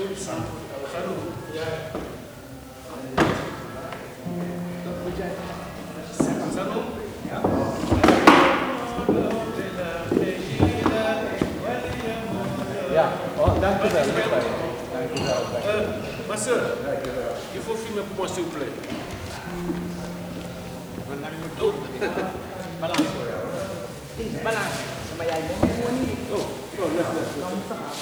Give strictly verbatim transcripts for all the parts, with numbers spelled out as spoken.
Ja, oh, dank u wel. Dank u wel. Euh, ma soeur, il faut filmer pour moi s'il vous plaît. Balance. Balance. Sama yaay moom ni. Oh, oh, yes, yes.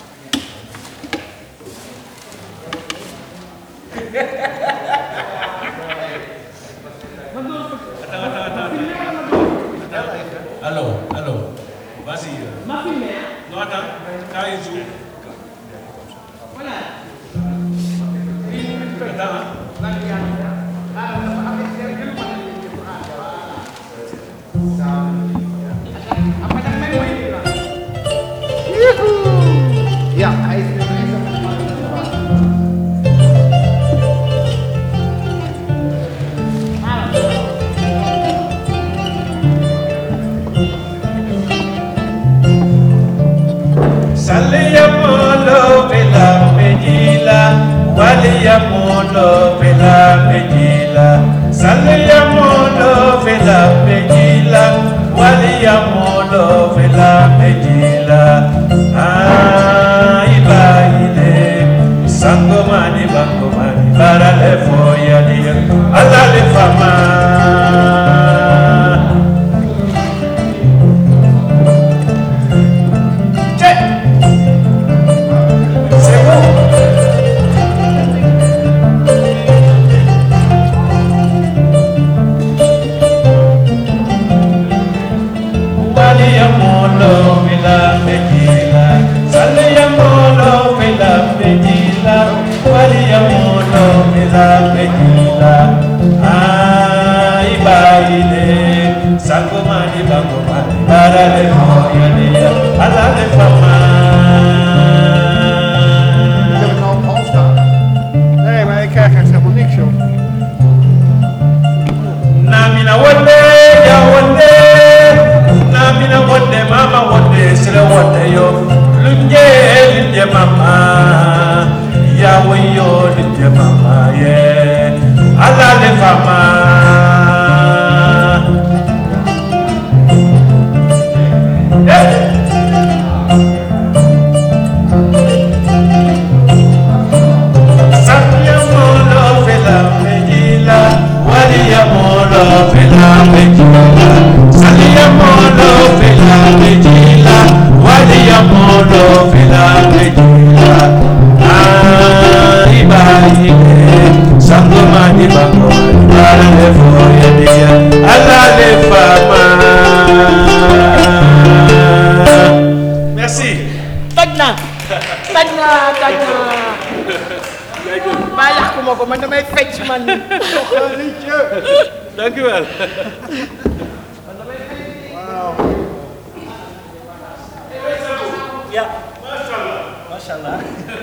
Alors, alors, vas-y. Ma filmé. Non, attends, quand il joue. Voilà. Attends. Ja, hij is er. Saliyamolo pela medila, waliyamolo pela medila. Saliyamolo pela medila, waliyamolo pela medila. Ah, ibaile, sangomani bangomani, barale foyali, alale fama. Nee, maar ik krijg echt helemaal niks, joh. Namina wonde, ya wonde, namina wonde, mama wonde, sile wonde yo, lunje lunje mama, ya woyo lunje mama ye, ala le fama. Merci. Tagna, tagna, tagna. Baax ko ma ko man damay fecc man. Dank u wel. Wow. Ja. Mashallah. Mashallah.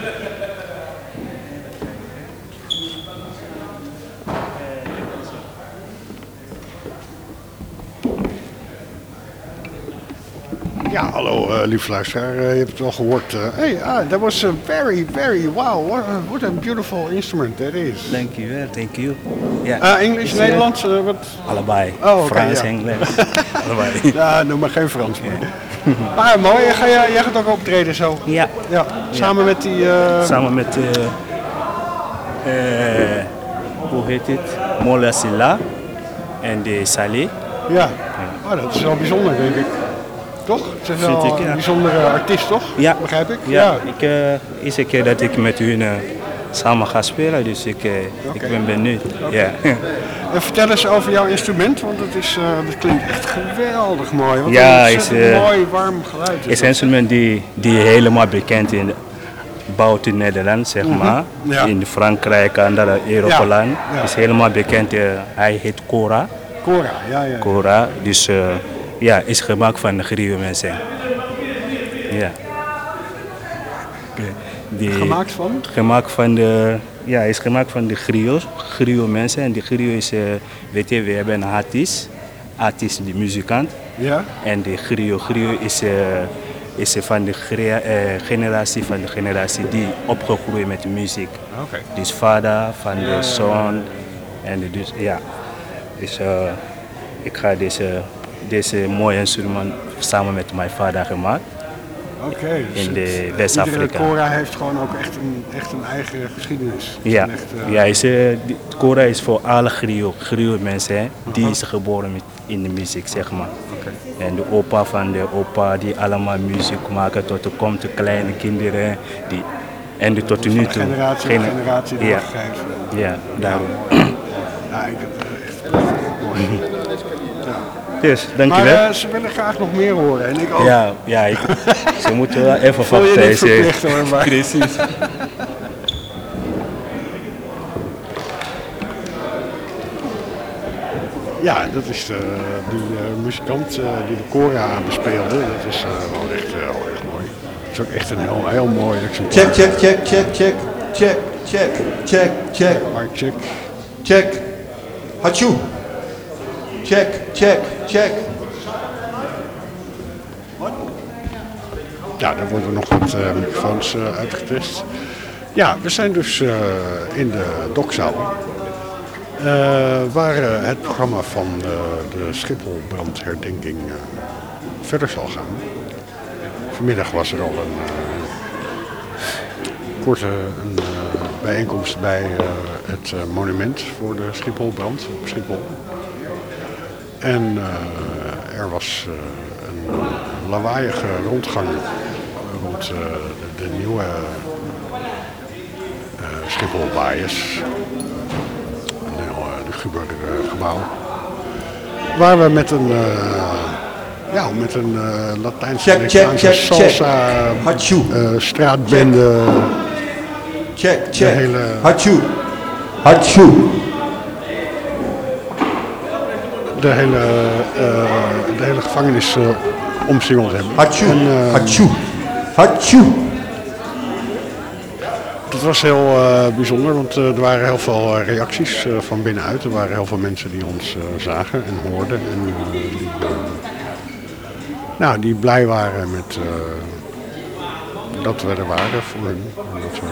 Ja, hallo uh, lief luisteraar, uh, je hebt het wel gehoord. Uh, hey, ah, that was a very, very, wow, what a, what a beautiful instrument that is. Thank you, well, thank you. Yeah. Uh, Engels, Nederlands, uh, wat? Allebei. Oh, okay, Frans, ja. Engels. Allebei. Ja, noem maar geen Frans meer. Maar mooi, ga jij, jij gaat ook optreden zo? Ja. Ja, samen Ja. met die... Uh... Samen met, uh, uh, hoe heet het? Mola Silla en de Saleh. Ja, oh, dat is wel bijzonder denk ik. Toch? Het is wel Vind ik, ja. een bijzondere artiest, toch? Ja. Begrijp ik? Ja, ja. Ik, uh, is een keer dat ik met hun uh, samen ga spelen, dus ik, uh, Okay. ik ben benieuwd. Okay. Ja. En vertel eens over jouw instrument, want het, is, uh, het klinkt echt geweldig mooi. Wat Ja, een is, uh, uh, mooi, warm geluid. Het is een instrument die, die helemaal bekend is buiten Nederland, zeg maar. Mm-hmm. Ja. In Frankrijk en andere Europese landen. Ja. Ja. Is helemaal bekend. Uh, hij heet Kora. Kora, ja, ja. Kora, dus uh, ja, is gemaakt van griot mensen. Ja. Die, Gemaakt van? Gemaakt van de, ja, is gemaakt van de griots, griot mensen. En die griot is, uh, weet je, we hebben een artiest, artiest die muzikant. Ja. En de griot, griot is, uh, is van de gere- eh, generatie van de generatie die opgegroeid met de muziek. Oké. Dus vader van de zoon. En de- dus ja, dus, uh, ik ga deze, deze mooie instrument samen met mijn vader gemaakt. Oké. dus In de het- West-Afrika. Iedere Kora heeft gewoon ook echt een, echt een eigen geschiedenis. Het is Ja, een echt, eh, ja is, uh, die- Kora is voor alle griot, griot mensen, hè. Die is geboren met, in de muziek, zeg maar. Oké. En de opa van de opa die allemaal muziek maken tot er komt de kleine kinderen. Die, en de tot nu Van toe. generatie op Gene- generatie ja, doorgegeven. ja, daarom. Ja, ik heb het echt mooi. Dus, Maar dankjewel. eh, ze willen graag nog meer horen en ik ook. Ja, ja ik, ze moeten wel even Voel je wachten. niet ze- verplicht hoor, maar... Precies. Ja, dat is de, die uh, muzikant uh, die de Kora bespeelde. Dat is uh, wel echt uh, heel erg mooi. Het is ook echt een heel, heel mooi exemplaar. Check, check, check, check, check, check, check, check, check, Maar check. check. Hachu. Check, check, check. Ja, daar worden nog wat uh, microfoons uh, uitgetest. Ja, we zijn dus uh, in de dokzaal. Uh, waar uh, het programma van uh, de Schipholbrandherdenking uh, verder zal gaan. Vanmiddag was er al een uh, korte een, uh, bijeenkomst bij uh, het uh, monument voor de Schipholbrand op Schiphol. En uh, er was uh, een lawaaiige rondgang rond uh, de, de nieuwe uh, Schipholbaaiers. Luguber gebouw. Waar we met een, uh, ja, met een uh, Latijns-Amerikaanse salsa uh, straatbende. Check, check. Hele, Hachu. Hachu. De hele, uh, de hele gevangenis uh, omsingeld hebben. Hachu. En, uh, Hachu. Hachu. Het was heel uh, bijzonder, want uh, er waren heel veel uh, reacties uh, van binnenuit. Er waren heel veel mensen die ons uh, zagen en hoorden. En uh, die, uh, nou, die blij waren met uh, dat we er waren voor hun. En dat we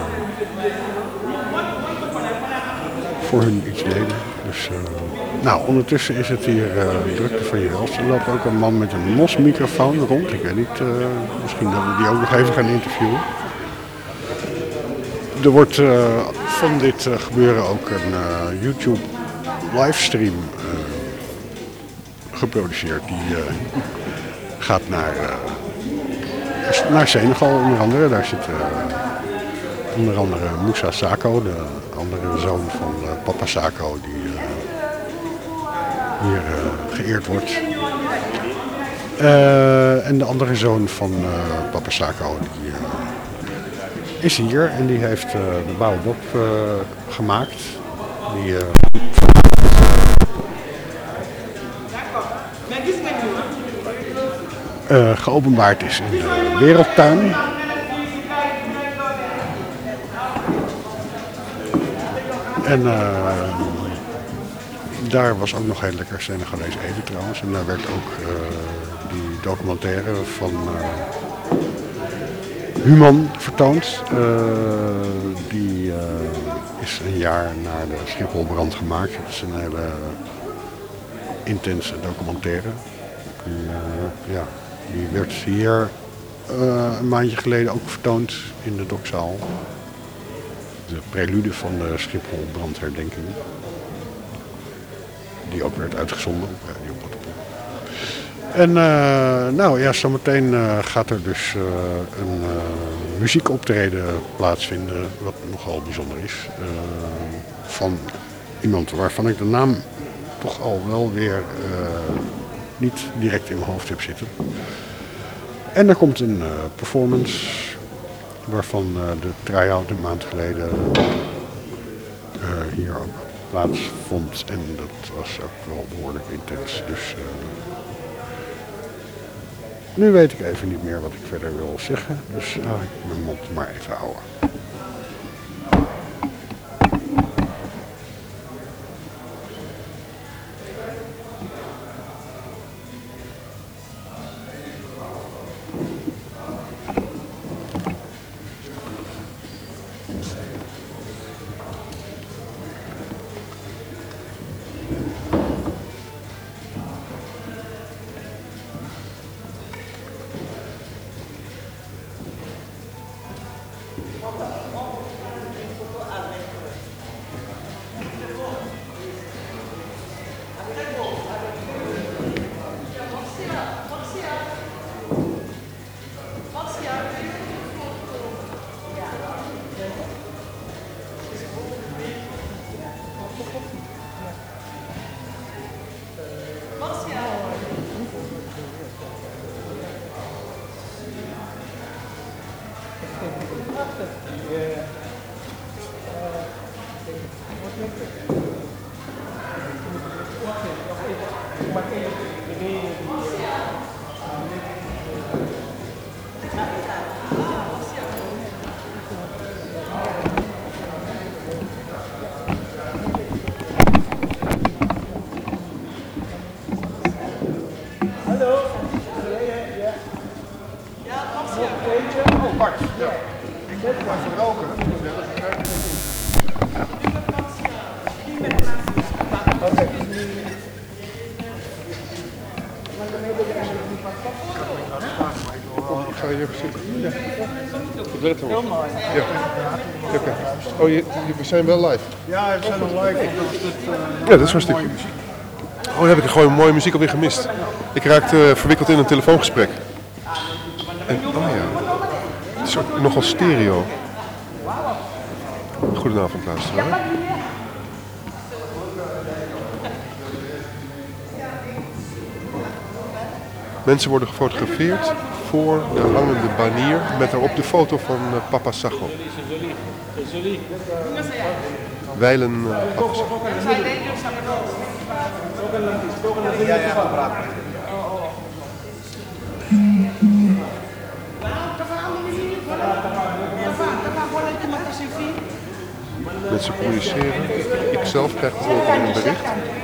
voor hun iets deden. Dus, uh, nou, ondertussen is het hier uh, drukte van je welst. Er loopt ook een man met een mosmicrofoon rond. Ik weet niet, uh, misschien dat we die ook nog even gaan interviewen. Er wordt uh, van dit uh, gebeuren ook een uh, YouTube livestream uh, geproduceerd. Die uh, gaat naar, uh, naar Senegal onder andere. Daar zit uh, onder andere Moussa Sako, de andere zoon van uh, Papa Sako, die uh, hier uh, geëerd wordt. Uh, en de andere zoon van uh, Papa Sako, die... Uh, is hier en die heeft uh, de Baobab uh, gemaakt. Die uh, uh, geopenbaard is in de Wereldtuin. En uh, daar was ook nog heel lekker Senegalees eten trouwens. En daar werd ook uh, die documentaire van... Uh, Human vertoond. Uh, die uh, is een jaar na de Schipholbrand gemaakt. Het is een hele intense documentaire. Die, uh, ja, die werd hier uh, een maandje geleden ook vertoond in de dokzaal. De prelude van de Schipholbrandherdenking. Die ook werd uitgezonden op Radio Pottenpop. En uh, nou ja, zometeen uh, gaat er dus uh, een uh, muziekoptreden plaatsvinden, wat nogal bijzonder is. Uh, van iemand waarvan ik de naam toch al wel weer uh, niet direct in mijn hoofd heb zitten. En er komt een uh, performance waarvan uh, de try-out een maand geleden uh, hier ook plaatsvond. En dat was ook wel behoorlijk intens. Dus... Uh, Nu weet ik even niet meer wat ik verder wil zeggen, dus laat ik mijn mond maar even houden. Heel mooi. Ja. Okay. Oh, je, je, we zijn wel live. Ja, we zijn al live. Dat is dit, uh, ja, dat is hartstikke. Oh, dan heb ik gewoon mooie muziek alweer gemist. Ik raakte uh, verwikkeld in een telefoongesprek. En, oh ja. Het is ook nogal stereo. Goedenavond, luisteraar. Mensen worden gefotografeerd voor de hangende banier met daarop de foto van uh, Papa Sacho. Wijlen uh, Papa Sacho. Mensen communiceren. Ik zelf krijg het ook in een bericht.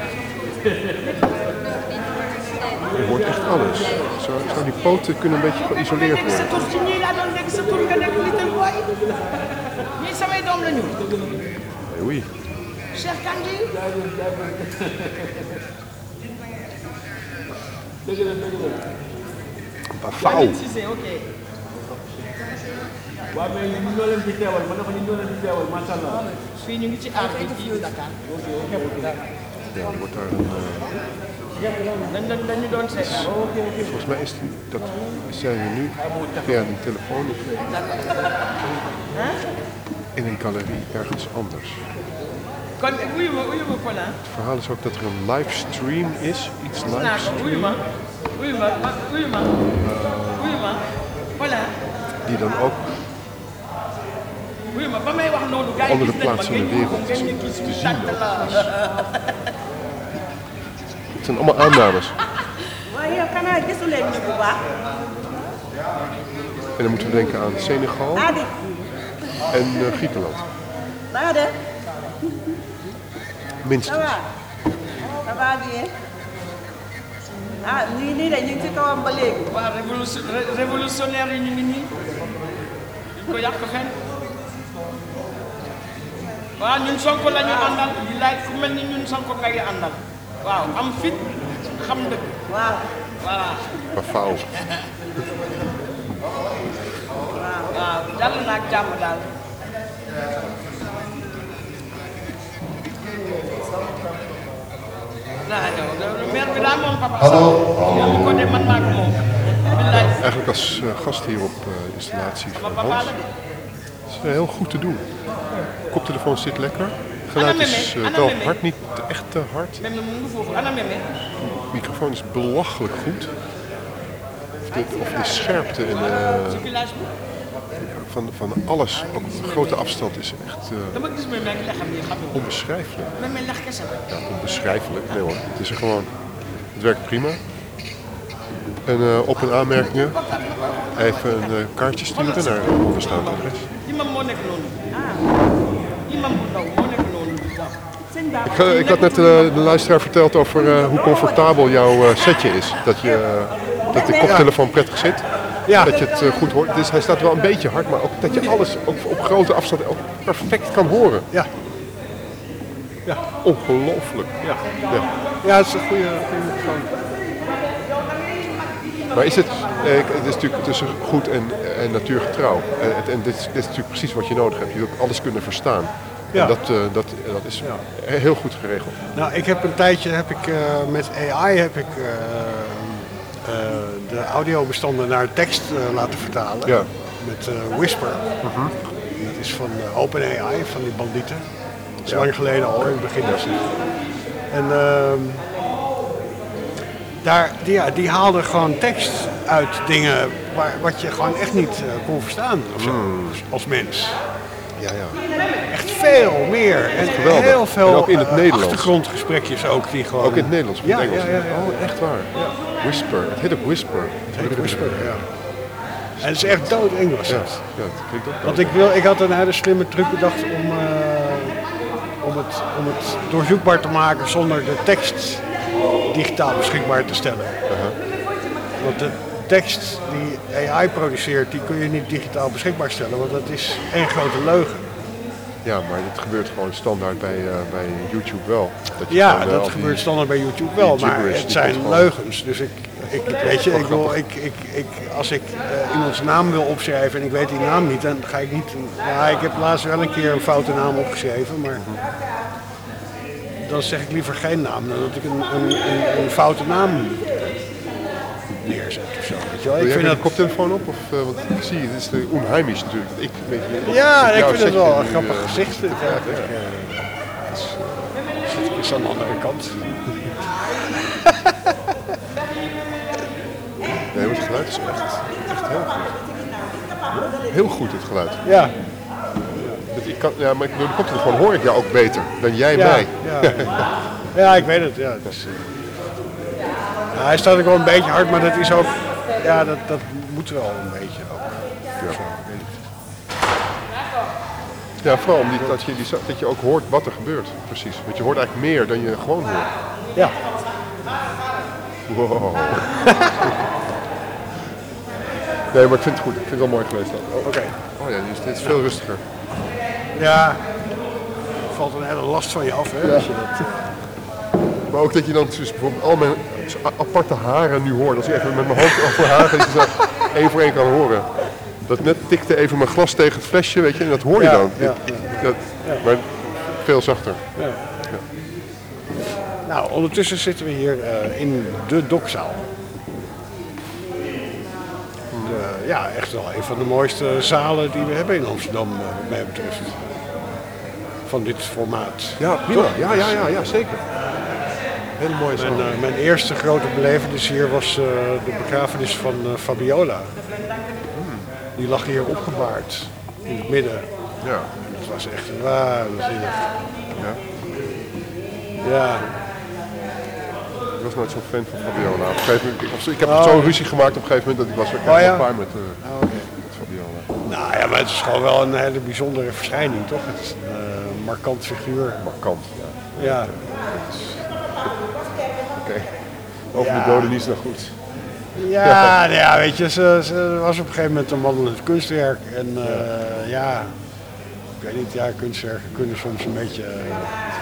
Je hoort echt alles. Zo, zo die poten kunnen een beetje geïsoleerd worden. Hey, oei. Een paar vouw. waaw mais ñun ñoo leen fi teewal man dafa ñun ñoo leen fi teewal macha allah. fii ñu ngi ci aar bi fii Dakar. Ja, er wordt daar een. Uh... dañ dañ dañu doon seetaan. Volgens mij is die, dat zijn we nu via een telefoon of in een galerie ergens anders. kon wuyu ma wuyu ma Pola. Het verhaal is ook dat er een livestream is, iets livestream. Wuyu ma wuyu ma wuyu ma wuyu ma Pola. Die dan ook andere plaatsen in de wereld te zien is. Het zijn allemaal aannames. En dan moeten we denken aan Senegal en uh, Griekenland. Minstens. Ah, nii nii de ñu ngi ci kawam ba léegi. waaw révolutionnaire yi ñu ngi nii duñ ko yàq fenn waaw ñun Sonko la ñu àndal di laaj ku mel ni ñun Sonko ngay àndal waaw am fit xam dëgg. waaw. voilà. ba faaw. waaw waaw jàll na ak jàmm daal. Eigenlijk als uh, gast hier op uh, de installatie van Hans. Het is uh, heel goed te doen. De koptelefoon zit lekker. Het geluid is uh, wel hard, niet echt te hard. De microfoon is belachelijk goed. Of de, of de scherpte en uh, van, van alles op grote afstand is echt uh, onbeschrijfelijk. Ja, onbeschrijfelijk. Nee hoor, het is er gewoon. Het werkt prima. En uh, op- en aanmerkingen. Even een uh, kaartje sturen naar een onbestaand adres. Ik, uh, ik had net uh, de luisteraar verteld over uh, hoe comfortabel jouw uh, setje is. Dat, je, uh, dat de koptelefoon prettig zit. Ja. Dat je het uh, goed hoort. Dus hij staat wel een beetje hard, maar ook dat je alles ook op grote afstand ook perfect kan horen. Ja. Ja. Ongelooflijk. Ja. Ja. Ja, het is een goede microfoon. Maar is het, eh, het is natuurlijk tussen goed en, en natuurgetrouw. En, en dit, is, dit is natuurlijk precies wat je nodig hebt. Je wilt alles kunnen verstaan. Ja. En dat, uh, dat, dat is Ja. heel goed geregeld. Nou, ik heb een tijdje heb ik, uh, met A I heb ik uh, uh, de audiobestanden naar tekst uh, laten vertalen. Ja. Met uh, Whisper. Uh-huh. Dat is van uh, OpenAI, van die bandieten. Dat is Ja. lang geleden al, in het begin. En uh, daar, die, ja, die haalden gewoon tekst uit dingen waar, wat je gewoon echt niet uh, kon verstaan of zo, Mm. als mens. Ja, ja. Echt veel meer. En Geweldig. heel veel En ook in het uh, Nederlands. achtergrondgesprekjes ook die gewoon... Ook in het Nederlands, of in Ja, het Engels. ja, ja, ja. Oh, echt waar. Ja. Whisper. Het heet ook Whisper. Het heet Whisper, ja. En het is echt dood Engels. Ja, ja, dat klinkt ook Want ik, wil, ik had een hele slimme truc bedacht om, uh, om, het, om het doorzoekbaar te maken zonder de tekst digitaal beschikbaar te stellen. Uh-huh. Want de tekst die A I produceert, die kun je niet digitaal beschikbaar stellen, want dat is één grote leugen. Ja, maar dit gebeurt gewoon standaard bij, uh, bij YouTube wel. Dat je Ja, gewoon, uh, dat al gebeurt die, standaard bij YouTube wel, die maar gibberish, het die zijn komt gewoon- leugens. Dus ik, ik weet je, ik wil, ik, ik, ik, als ik uh, iemands naam wil opschrijven en ik weet die naam niet, dan ga ik niet... Ja, ik heb laatst wel een keer een foute naam opgeschreven, maar dan zeg ik liever geen naam dan dat ik een, een, een, een foute naam neerzet of zo. Weet je wel? Wil Ik jij vind een dat... koptelefoon op? Of, uh, want ik zie, dit is de onheimisch natuurlijk. Dat ik, weet je, Ja, op ik jouw vind het setje wel een nu, grappig uh, gezicht. Dit, ja, eigenlijk. ja. Ja. Het is, uh, het is aan de andere kant. Nee, maar het geluid is echt, echt heel goed. Heel goed het geluid. Ja, Dat Ik kan, ja, maar door de koptelefoon hoor ik jou ook beter dan jij ja, mij. ja. Ja, ik weet het. Ja, het is, uh, ja, hij staat ook wel een beetje hard, maar dat is ook... Ja, dat, dat moet wel een beetje ook. Ja. Zo, ik weet het. Ja, vooral omdat dat je, die, dat je ook hoort wat er gebeurt. Precies. Want je hoort eigenlijk meer dan je gewoon hoort. Ja. Wow. Nee, maar ik vind het goed. Ik vind het wel mooi geweest. Oh, Oké. oh ja, dit is, dit is veel rustiger. Ja, er valt een hele last van je af, hè? Als je dat... Maar ook dat je dan dus bijvoorbeeld al mijn aparte haren nu hoort. Als ik even met mijn hand over haar ga, dat je ze één voor één kan horen. Dat net tikte even mijn glas tegen het flesje, weet je, en dat hoor je Ja, dan. ja, Dat, dat, maar veel zachter. Ja. Nou, ondertussen zitten we hier uh, in de dokzaal. De, ja, echt wel een van de mooiste zalen die we hebben in Amsterdam, uh, wat mij betreft. Van dit formaat. Ja, prima. Ja, ja, ja, ja, zeker. Hele mooie zaal. Mijn, uh, mijn eerste grote belevenis hier was uh, de begrafenis van uh, Fabiola. Die lag hier opgebaard in het midden. Ja. Dat was echt waanzinnig. Ja. Ja. Ik was nooit zo'n fan van Fabiola. Op een gegeven moment, ik, was- ik heb Oh. zo'n ruzie gemaakt op een gegeven moment dat ik was weer Oh, ja? klaar met, uh, Oh, okay. met Fabiola. Nou ja, maar het is gewoon wel een hele bijzondere verschijning, toch? Het is een uh, markant figuur. Markant, ja. Ja. Oké. Okay. Over Ja. de doden niet zo goed. Ja, nou ja, weet je, ze, ze was op een gegeven moment een wandelend kunstwerk. En uh, ja. ja, ik weet niet, ja, kunstwerken kunnen soms een beetje uh,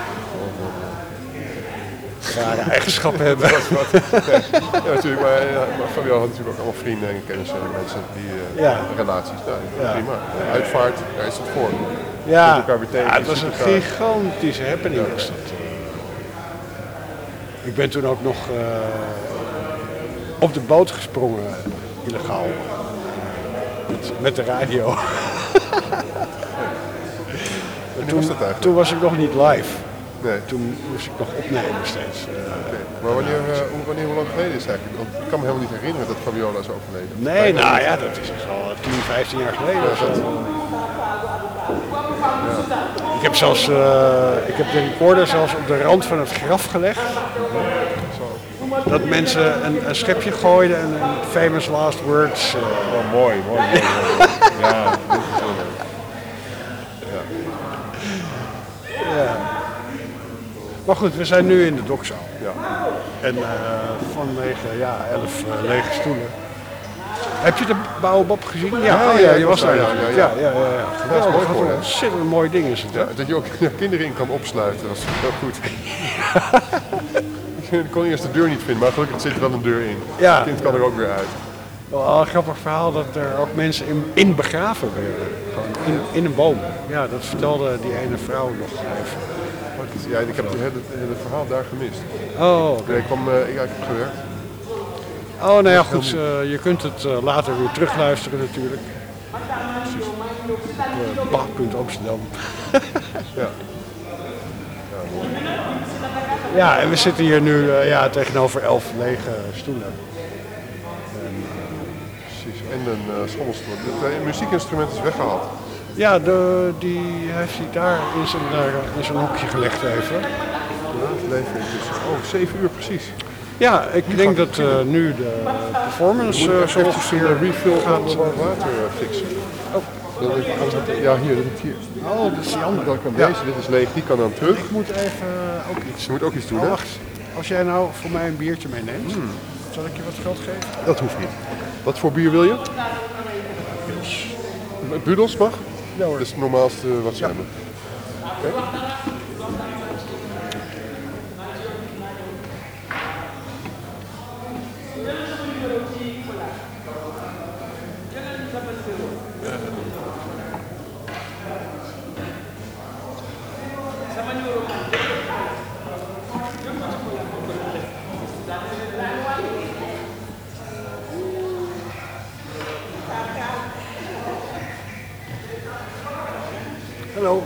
rare eigenschappen hebben. Ja, natuurlijk, maar, ja, maar Fabiola had natuurlijk ook allemaal vrienden en kennissen en mensen die uh, Ja. relaties. Nou, Ja. prima. Uitvaart, daar is het voor. Ja, Komt elkaar weer tegen, ja, het was ziet een elkaar. gigantische happening. Ja. Was dat. Ik ben toen ook nog uh, op de boot gesprongen, illegaal. Met, met de radio. Wanneer toen, was dat eigenlijk? toen was ik nog niet live. Nee. Toen moest ik nog opnemen steeds. Uh, Okay. Maar wanneer, uh, hoe- wanneer, hoe lang geleden is het eigenlijk? Want ik kan me helemaal niet herinneren dat Fabiola is overleden. nee, nou ja, dat is dus al tien, vijftien jaar geleden. of zo. Ik heb zelfs uh, ik heb de recorder zelfs op de rand van het graf gelegd. Dat mensen een, een schepje gooiden en een famous last words. Uh, Oh, mooi, mooi, mooi. mooi. Ja, dit is heel leuk. ja. Maar goed, we zijn nu in de dokzaal. Ja. En uh, vanwege ja, elf uh, lege stoelen. Heb je de Baobab gezien? Ja, Ja, oh, ja, ja, ik je was was daar. daar, Ja, ja, ja, ja. ja. ja, ja. Geweldig, mooi wat geworden, een hè? ontzettend mooi ding is het. Hè? Ja, dat je ook kinderen in kan opsluiten, dat is heel goed. Ik kon eerst de deur niet vinden, maar gelukkig zit er wel een deur in. Ja. Het kind kan er ook weer uit. Wel een grappig verhaal dat er ook mensen in, in begraven werden. Gewoon in, in een boom. Ja, dat vertelde die ene vrouw nog even. Ja, ik heb het hele, hele verhaal daar gemist. Oh, oké. Nee, ik, kwam, uh, ja, ik heb gewerkt. Oh, nou ja, goed. Uh, je kunt het uh, later weer terugluisteren natuurlijk. Uh, ba punt Amsterdam. Ja. Ja, en we zitten hier nu uh, ja, tegenover elf lege stoelen. En, uh, precies. En een uh, schommelstoel. Het uh, muziekinstrument is weggehaald. Ja, de, die heeft hij daar in zijn, uh, in zijn hokje gelegd even. Ja, het leven is dus, oh, zeven uur precies. Ja, ik nu denk dat uh, nu de performance uh, zo ongeveer de refill gaat uh, water uh, fixen. Oh. Ja, hier, dit hier. Oh, dat is die andere. Dan kan ja. deze, dit is leeg, die kan dan terug. Ik moet even ook iets. Je moet ook iets doen, oh, hè? wacht. Als jij nou voor mij een biertje meeneemt, hmm. zal ik je wat geld geven? Dat hoeft niet. Wat voor bier wil je? Budels. Budels mag? Ja hoor. Dat is het normaalste wat ze ja. hebben. Okay. Hallo.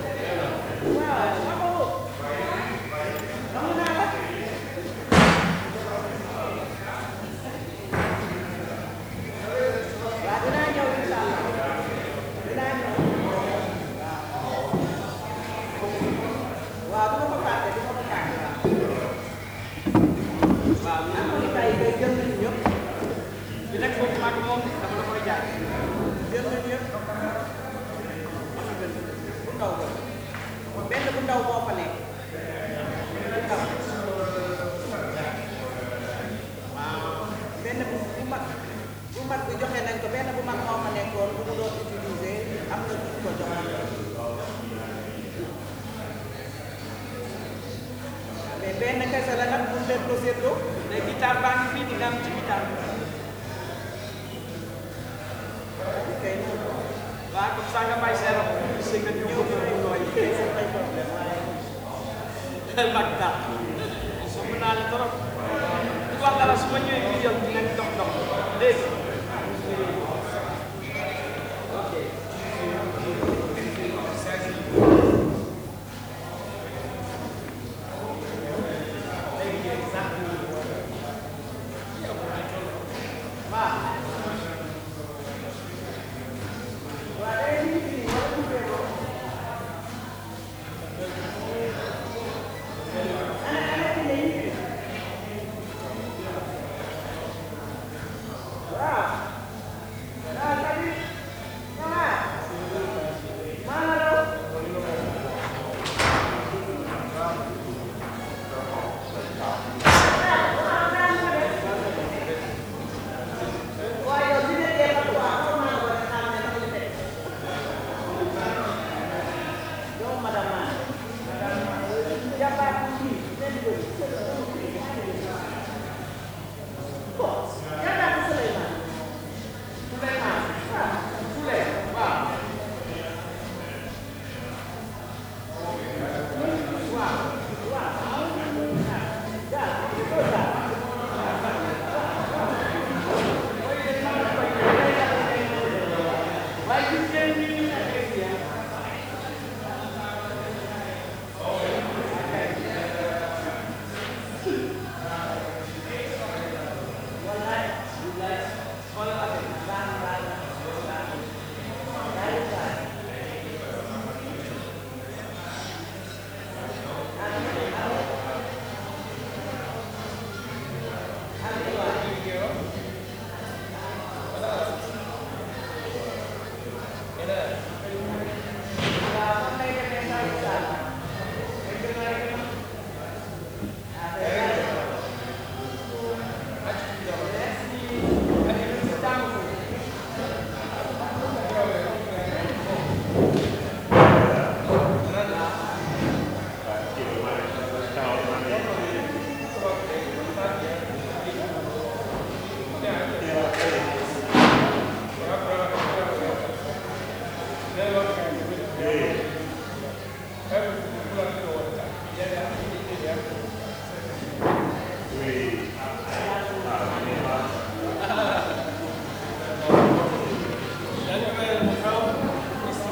Wow.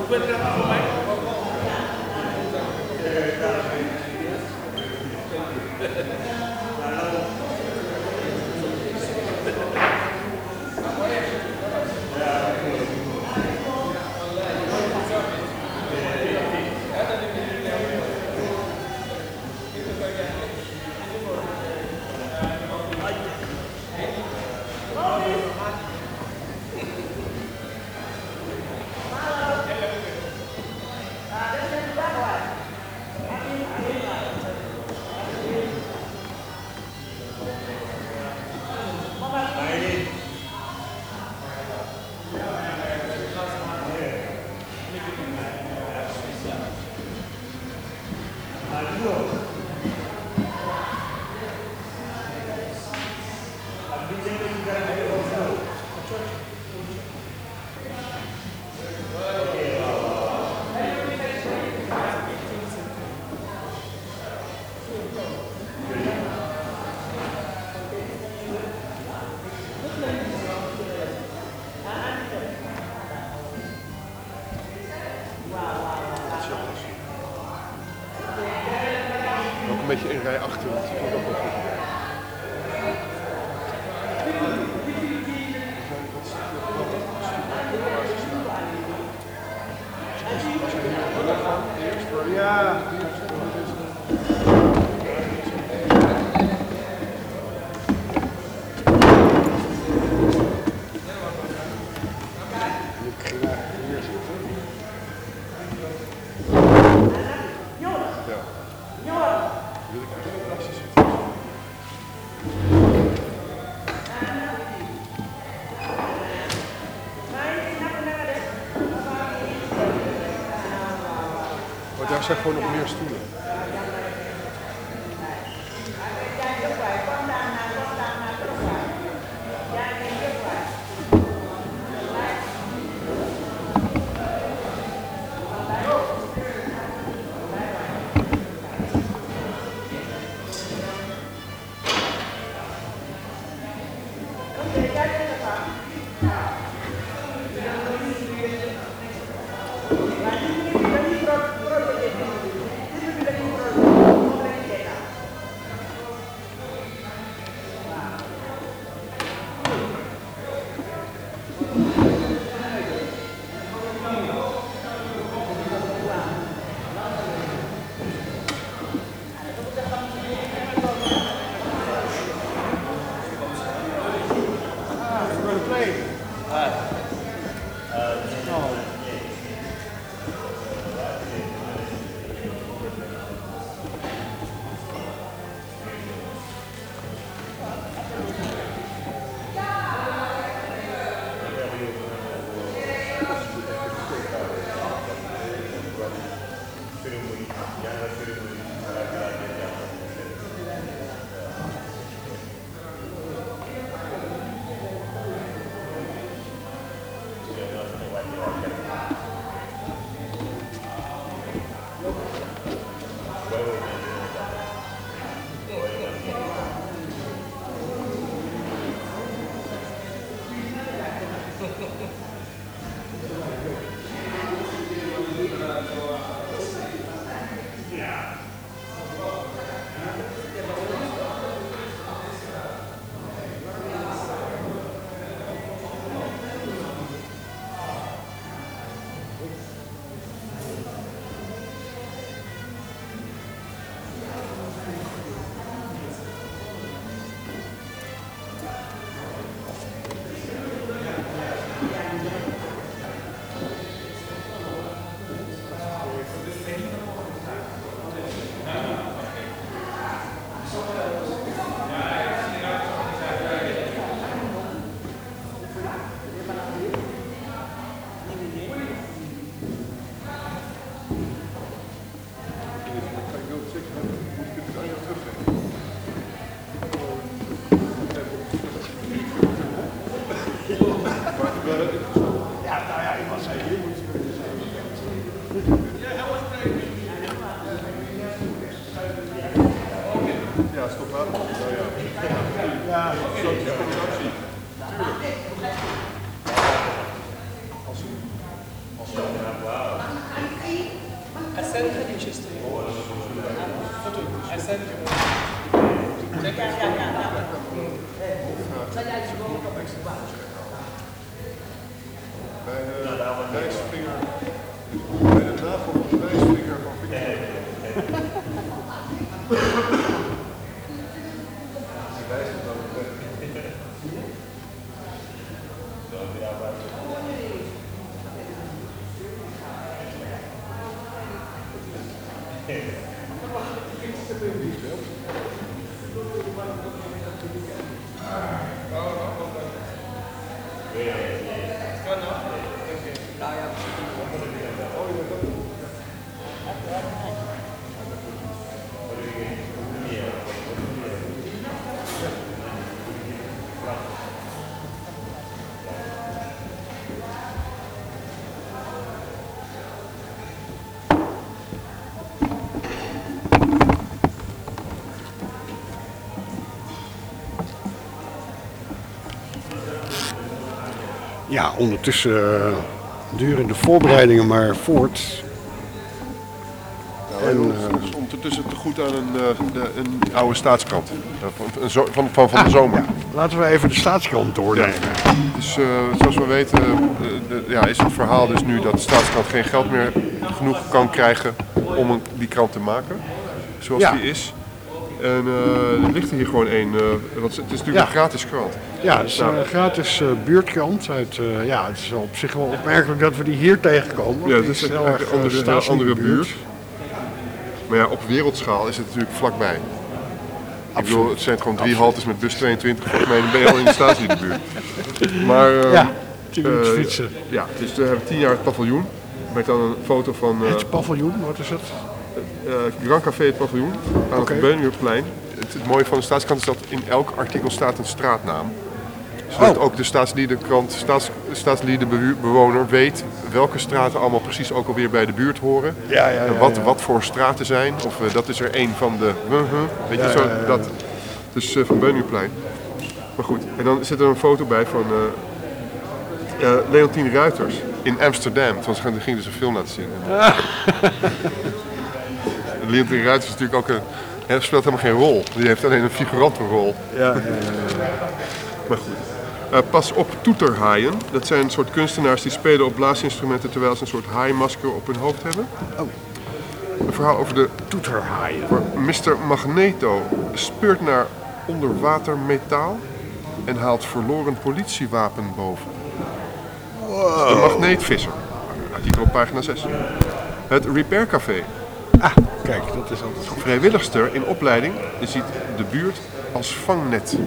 Een beetje in rij achter, dat vond ik ook wel goed. Ja. Maar daar zijn gewoon nog meer stoelen. Ja, stop aan. Nou ja. Ja, zo'n combinatie. Tuurlijk. Als I sent pictures to you. Photo. I sent you. Yeah, yeah, yeah, Bij de wijsvinger, bij de navel van de wijsvinger van Victor. Die wijst het ook. Ja, ondertussen uh, duren de voorbereidingen maar voort. Nou, en, uh, dus ondertussen te goed aan een, uh, de, een oude staatskrant uh, van, een zo, van, van, van de zomer. Ja, laten we even de staatskrant doornemen. Ja. Dus uh, zoals we weten uh, de, ja, is het verhaal dus nu dat de staatskrant geen geld meer genoeg kan krijgen om een, die krant te maken, zoals ja. die is. En uh, er ligt er hier gewoon één, uh, want het is natuurlijk ja. een gratis krant. Ja, het is nou. een gratis uh, buurtkrant. Uit, uh, ja, het is op zich wel opmerkelijk dat we die hier tegenkomen. Ja, het is een andere, andere, andere buurt. buurt. Maar ja, op wereldschaal is het natuurlijk vlakbij. Absoluut. Ik bedoel, het zijn gewoon drie Absoluut. haltes met bus tweeëntwintig, volgens mij ben je al in de staatsliedenbuurt. Maar uh, ja, tien minuten uh, fietsen. Ja, dus we hebben tien jaar het paviljoen. Met dan een foto van... Uh, het paviljoen, wat is het? Uh, Grand Café het paviljoen, aan okay. het Beuningerplein. Het, het mooie van de staatskrant is dat in elk artikel staat een straatnaam. Zodat oh. ook de staatsliedenkrant, staats, staatsliedenbewoner weet welke straten allemaal precies ook alweer bij de buurt horen. Ja, ja, ja, en wat, ja. wat voor straten zijn. Of uh, dat is er één van de... Uh, uh, weet ja, je zo, ja, ja, ja. dat. Dus uh, van Beuningerplein. Maar goed, en dan zit er een foto bij van uh, uh, Leontien Ruiters in Amsterdam. Want ze ging dus een film laten zien. Ah. Leontien Ruiters is natuurlijk ook een... Hij speelt helemaal geen rol. Die heeft alleen een figurantenrol. Ja, ja, ja, ja. Maar goed. Uh, pas op toeterhaaien. Dat zijn een soort kunstenaars die spelen op blaasinstrumenten terwijl ze een soort haaimasker op hun hoofd hebben. Oh. Een verhaal over de toeterhaaien. mister Magneto speurt naar onderwatermetaal en haalt verloren politiewapen boven. Wow. De magneetvisser. Artikel op pagina zes. Het Repair Café. Ah, kijk, dat is altijd goed. Vrijwilligster in opleiding ziet de buurt als vangnet.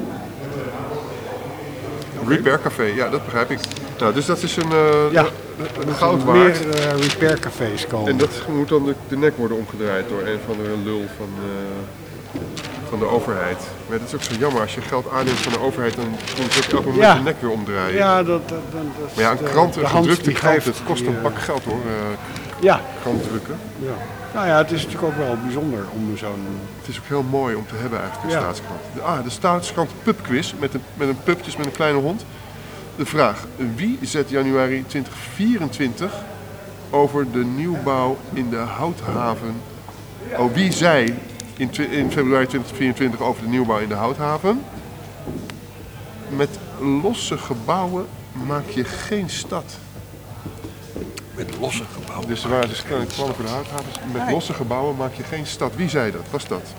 Okay. Repair Café, ja, dat begrijp ik. Nou, dus dat is een, uh, ja, een, een goud waard. meer uh, repair cafés komen. En dat moet dan de, de nek worden omgedraaid door een van de lul van, uh, van de overheid. Maar dat is ook zo jammer, als je geld aanneemt van de overheid, dan moet je ook elke moment ja. de nek weer omdraaien. Ja, dat, dat, dat, maar ja, een krant, een gedrukte krant, het kost die, een pak geld hoor, uh, ja. krant drukken. Ja. Nou ja, het is natuurlijk ook wel bijzonder om zo'n... Het is ook heel mooi om te hebben eigenlijk, de ja. staatskrant. De, ah, de staatskrant pubquiz met een, met een pupjes met een kleine hond. De vraag, wie zet januari twintig vierentwintig over de nieuwbouw in de Houthaven? Oh, wie zei in, in februari twintig vierentwintig over de nieuwbouw in de Houthaven? Met losse gebouwen maak je geen stad. Met losse gebouwen? Dus er waren dus kleine plannen voor de Houthavens. Met nee. losse gebouwen maak je geen stad. Wie zei dat? Was dat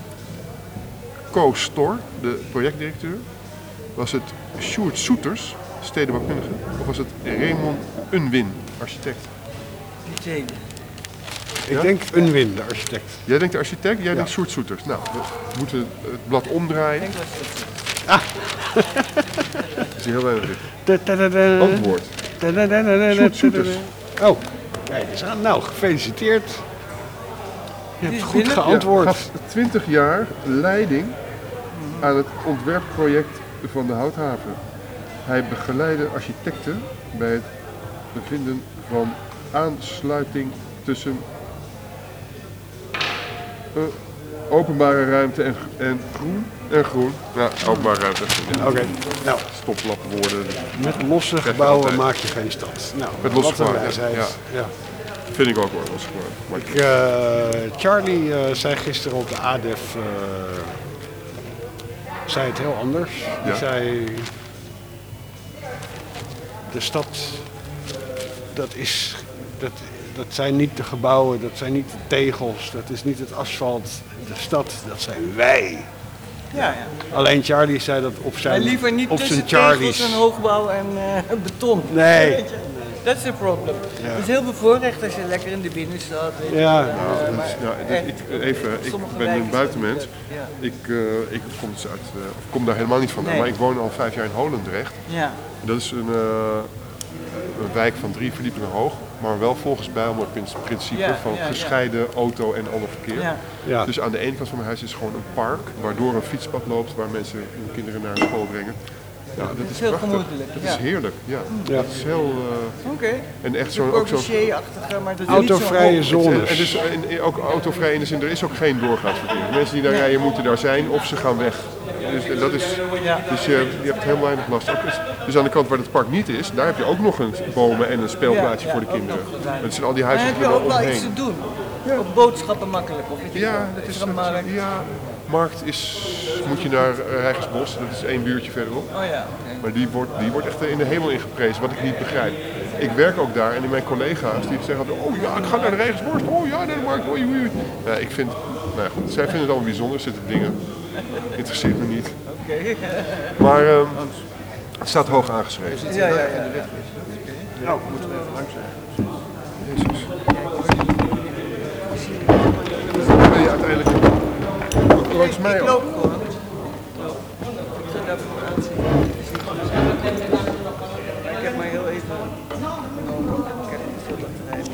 Co Stor, de projectdirecteur? Was het Sjoerd Soeters, stedenbouwkundige? Of was het Raymond Unwin, architect? Die tweede. Ik ja? denk Unwin, de architect. Jij denkt de architect, jij ja. denkt Sjoerd Soeters. Nou, we moeten het blad omdraaien. Ik denk dat het ah. Dat is heel weinig. Antwoord. Sjoerd Soeters. Oh, kijk eens aan. Nou, gefeliciteerd. Je hebt goed geantwoord. Ja, gaf twintig jaar leiding aan het ontwerpproject van de Houthaven. Hij begeleidde architecten bij het bevinden van aansluiting tussen uh, openbare ruimte en, en groen. En groen. Ja, openbare ruimte en groen. Ja. Oké, okay. nou. Stoplapwoorden. Met losse gebouwen maak je geen stad. Nou, met losse gebouwen, ja. ja. ja. Vind ik ook wel losse gebouwen. Ik, uh, Charlie uh, zei gisteren op de A D E F, uh, zei het heel anders. Die ja. zei, de stad, dat is, dat, dat zijn niet de gebouwen, dat zijn niet de tegels, dat is niet het asfalt. De stad, dat zijn wij. Ja, ja. Alleen Charlie zei dat op zijn, liever niet op tussen zijn tegels en hoogbouw en uh, beton. Nee. Dat is het probleem. Ja. Het is heel bevoorrecht als je lekker in de binnenstad weet. Ja. Je. Nou, maar, ja dit, ik, even, ik ben een buitenmens. Ja. Ik, uh, ik kom, dus uit, uh, kom daar helemaal niet vandaan, nee. Maar ik woon al vijf jaar in Holendrecht. Ja. Dat is een, uh, een wijk van drie verdiepingen hoog, maar wel volgens Bijlmer principe ja, van ja, gescheiden ja. auto en ander verkeer. Ja. Ja. Dus aan de ene kant van mijn huis is gewoon een park, waardoor een fietspad loopt waar mensen hun kinderen naar school brengen. Ja, dat, dat is, is heel gemoedelijk. Dat ja. is heerlijk, ja. ja. Dat is heel... Uh, Oké. Okay. En echt zo... ook zo maar dat is autovrije zones. En dus en ook autovrij in de zin, er is ook geen doorgaansverkeer. Mensen die daar nee. rijden moeten daar zijn of ze gaan weg. Dus, dat is, ja. dus je, je hebt heel weinig last. Ook, dus aan de kant waar het park niet is, daar heb je ook nog een bomen en een speelplaatsje ja, ja, voor de kinderen. Het zijn al die huizen er omheen. Maar heb je ook wel iets te doen? Ja. Op boodschappen makkelijk? Of weet je ja, dat is... een markt. Ja, markt is... Moet je naar Rijgersbos, dat is één buurtje verderop. Oh ja, okay. Maar die wordt, die wordt echt in de hemel ingeprezen, wat ik niet begrijp. Ik werk ook daar en mijn collega's die zeggen altijd, oh ja, ik ga naar de Rijgersbos, oh ja, naar de markt, oei, oei. Ja, ik vind, nou ja, goed, zij vinden het allemaal bijzonder, zitten dingen. Interesseert me niet. Oké. Okay. Maar um, het staat hoog aangeschreven. Ja, ja, ja. Nou, moeten we even langs zijn. Jezus. Ben je uiteindelijk langs mij ik loop gewoon. Ik ga daarvoor aanzien. Ik heb maar heel even genomen. Ik heb niet veel batterijen.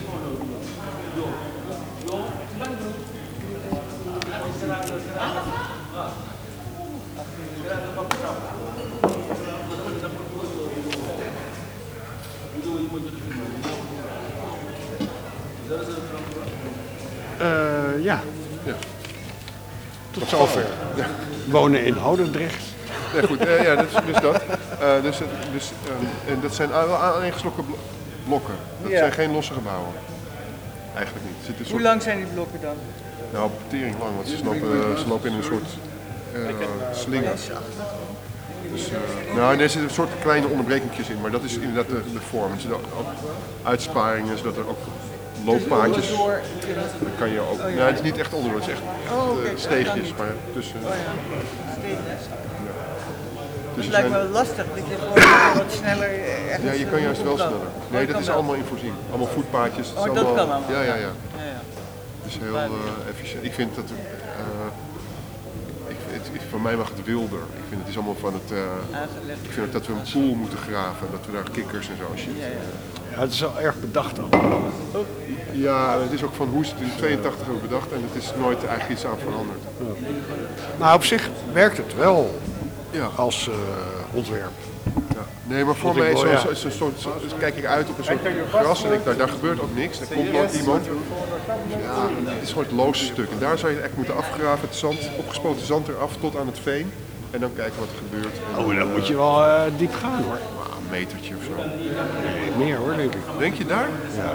Uh, ja. ja. Tot zover. Ja. Wonen in Holendrecht. Ja, goed, uh, ja, dat is dus dat. Uh, dus, dus, uh, en dat zijn aaneengeslokken blokken. Dat ja. zijn geen losse gebouwen. Eigenlijk niet. Zit een soort... Hoe lang zijn die blokken dan? Nou, tering lang, want ze lopen, uh, ze lopen in een soort uh, slinger. Dus, uh, nou, er zitten een soort kleine onderbrekingjes in, maar dat is inderdaad de, de vorm. Er zitten ook uitsparingen, zodat er ook looppaadjes. Dat kan je ook. Oh, ja. Nou, het is niet echt onder, het is echt oh, okay. uh, steegjes, maar tussen. Oh, ja. Steegjes. Ja. Dus het lijkt me wel lastig dat je gewoon wat sneller. Ja, je kan juist wel sneller. Nee, dat is allemaal in voorzien. Allemaal voetpaadjes. Oh, dat allemaal, kan allemaal. Ja, ja, ja. ja, ja. Dus heel uh, efficiënt. Ik vind dat. Uh, ik, het, het, voor mij mag het wilder. Ik vind het is allemaal van het. Uh, ik vind ook dat we een pool moeten graven, dat we daar kikkers en zo shit. Ja, ja. Ja, het is wel erg bedacht dan. Ja, het is ook van hoe is het in tweeëntachtig ook bedacht en het is nooit eigenlijk iets aan veranderd. Ja. Nou, op zich werkt het wel ja. als uh, ontwerp. Ja. Nee, maar voor mij is ja. zo, zo, zo, zo, zo, kijk ik uit op een soort gras en ik, daar, daar gebeurt ook niks. Er komt nooit iemand. Ja, het is gewoon het loze stuk. En daar zou je echt moeten afgraven, het zand, opgespoten zand eraf tot aan het veen. En dan kijken wat er gebeurt. En oh, dan uh, moet je wel uh, diep gaan hoor. Een metertje of zo. Nee, meer hoor, denk ik. Denk je daar? Ja.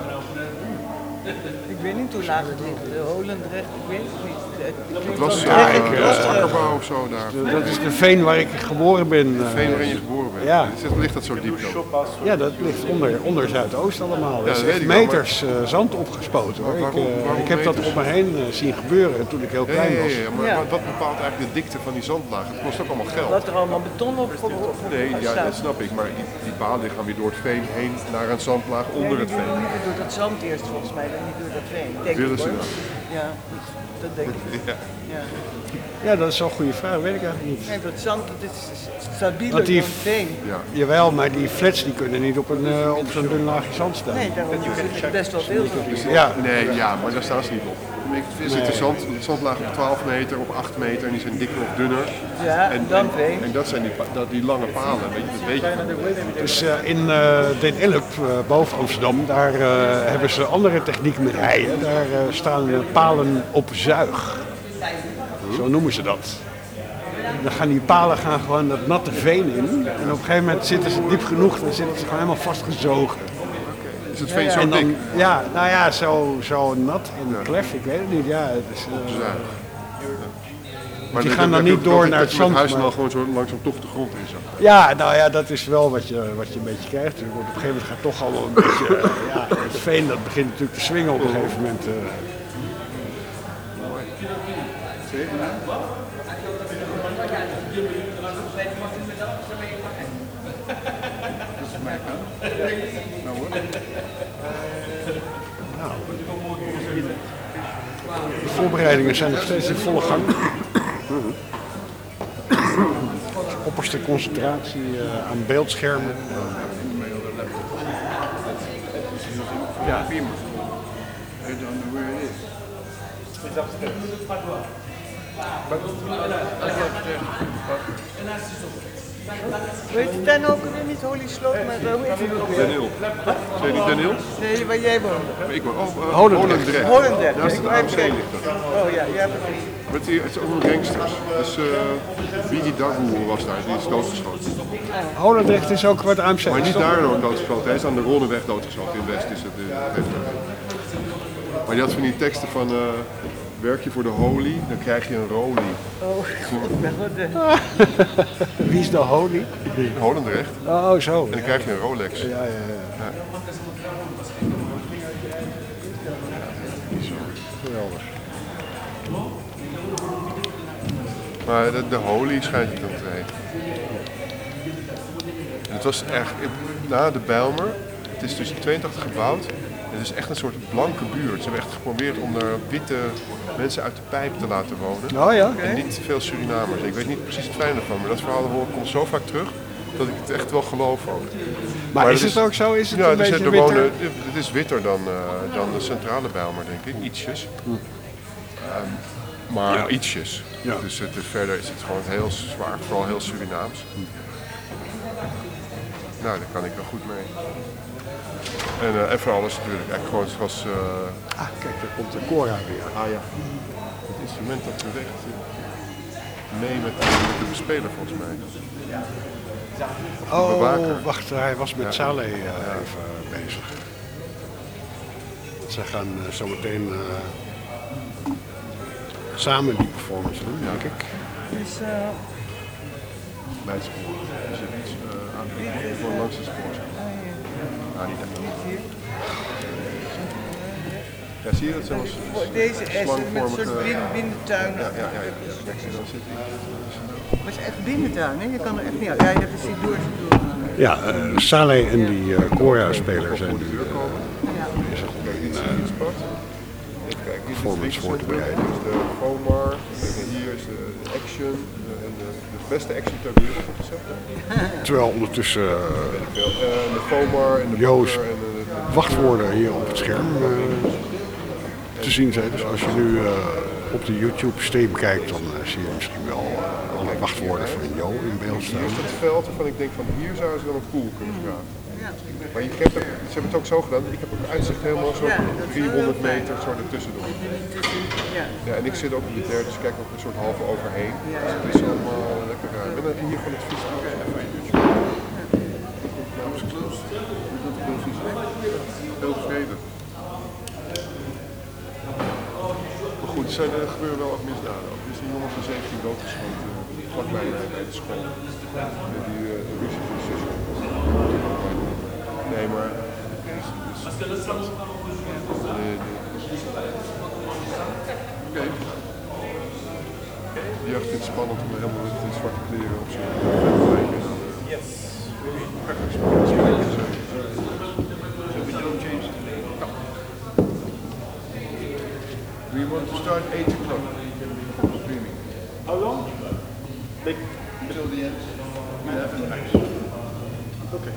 Ik weet niet hoe laag het ligt. De Holendrecht, ik weet het niet. Het was ja, uh, akkerbouw of zo daar. De, dat is de veen waar ik geboren ben. De veen waarin je geboren bent? Ja. Ligt dat zo diep dan? Ja, dat ligt onder, onder Zuidoost allemaal. Er ja, is meters wel, maar... uh, zand opgespoten hoor. Waarom, ik, uh, waarom ik heb meters? Dat om me heen uh, zien gebeuren toen ik heel klein ja, ja, was. Ja, ja, maar ja. wat bepaalt eigenlijk de dikte van die zandlaag? Het kost ook allemaal geld. Dat er allemaal beton op voor Nee, ja, dat snap ik. Maar die, die palen gaan weer door het veen heen naar een zandlaag onder het veen. Liever door dat zand eerst volgens mij dan niet door dat veen. Denk Willen ik, ze dat? Ja, dat denk ik. Ja. Ja. Ja, dat is wel een goede vraag, weet ik eigenlijk niet. Nee, dat zand dat is stabieler die, dan veen. Ja. Jawel, maar die flats die kunnen niet op, een, uh, op zo'n dun laagje zand staan. Nee, daarom is het best wel veel. Ja. Nee, ja, maar daar staan ze niet op. Er zit de zand, zandlaag op twaalf meter, op acht meter en die zijn dikker of dunner. Ja, en dan en, veen. En dat zijn die, dat, die lange palen, weet je, dat weet je. Dus uh, in uh, Den Ilp, uh, boven Amsterdam, daar uh, hebben ze andere techniek met heien. Daar uh, staan uh, palen op zuig. Zo noemen ze dat. Dan gaan die palen gaan gewoon dat natte veen in. En op een gegeven moment zitten ze diep genoeg, dan zitten ze gewoon helemaal vastgezogen. Is het veen Ja, zo en dan, dik? ja, nou ja, zo, zo nat en klef, ik weet het niet. Ja, het is, uh, Zuig. Maar die gaan dan niet door naar het zand. Het huis dan maar- gewoon zo langzaam toch de grond in zakken. Ja, nou ja, dat is wel wat je, wat je een beetje krijgt. Want op een gegeven moment gaat toch allemaal een beetje... uh, ja, het veen dat begint natuurlijk te swingen op een gegeven moment. uh. Nou, de voorbereidingen zijn nog steeds in volle gang. Opperste concentratie uh, aan beeldschermen. Ja. Weet je ten ook weer niet Holy Sloot, maar uh, hoe heet het ook weer? Daniel. Zei je niet Daniel? Nee, waar jij woont. Ik woon. Oh, uh, Holendrecht. Holendrecht. Holendrecht. Naast Ik het wou A M C even ligt dat. Oh ja, ja precies. Maar het, het is ook een gangsters. Dus uh, Biggie Dagoe was daar, die is doodgeschoten. Holendrecht is ook wat A M C. Maar niet daar nog doodgeschoten, hij is aan de Ronneweg doodgeschoten. In West is het. Uh, het maar die had van die teksten van, uh, werk je voor de holy, dan krijg je een rolie. Oh, god, nou wat de... Wie is de holy? Holendrecht. Oh, zo. En dan krijg je een Rolex. Ja, ja, ja. Geweldig. Maar de, de Holy schijnt het dan te heten. En het was echt, na de Bijlmer, het is dus in tweeëntachtig gebouwd. Het is echt een soort blanke buurt. Ze hebben echt geprobeerd om er witte mensen uit de pijp te laten wonen. Oh ja? En niet te veel Surinamers. Ik weet niet precies het fijne ervan, maar dat verhaal hoor ik komt zo vaak terug dat ik het echt wel geloof ook. Maar, Maar is het het ook zo? Is het Ja, een dus beetje er witter? wonen, het is witter dan, uh, dan de centrale Bijlmer, denk ik. Ietsjes. Um, maar Ja. ietsjes. Ja. Dus het, verder is het gewoon heel zwaar, vooral heel Surinaams. Nou, daar kan ik wel goed mee. En, uh, en voor alles natuurlijk, echt gewoon zoals... Uh... Ah, kijk, daar komt de Cora weer. Ah ja, het instrument dat beweegt uh, mee met de, met de bespeler volgens mij. Oh, bewaker. wacht, hij was met Ja. Saleh uh, even bezig. Ze gaan uh, zometeen uh, samen die performance doen, denk ik. Dus, uh, Bij het spoor. Er zit iets uh, aan de voor langs het spoor. Ah, niet echt. Ja, zie je dat zoals deze is met een soort slangvormige... binnen, binnentuin. Ja, ja, ja. ja. Dan zit hij. Maar het is echt binnentuin, hè? Je kan er echt niet uit. Ja, je hebt het door te doen. Ja, uh, Saleh en die uh, Cora-speler zijn nu uh, Ja. bezig om een Iets, uh, iets pakt. Even kijken, hier is performance voor te het bereiden. Dit is de Fomar. En hier is de, de action. De, en de, de beste action ter wereld, heb ik gezegd. Terwijl ondertussen uh, Weet ik veel. En de Fomar en de Joost Bakker en de, de, de, wachtwoorden hier op het scherm uh, te zien zijn. Dus als je nu uh, op de YouTube stream kijkt, dan uh, zie je misschien wel uh, alle wachtwoorden van Jo in beeld hier staan. is het veld waarvan ik denk van hier zouden ze dan een pool kunnen graven. Maar je hebt ook, ze hebben het ook zo gedaan, ik heb ook uitzicht helemaal zo Ja, dat is driehonderd heel fijn. meter zo ertussen door. Ja. Ja, en ik zit ook in de derde, dus ik kijk ook een soort halve overheen. Dus het is allemaal lekker raar. En dan heb je hier gewoon het fiets ook even in YouTube. Heel tevreden. Maar goed, er, zijn, er gebeuren wel ook misdaden. Er is een jongen van zeventien doodgeschoten uh, vlakbij uh, bij de school. Met die uh, de Russische zus. Nee, maar... Dus, dus, Oké. Die jacht vindt het spannend om helemaal met die zwarte kleren op zo'n lijken. Yes. We want to start eight o'clock. Streaming. How long? Like Till the end. eleven max. okay.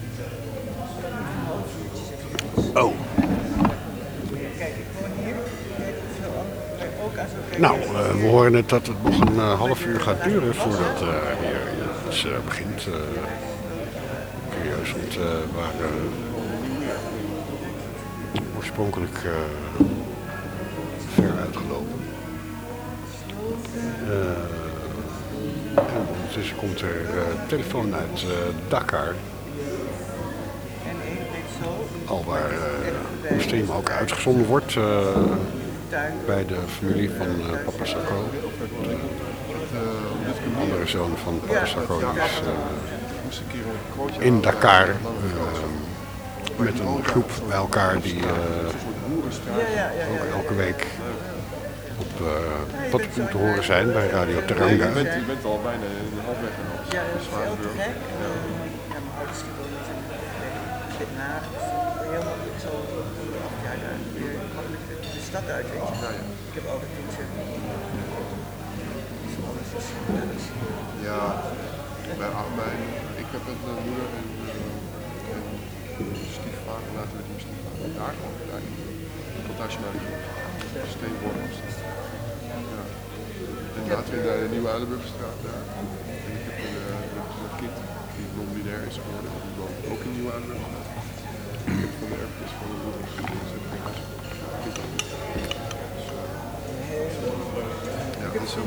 Oh. Nou, uh, we horen net dat het nog een uh, half uur gaat duren voordat uh, hier iets uh, begint. Uh, curieus, want uh, we waren oorspronkelijk uh, ver uitgelopen. Uh, en ondertussen komt er uh, telefoon uit uh, Dakar. Al waar uh, de stream ook uitgezonden wordt uh, bij de familie van uh, Papa Sarko. De andere zoon van Papa Sarko is uh, in Dakar uh, met een groep bij elkaar die uh, ook elke week op uh, wat te horen zijn bij Radio Teranga. Je bent, je bent al bijna in de halfweg en alles. Ja, dat is heel te gek. Ja, mijn ouders die wonen in Den Haag. Helemaal niet zo ja, ja, makkelijk de stad uit, weet je. Ja, ja. Ik heb altijd fietsen. Ja, bij, bij, ik heb met mijn moeder en, en, en stiefvader, natuurlijk mijn stiefvader, daar gewoon gedaan. Plantage naar de Steenborg afstand. Ja. En later in de Nieuwe Uilenburgstraat daar. En ik heb een, uh, een kind die non-binair is geworden, die woont ook in Nieuwe Uilenburgstraat. Ik heb van de erfenis van mijn moeder gezet. Ja, dat is zo.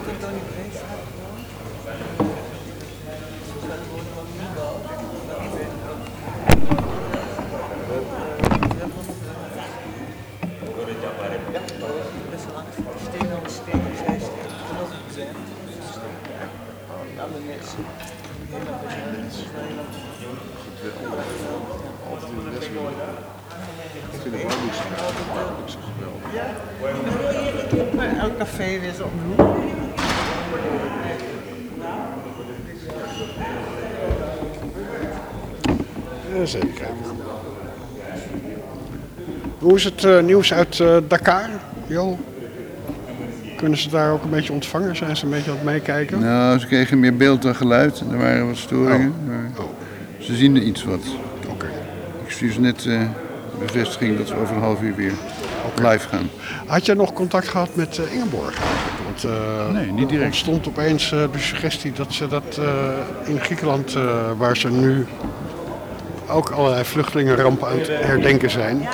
Altijd in de les willen. Ik vind het wel moeilijk. Ja, ik heb elk café weer zo om de hoek. Zeker. Hoe is het uh, nieuws uit uh, Dakar, Jo? Kunnen ze daar ook een beetje ontvangen? Zijn ze een beetje aan het meekijken? Nou, ze kregen meer beeld dan geluid. Er waren wat storingen. Oh. Maar Oh. ze zien er iets wat. Oké. Okay. Ik stuur ze net uh, bevestiging dat we over een half uur weer okay. live gaan. Had jij nog contact gehad met uh, Ingeborg? Want, uh, nee, niet direct. Er stond opeens uh, de suggestie dat ze dat uh, in Griekenland, uh, waar ze nu ook allerlei vluchtelingenrampen aan het herdenken zijn.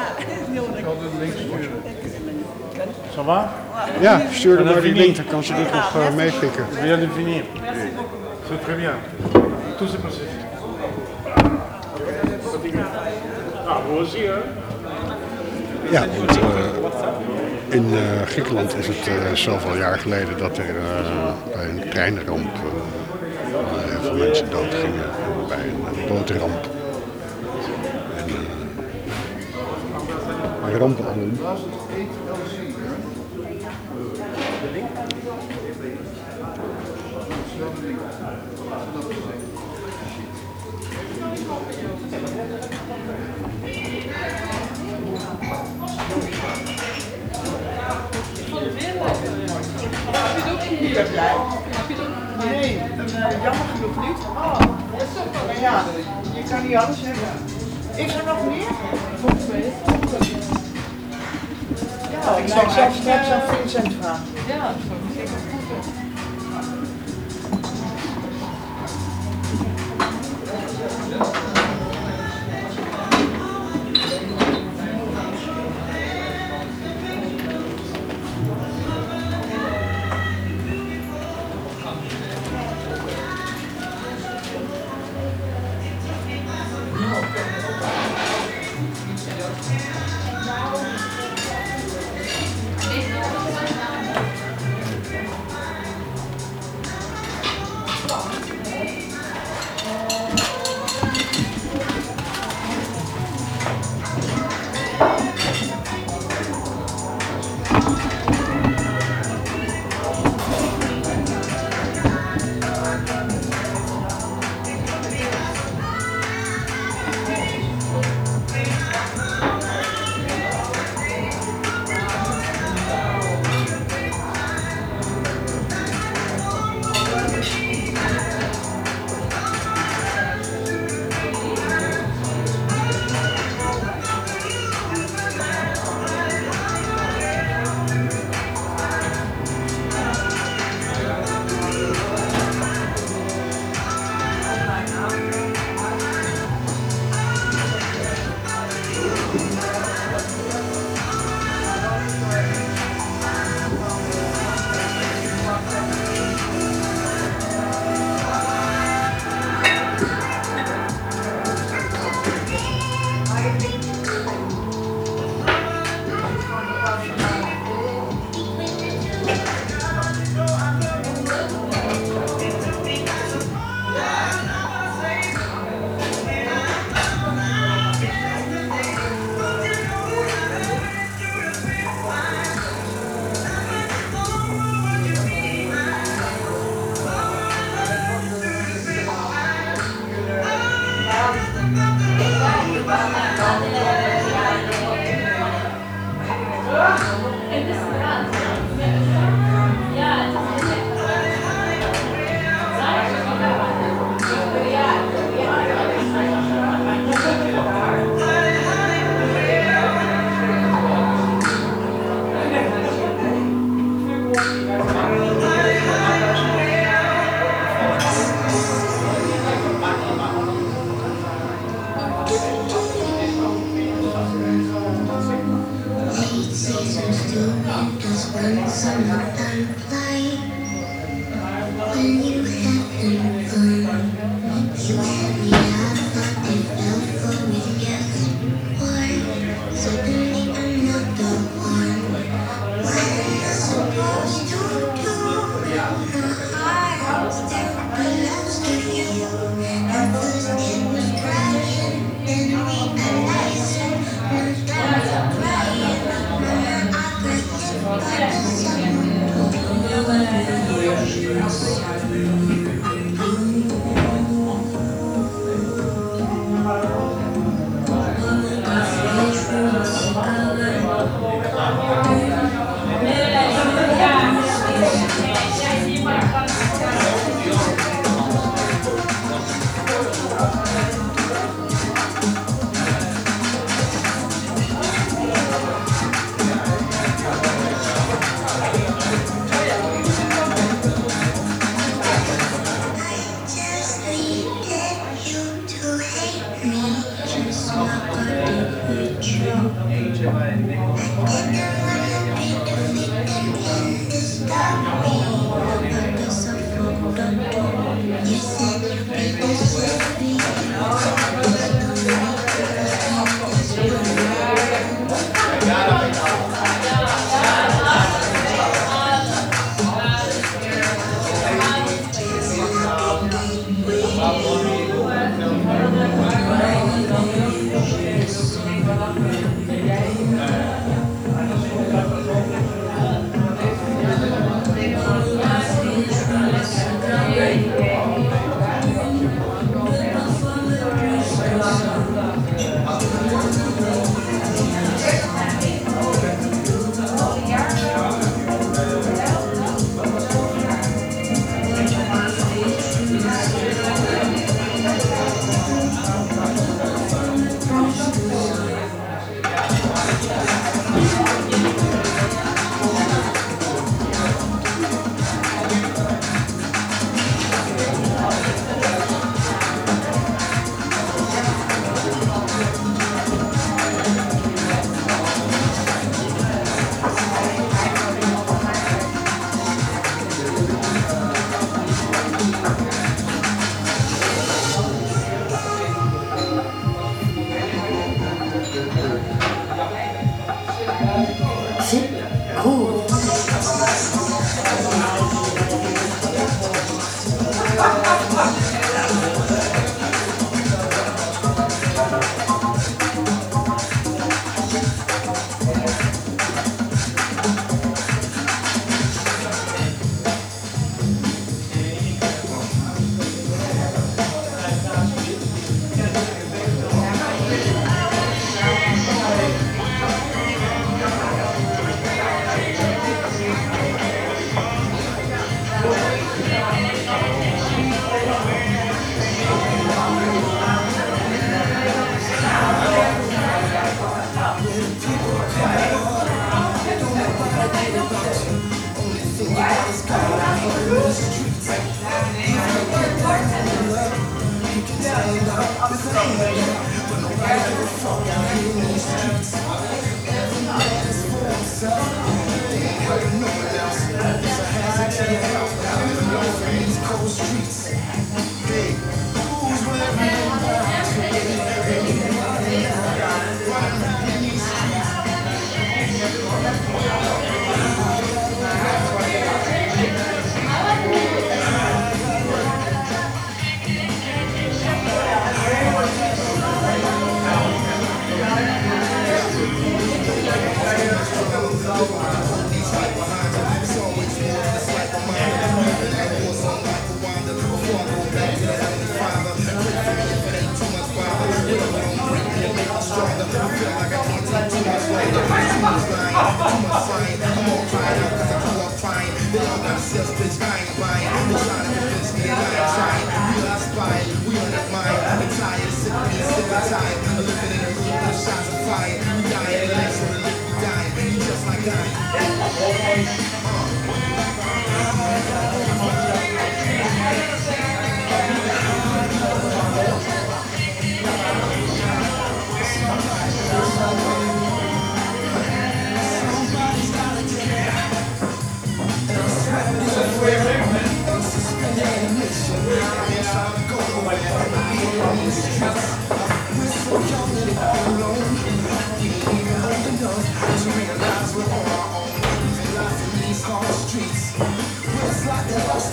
Ça va? Ja, stuur er maar die link, dan kan ze dit nog uh, meepikken. Bien de finir. C'est très bien. Tout s'est passé. Ah, vous aussi, hè? Ja, want uh, in uh, Griekenland is het uh, zoveel jaar geleden dat er uh, bij een treinramp uh, heel veel mensen doodgingen. Bij een bootramp. En uh, rampen alom. Nee, uh, jammer genoeg niet. Oh, maar ja, je kan niet alles hebben. Is er nog meer? Volgens mij. Ja, ik zou zelfs straks aan Vincent vragen. Ja, seasons to winters when summertime flies. When you having fun, you had me, I thought they fell for me, yes. Or suddenly another one. What am I supposed to do? My heart still belongs to you. At first it was crying, then realizing nothing was crying. Mama, I cried it, but the someone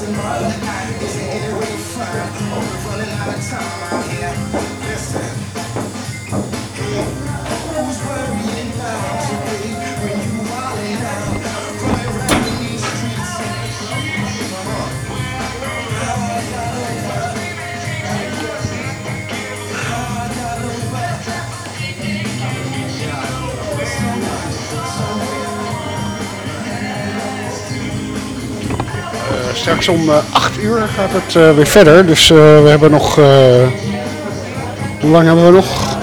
Straks om uh, acht uur gaat het uh, weer verder, dus uh, we hebben nog... Uh, hoe lang hebben we nog?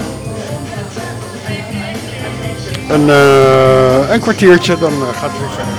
Een, uh, een kwartiertje, dan uh, gaat het weer verder.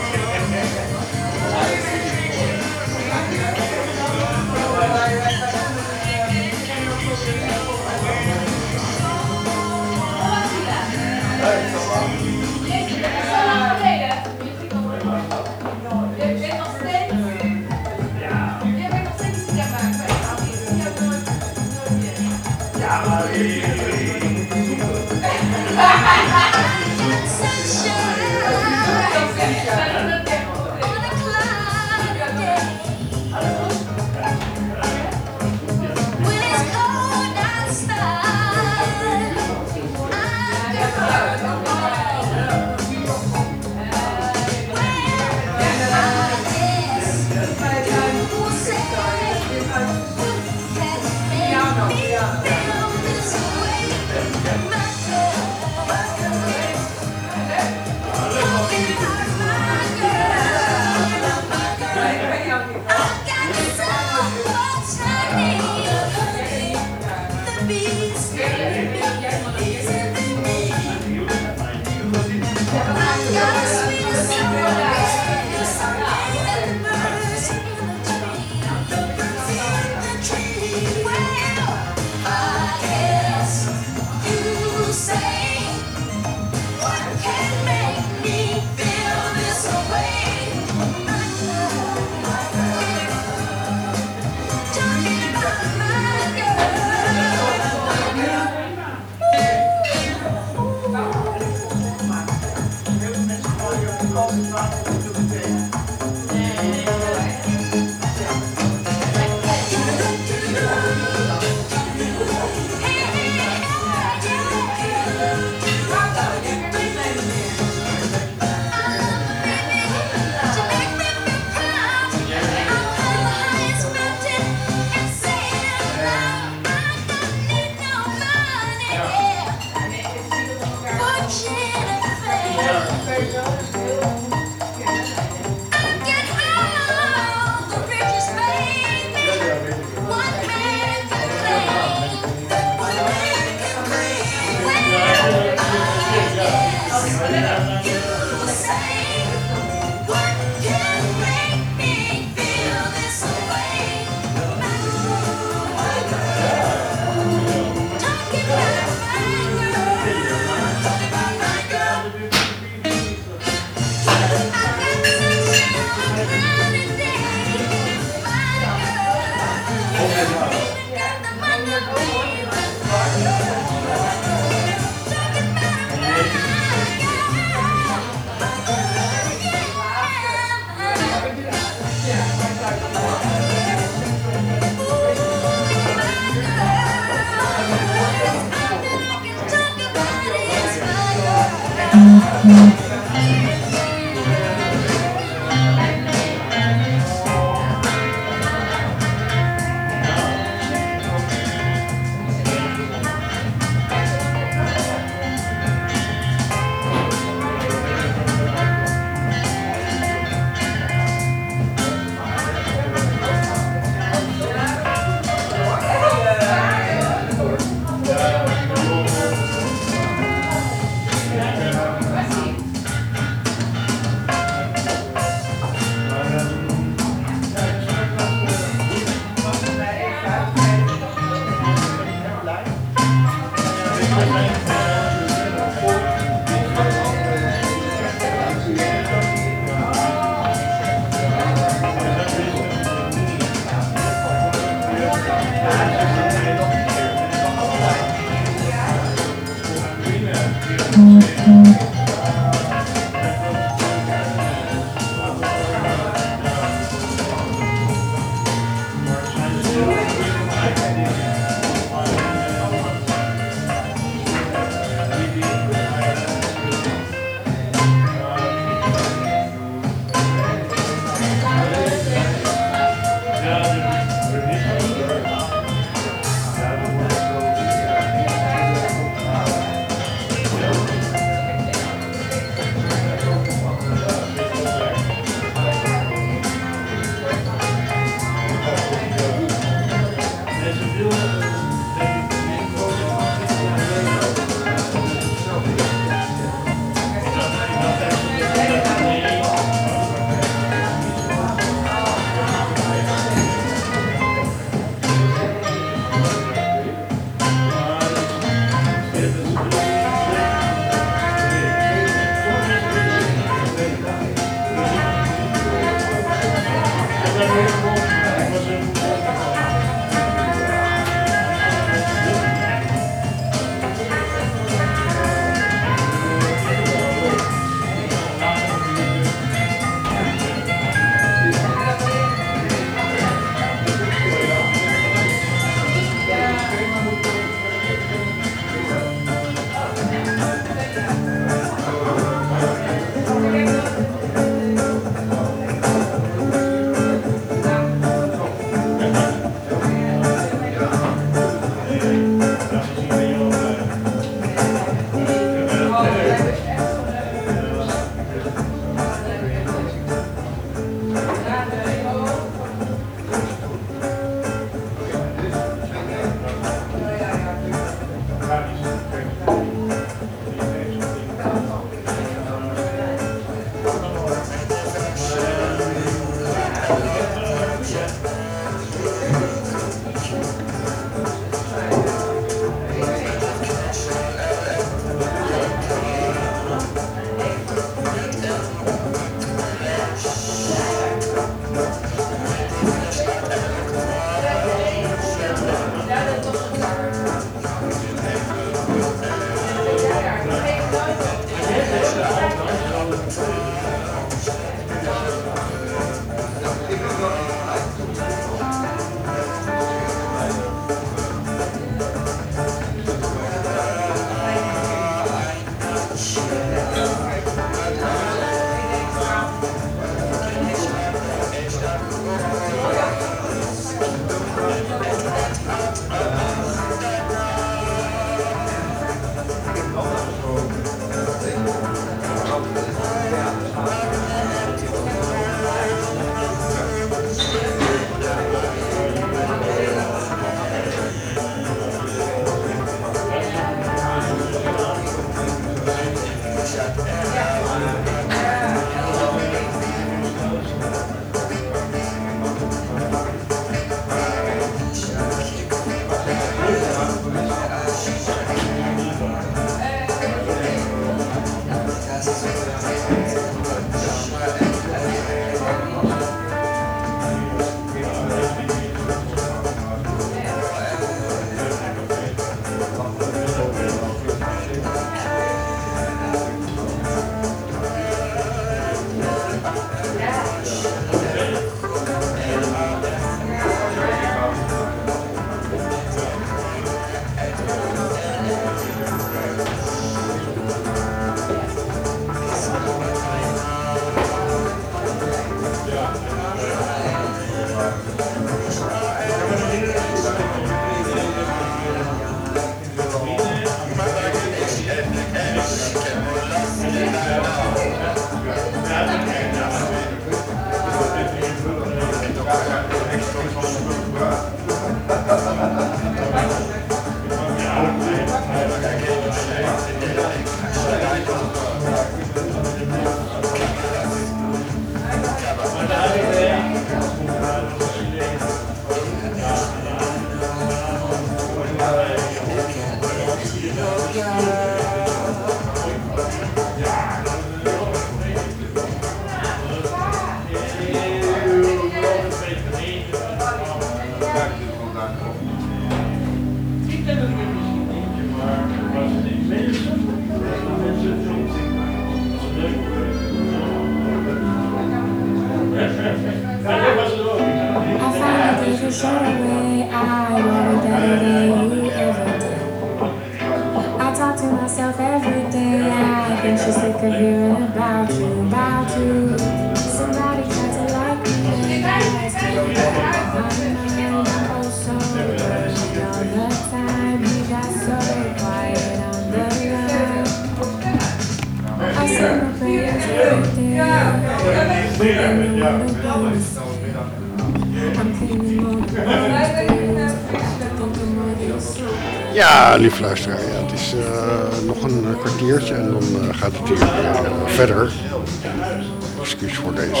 Ja, lief luisteraar, ja, het is uh, nog een uh, kwartiertje en dan uh, gaat het hier uh, verder. Excuus voor deze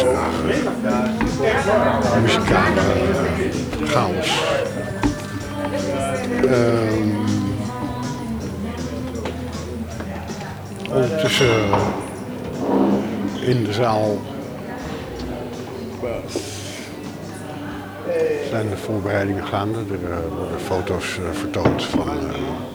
uh, muzikale uh, chaos. Um, ondertussen uh, in de zaal zijn de voorbereidingen gaande. Er uh, worden foto's uh, vertoond van uh,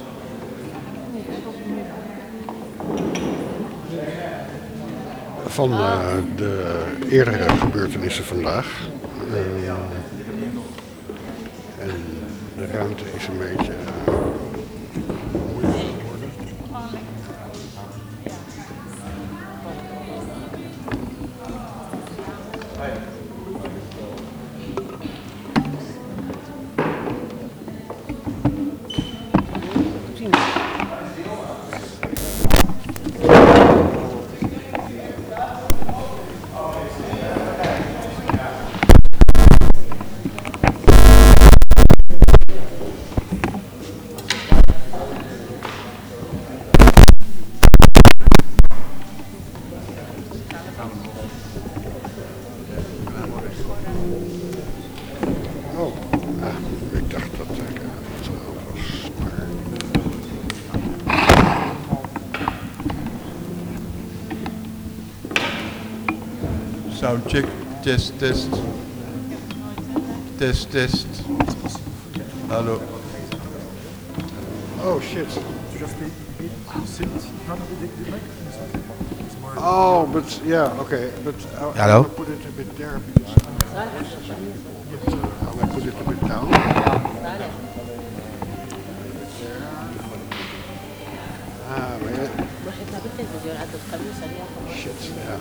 van uh, de eerdere gebeurtenissen vandaag. Uh, en de ruimte is een beetje uh, moeilijk geworden. Sound check, test, test. Test, test. Hallo. Oh shit. Oh, but yeah, okay, but I, I Hello? want to put it a bit there because I want to put it a bit down. Ah, maar shit, ja.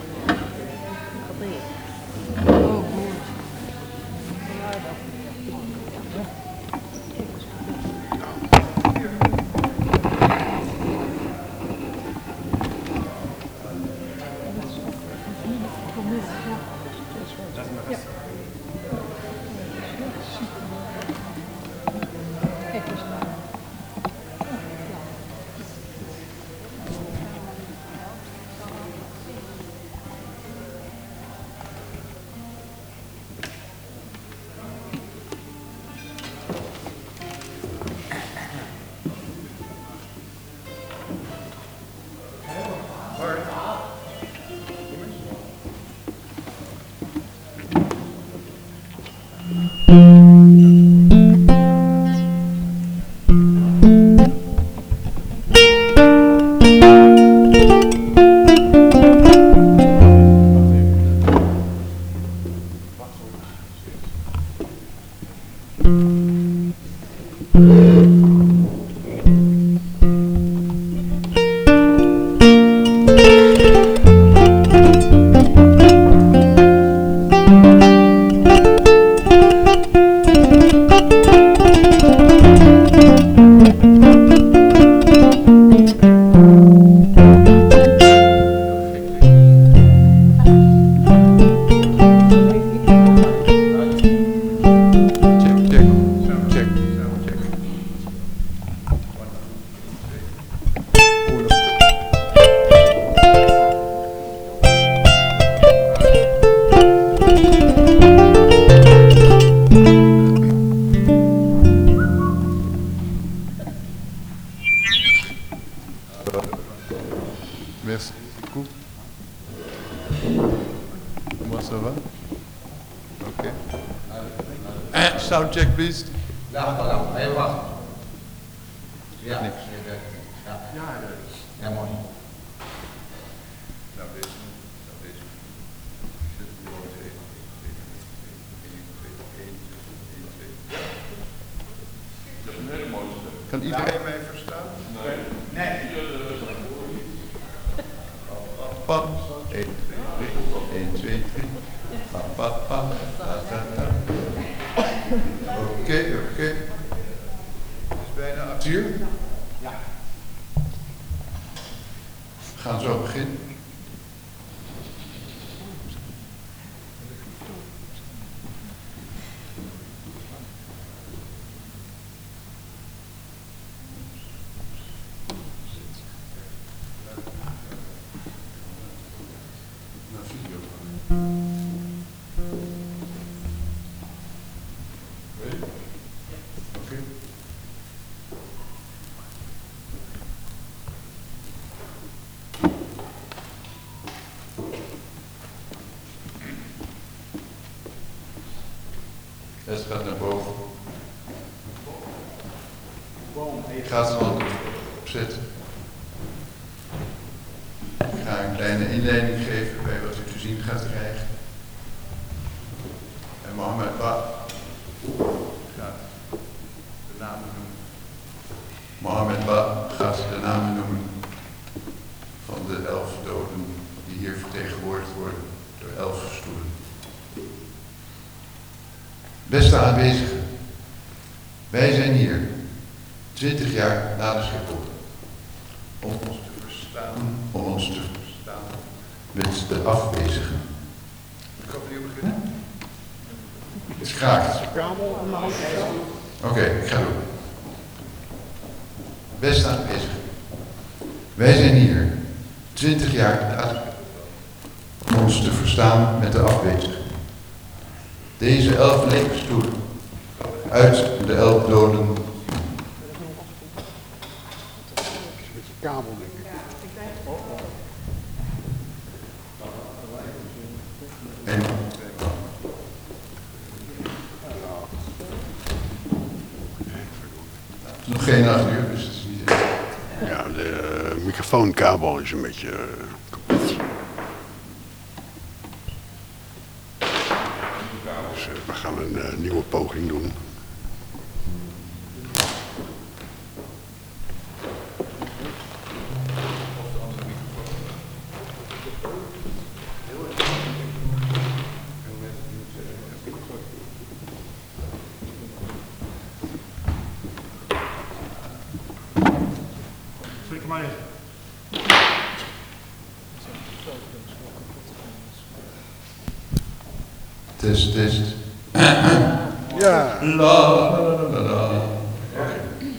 Merci beaucoup. Comment ça va? Ok. Sound check, please. Ja, dat even wachten. Ja, niks. ja, ja. Ja, Ja, mooi. Nou, deze, nou, deze. Zet het bureau eens even. Dat is een hele mooie stuk. Kan iedereen mij verstaan? Nee. Nee. Pap, één, twee, drie. één, twee, drie. Pap, pap, pap. Oké, oké. Het is bijna acht uur. Ja. We gaan zo beginnen. Nou, video. Ready? Oké. Het gaat naar boven. Ik ga het gewoon opzetten. Ik ga een kleine inleiding geven bij wat u te zien gaat krijgen. En Mohammed Ba gaat de namen noemen. Mohammed Ba gaat de namen noemen van de elf doden die hier vertegenwoordigd worden door elf stoelen. Beste aanwezigen, wij zijn hier, twintig jaar na de Schiphol, om ons te verstaan, om ons te verstaan met de afwezigen. Ik ga opnieuw beginnen. Het kraakt. Oké, okay, ik ga doen. Beste aanwezigen, wij zijn hier, twintig jaar na de Schiphol, om ons te verstaan met de afwezigen. Deze elf lege stoelen, uit de elf doden. Met je kabel, denk ik. En het is nog geen acht uur, dus het is niet. Ja, de uh, microfoonkabel is een beetje uh, kapot. Dus uh, we gaan een uh, nieuwe poging doen. Schrik maar in. Test, test. Ja. La la la la la. Oké.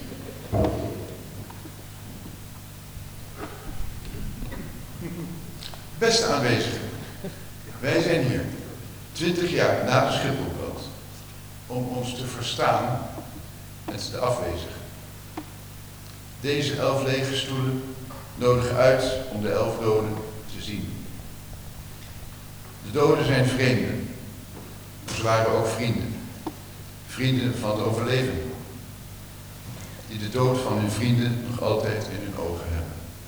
Beste aanwezigen, wij zijn hier, twintig jaar na de Schipholbrand, om ons te verstaan met de afwezigen. Deze elf lege stoelen nodigen uit om de elf doden te zien. De doden zijn vreemden. Ze waren ook vrienden. Vrienden van de overlevenden. Die de dood van hun vrienden nog altijd in hun ogen hebben.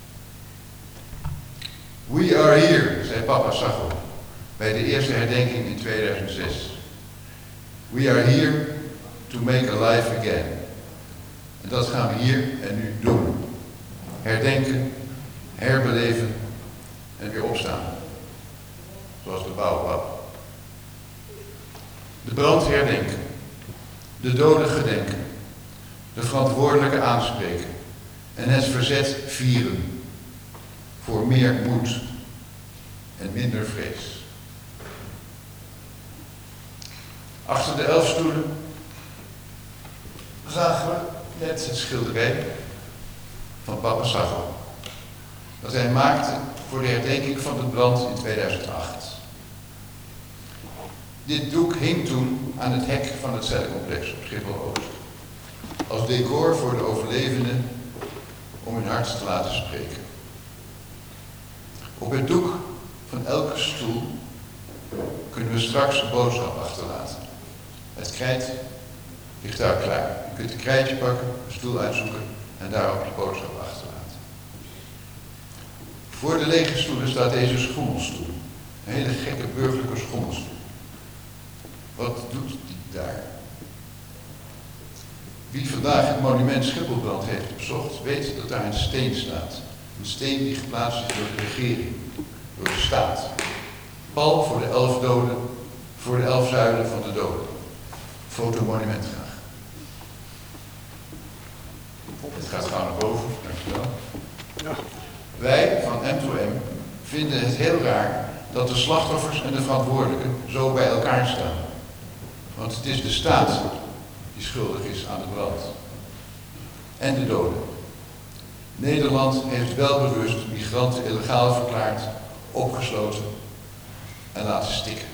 We are here, zei papa Sacho bij de eerste herdenking in tweeduizend zes. We are here to make a life again. En dat gaan we hier en nu doen. Herdenken, herbeleven en weer opstaan. Zoals de bouwbouw. De brand herdenken. De doden gedenken. De verantwoordelijke aanspreken. En het verzet vieren. Voor meer moed en minder vrees. Achter de elf stoelen zagen we net het schilderij van papa Sacho. Dat hij maakte voor de herdenking van de brand in tweeduizend acht. Dit doek hing toen aan het hek van het cellencomplex op Schiphol-Oost. Als decor voor de overlevenden om hun hart te laten spreken. Op het doek van elke stoel kunnen we straks een boodschap achterlaten. Het krijt ligt daar klaar. Je kunt een krijtje pakken, een stoel uitzoeken en daarop je boodschap achterlaten. Voor de lege stoelen staat deze schommelstoel. Een hele gekke burgerlijke schommelstoel. Wat doet die daar? Wie vandaag het monument Schipholbrand heeft bezocht, weet dat daar een steen staat. Een steen die geplaatst is door de regering, door de staat. Pal voor de elf doden, voor de elf zuilen van de doden. Fotomonument graag. Het gaat gauw naar boven, dankjewel. Ja. Wij van M twee M vinden het heel raar dat de slachtoffers en de verantwoordelijken zo bij elkaar staan. Want het is de staat die schuldig is aan de brand. En de doden. Nederland heeft welbewust migranten illegaal verklaard, opgesloten en laten stikken.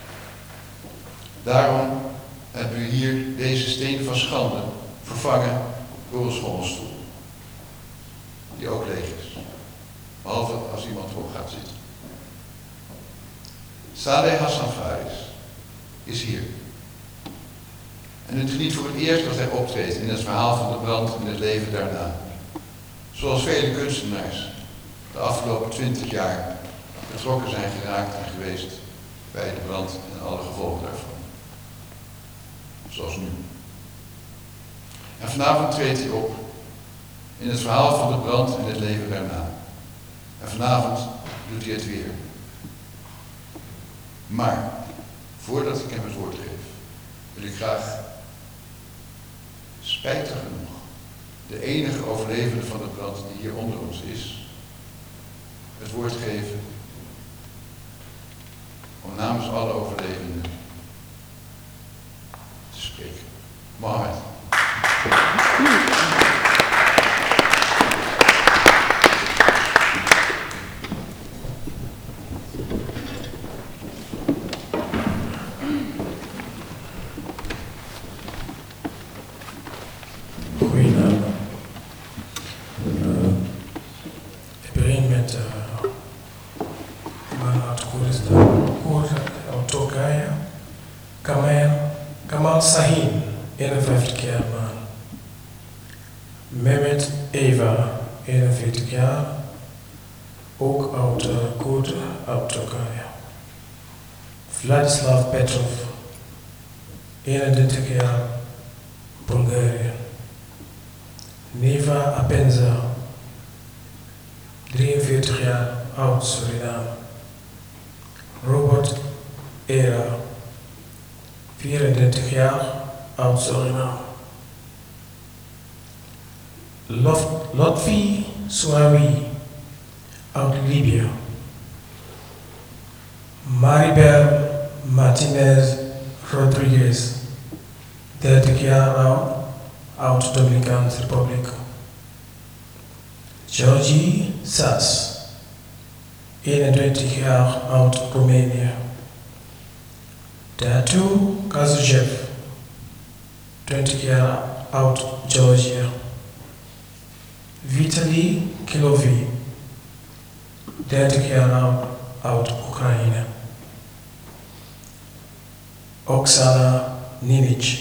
Daarom hebben we hier deze steen van schande vervangen door een schommelstoel. Die ook leeg is. Behalve als iemand erop gaat zitten. Saleh Hassan Faris is hier. En het is niet voor het eerst dat hij optreedt in het verhaal van de brand en het leven daarna. Zoals vele kunstenaars de afgelopen twintig jaar betrokken zijn geraakt en geweest bij de brand en alle gevolgen daarvan. Zoals nu. En vanavond treedt hij op in het verhaal van de brand en het leven daarna. En vanavond doet hij het weer. Maar, voordat ik hem het woord geef, wil ik graag, spijtig genoeg, de enige overlevende van de brand die hier onder ons is, het woord geven om namens alle overlevenden te spreken. Mohammed. Goedenavond. Uh, ik begin met uh, iemand uit Koerdistan, Koerd uit Turkije, Kamal, Kamal Sahin, eenenvijftig jaar man. Mehmet Eva, eenenveertig jaar, ook uit uh, Koerd uit Turkije. Vladislav Petrov, eenendertig jaar, Bulgarije. Neva Apenza, drieënveertig jaar, oud Suriname. Robert Era, vierendertig jaar, oud Suriname. Lotfi Souawi, oud Libië. Maribel Martinez Rodriguez, dertig jaar oud, oud Dominicaanse Republiek. Georgi Sas, eenentwintig jaar, oud Roemenië. Tatu Kazuchev, twintig jaar, oud Georgië. Vitali Kilovi, dertig jaar oud, oud Oekraïne. Oksana Ninic.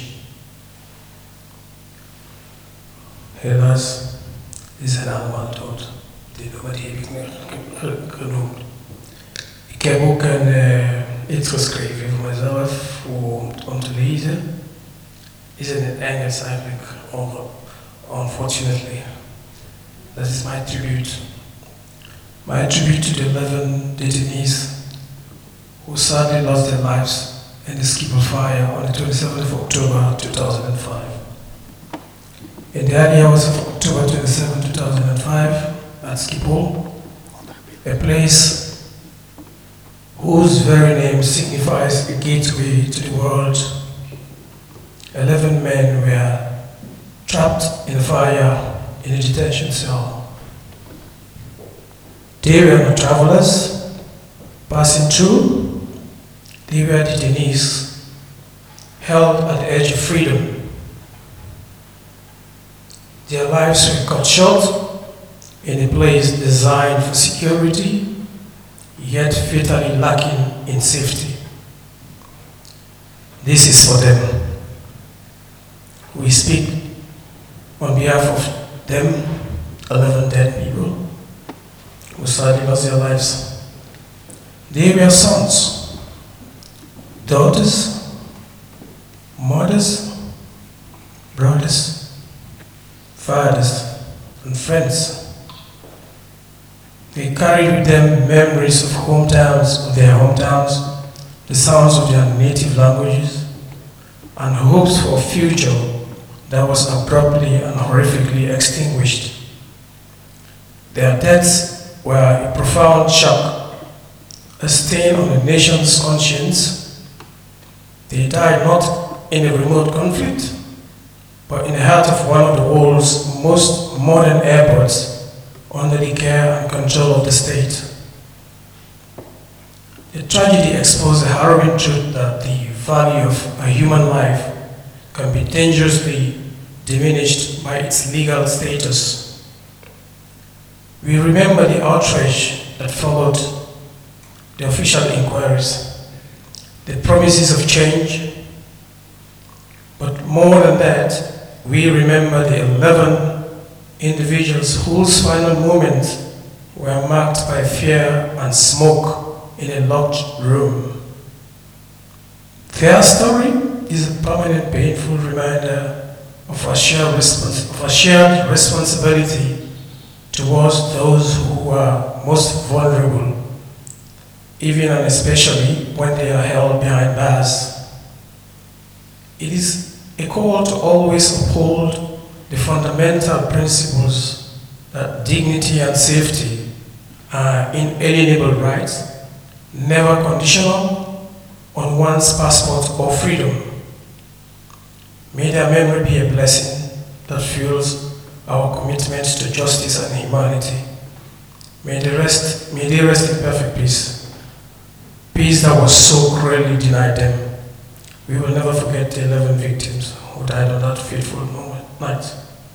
Helaas, die zijn allemaal dood. Die nummer die heb ik niet genoemd. Ik heb ook een, uh, iets geschreven voor mezelf om, om te lezen. Is in het Engels eigenlijk, unfortunately. That is my tribute. My tribute to the eleven detainees who sadly lost their lives in the Schiphol fire on the twenty-seventh of October two thousand five. In the early hours of October twenty-seventh, two thousand five, at Schiphol, a place whose very name signifies a gateway to the world, eleven men were trapped in a fire in a detention cell. They were not travelers passing through, they were detainees held at the edge of freedom. Their lives were cut short in a place designed for security, yet fatally lacking in safety. This is for them. We speak on behalf of them, eleven dead people who sadly lost their lives. They were sons, daughters, mothers, brothers, fathers, and friends. They carried with them memories of hometowns, of their hometowns, the sounds of their native languages, and hopes for a future that was abruptly and horrifically extinguished. Their deaths were a profound shock, a stain on the nation's conscience. They died not in a remote conflict, but in the heart of one of the world's most modern airports, under the care and control of the state. The tragedy exposed the harrowing truth that the value of a human life can be dangerously diminished by its legal status. We remember the outrage that followed the official inquiries, the promises of change, but more than that, we remember the eleven individuals whose final moments were marked by fear and smoke in a locked room. Their story is a permanent painful reminder of our shared, respons of our shared responsibility towards those who are most vulnerable, even and especially when they are held behind bars. It is a call to always uphold the fundamental principles that dignity and safety are inalienable rights, never conditional on one's passport or freedom. May their memory be a blessing that fuels our commitment to justice and humanity. May they rest, may they rest in perfect peace, peace that was so cruelly denied them. We will never forget the eleven victims who died on that fateful moment. Night.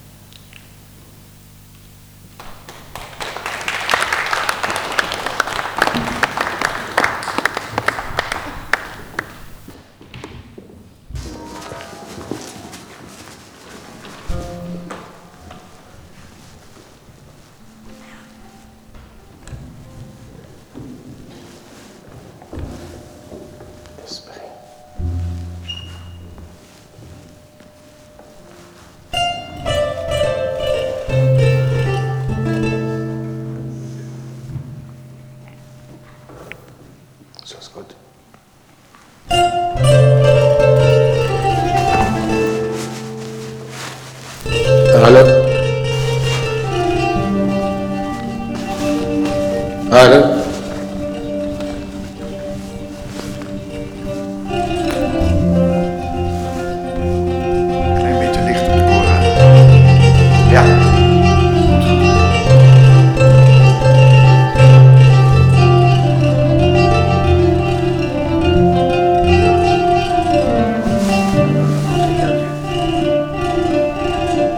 Hallo. Klein beetje licht op de koren. Ja.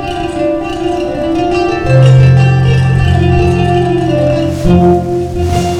Thank you.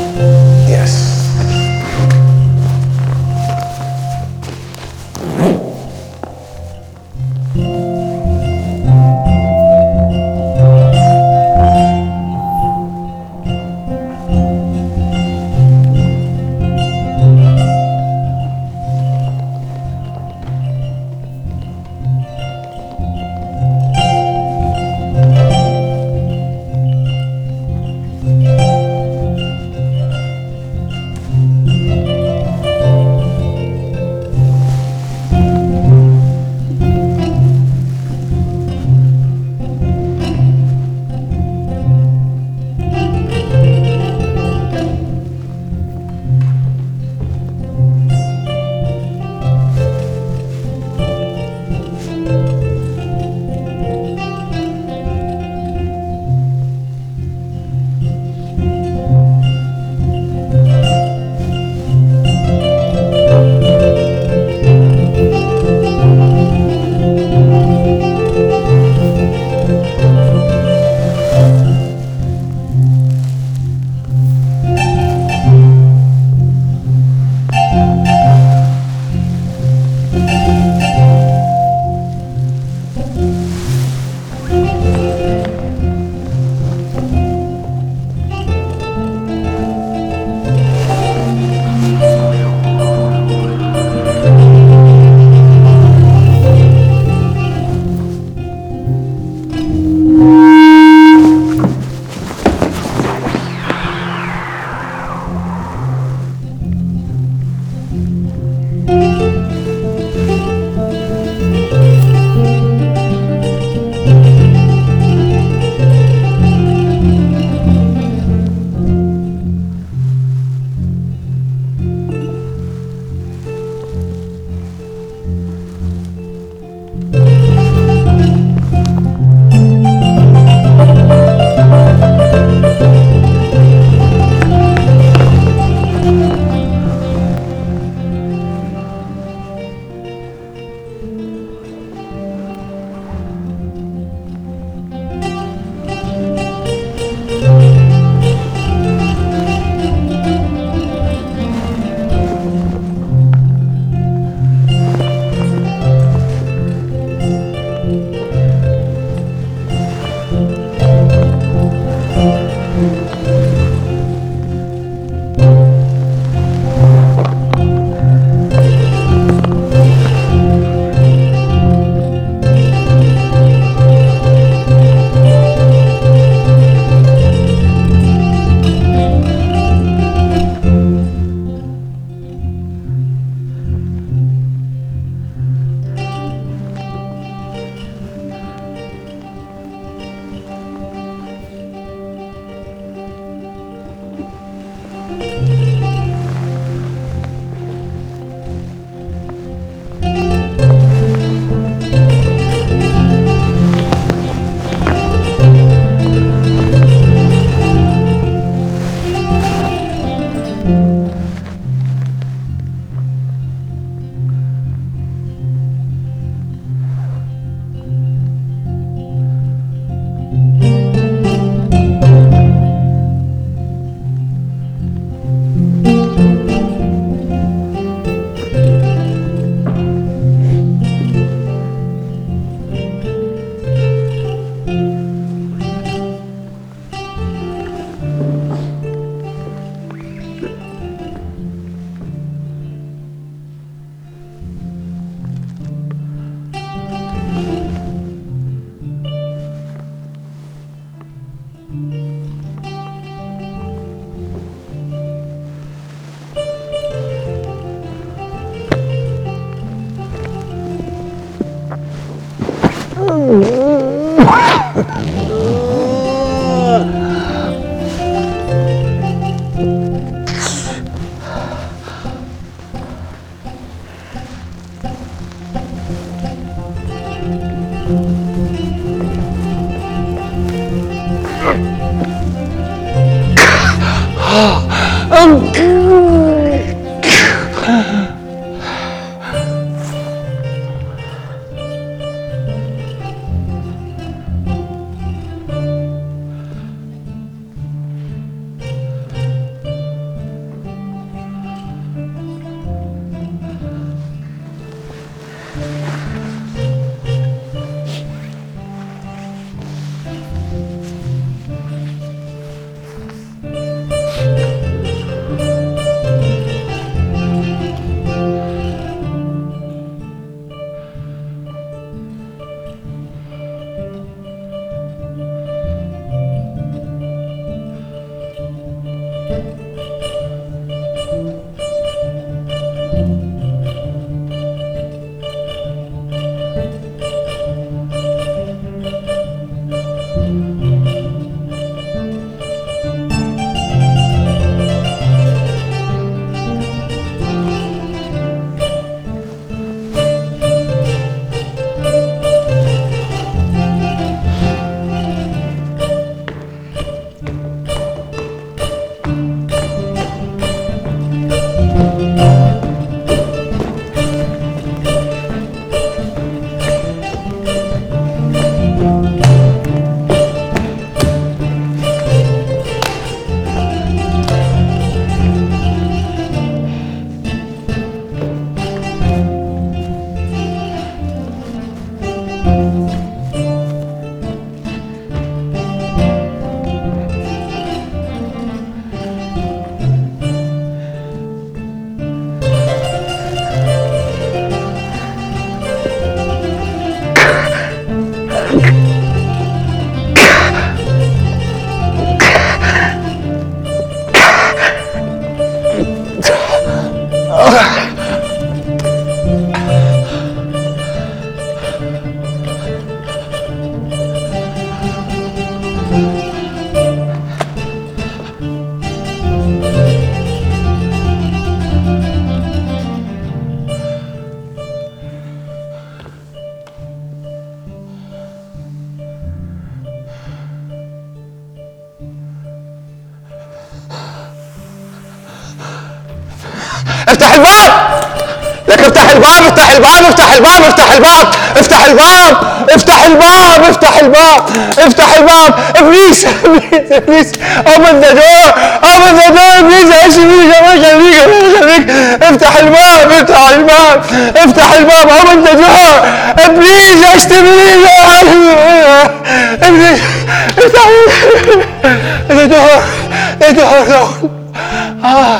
افتح الباب لك، افتح الباب افتح الباب افتح الباب افتح الباب افتح الباب افتح الباب افتح الباب افتح الباب ابليس ابليس ابليس open the door open the door ابليس ايش فيك الله يخليك الله يخليك افتح الباب افتح الباب افتح الباب open the door ابليس ايش تبي ابليس افتح the door the door اه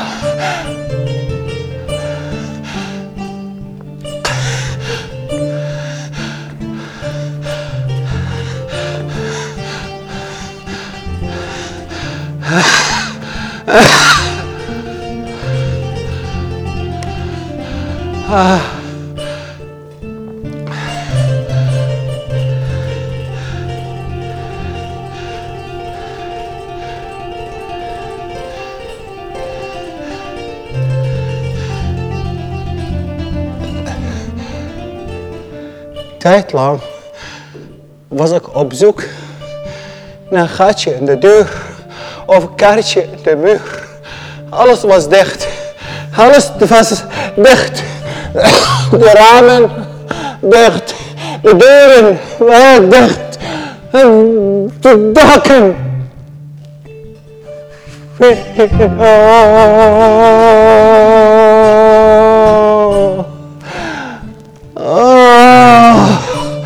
آه. Tijd lang was ik op zoek naar een gaatje in de deur of een kaartje in de muur. Alles was dicht. Alles was dicht. De ramen dicht. De deuren waren dicht. De daken. Oh.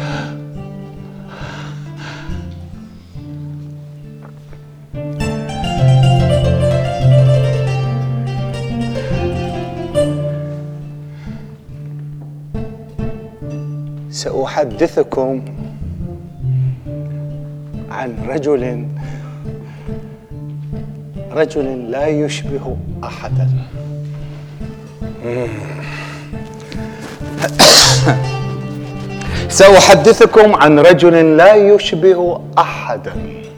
سأحدثكم عن رجل رجل لا يشبه أحدا. سأحدثكم عن رجل لا يشبه أحدا.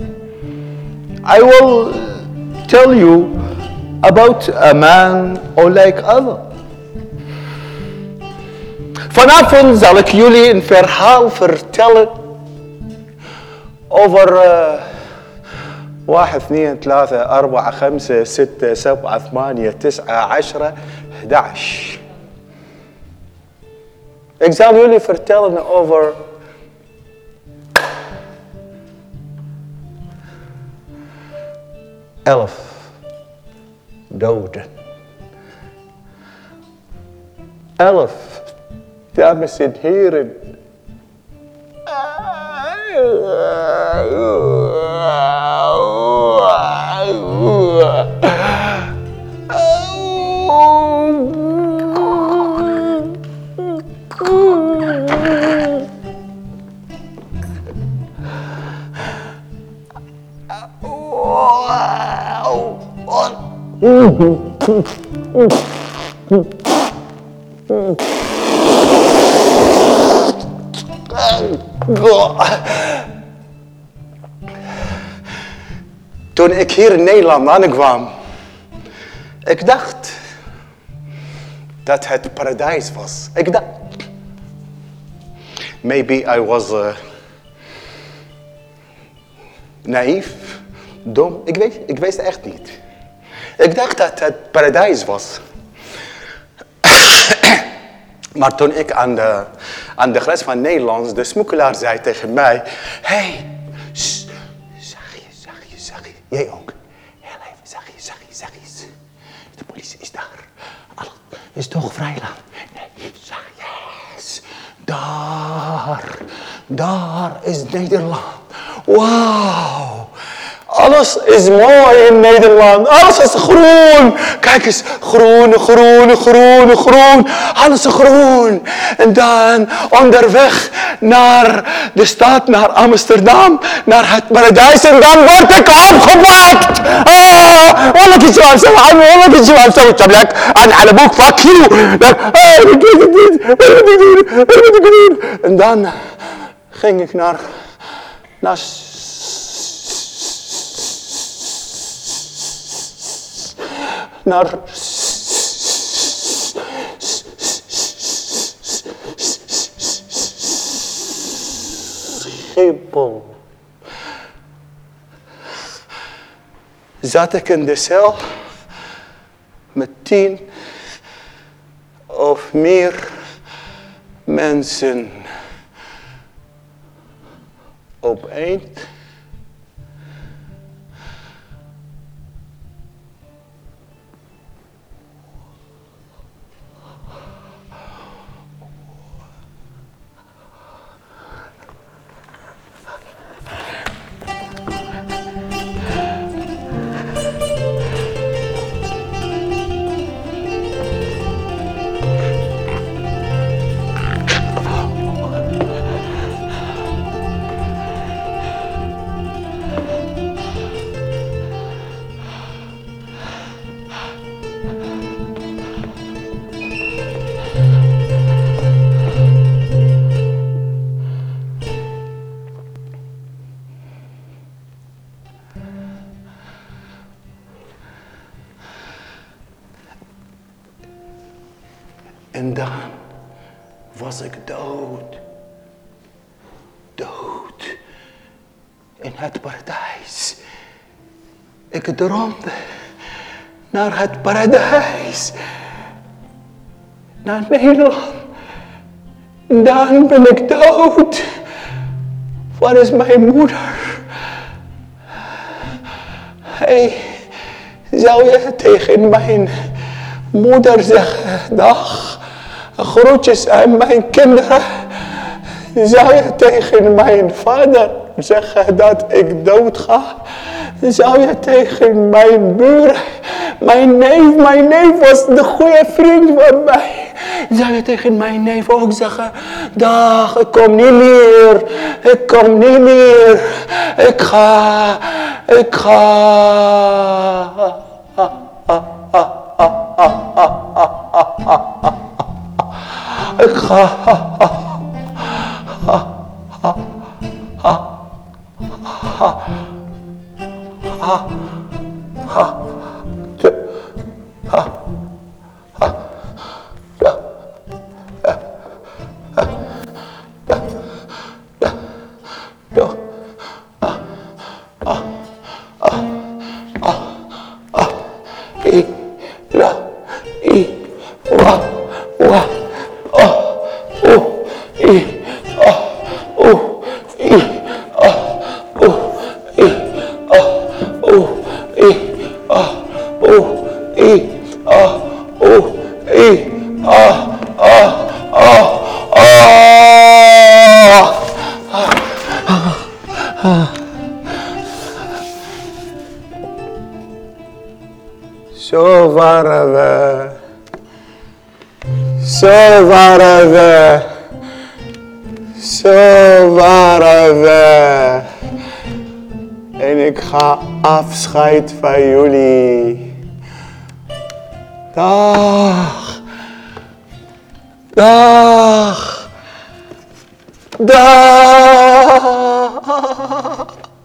I will tell you about a man unlike other. Vanavond zal ik jullie een verhaal vertellen over واحد اثنين ثلاثة أربعة خمسة ستة سبعة ثمانية تسعة عشرة أحد عشر. Ik zal jullie vertellen over elf doden. Elf, dames en heren. Toen ik hier in Nederland aankwam, ik dacht dat het paradijs was. Ik dacht, maybe I was uh, naïef, dom. Ik weet, ik wist echt niet. Ik dacht dat het paradijs was. Maar toen ik aan de, aan de grens van Nederland, de smokkelaar zei tegen mij, hey, shh, zachtjes, zachtjes, zachtjes. Jij ook. Heel even, zachtjes, zachtjes, zachtjes. De politie is daar. Alles is toch vrijland. Nee, zachtjes. Daar, daar is Nederland. Wauw. Alles is mooi in Nederland. Alles is groen. Kijk eens. Groen, groen, groen, groen. Alles is groen. En dan onderweg naar de stad, naar Amsterdam. Naar het paradijs. En dan word ik opgepakt. Ah, والله كنت سوى عنه والله كنت سوى مسوي شبلك أنا على أبوك fuck you. En dan ging ik naar, naar naar Schiphol. Zat ik in de cel met tien of meer mensen op één. En dan was ik dood. Dood. In het paradijs. Ik droomde naar het paradijs. Naar Nederland. Dan ben ik dood. Waar is mijn moeder? Hey, zou je tegen mijn moeder zeggen, dag? Groetjes aan mijn kinderen. Zou je tegen mijn vader zeggen dat ik dood ga? Zou je tegen mijn buren, mijn neef, mijn neef was de goede vriend van mij. Zou je tegen mijn neef ook zeggen, dag, ik kom niet meer, ik kom niet meer, ik ga, ik ga. Ik ga. Zo waren we, zo waren we, zo waren we. En ik ga afscheid van jullie. Dag, dag, dag.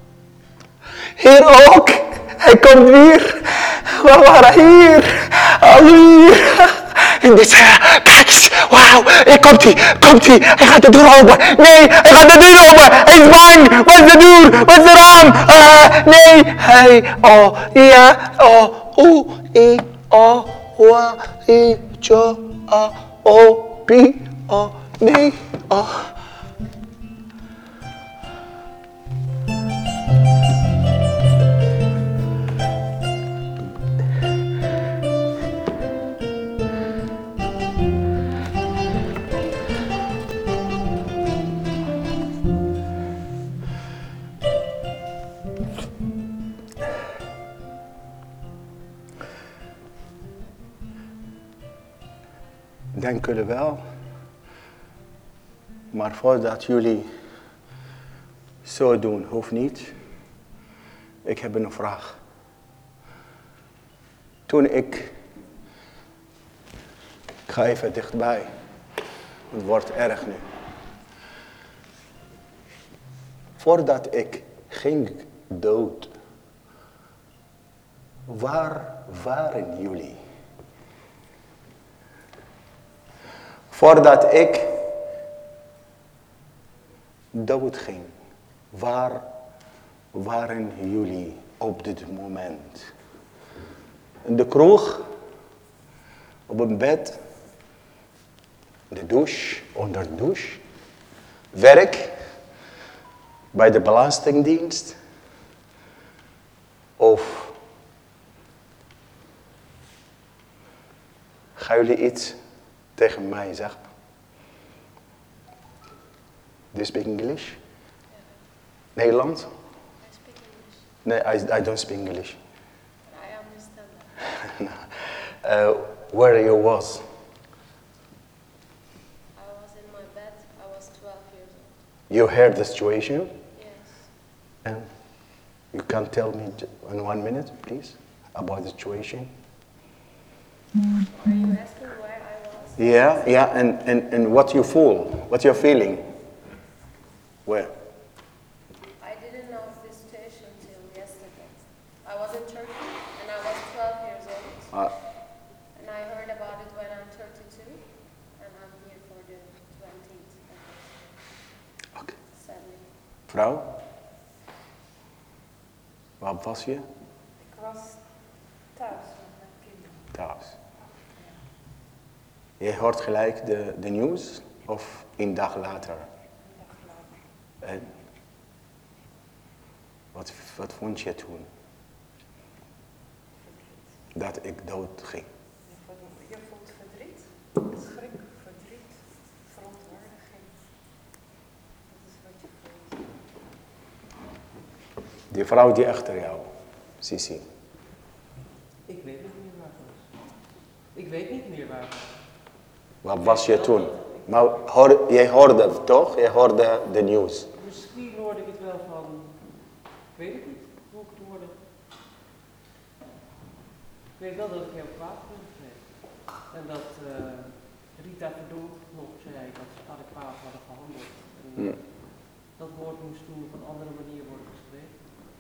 Hier ook, hij komt weer. We waren hier, alweer. In deze, kijk eens, wauw, hier komt hij, komt hij. Hij gaat de deur open. Nee, hij gaat de deur open. Hij is bang. Wat is de deur? Wat is de raam? Uh, nee, hij, oh, ja, oh, oeh, i, oh, wa, i, jo, a, o, pi, oh, nee, oh. Dank jullie wel. Maar voordat jullie zo doen, hoeft niet. Ik heb een vraag. Toen ik... Ik ga even dichtbij. Het wordt erg nu. Voordat ik ging dood, waar waren jullie? Voordat ik dood ging, waar waren jullie op dit moment? In de kroeg, op een bed, de douche, onder de douche, werk, bij de Belastingdienst of gaan jullie iets tegen mij zeggen? Do you speak English? Nederlands? Nee, I, I don't speak English. I understand that. uh, where you was? I was in my bed. I was twelve years old. You heard the situation? Yes. And you can tell me in one minute, please, about the situation? Are you asking where I was? Yeah, yeah, and, and, and what you feel, what you're feeling. Where? I didn't know of this situation till yesterday. I was in Turkey and I was twelve years old. Uh, and I heard about it when I'm thirty-two and I'm here for the twentieth. Okay. Sadly. Vrouw? Waar was je? Ik was thuis met kinderen. Thuis. Je hoort gelijk de, de nieuws of een dag later? En wat, wat vond je toen? Dat ik dood ging. Je voelt verdriet, schrik, verdriet, verontwaardiging. Dat is wat je voelt. Die vrouw die achter jou, Sisi. Ik weet niet meer waar het was. Ik weet niet meer waar het was. Wat was je toen? Maar hoor, jij hoorde het toch? Jij hoorde de nieuws. Misschien hoorde ik het wel van, ik weet het niet hoe ik het hoorde. Ik weet wel dat ik heel kwaad ben geweest. En dat uh, Rita Verdonk nog zei dat ze adequaat hadden gehandeld. En, uh, Hmm. Dat woord moest toen op een andere manier worden gesproken.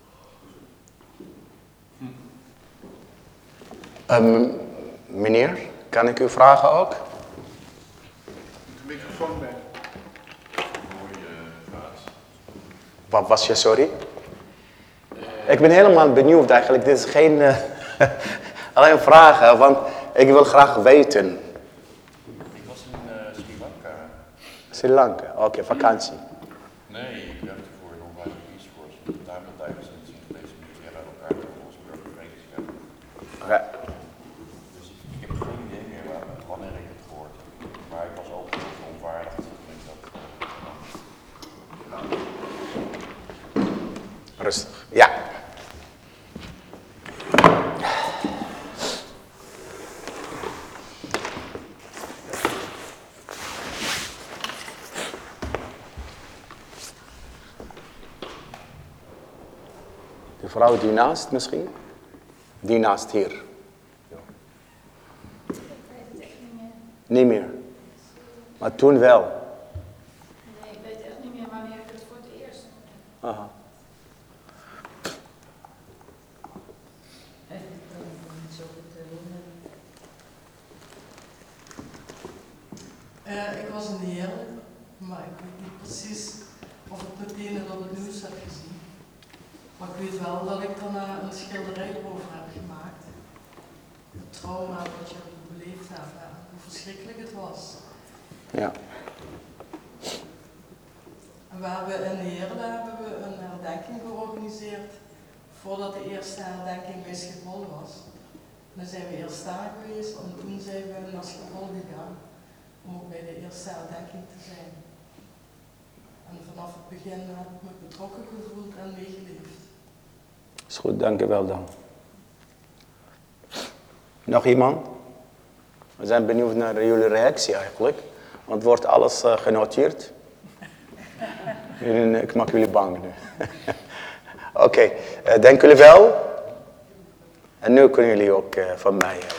Um, meneer, kan ik u vragen ook? De microfoon bij. Mooie vraag. Wat was je, sorry? Uh, ik ben helemaal benieuwd eigenlijk. Dit is geen uh, alleen vragen, want ik wil graag weten. Ik was in uh, Sri Lanka. Sri Lanka, oké, okay, vakantie. Nee, ik werkte voor een online Peace Force. Daar hebben we tijdens het zien gelezen met jij bij elkaar met ons burgervredeswerk. Okay. Dus ik heb geen idee meer waar, wanneer ik het gehoord heb. Maar ik was ook heel verontwaardigd toen ik dat. Rustig, ja. De vrouw die naast misschien? Die naast hier. Ja. Ik weet het echt niet meer. Niet meer. Maar toen wel. Nee, ik weet echt niet meer wanneer ik het voor het eerst hoorde. Aha. En ik kan het niet zo vertellen. Uh, ik was in de Heerlijk, maar ik weet niet precies of ik meteen het op het nieuws heb gezien. Maar ik weet wel dat ik daarna een schilderij over heb gemaakt. Het trauma wat je beleefd hebt en hoe verschrikkelijk het was. Ja. En we hebben in de Heerlen hebben we een herdenking georganiseerd voordat de eerste herdenking bij Schiphol was. En dan zijn we eerst daar geweest en toen zijn we naar Schiphol gegaan om ook bij de eerste herdenking te zijn. En vanaf het begin heb ik me betrokken gevoeld en meegeleefd. Is goed, dank u wel dan. Nog iemand? We zijn benieuwd naar jullie reactie eigenlijk. Want wordt alles uh, genoteerd. Ik maak jullie bang nu. Oké, okay. uh, dank jullie wel. En nu kunnen jullie ook uh, van mij. Uh.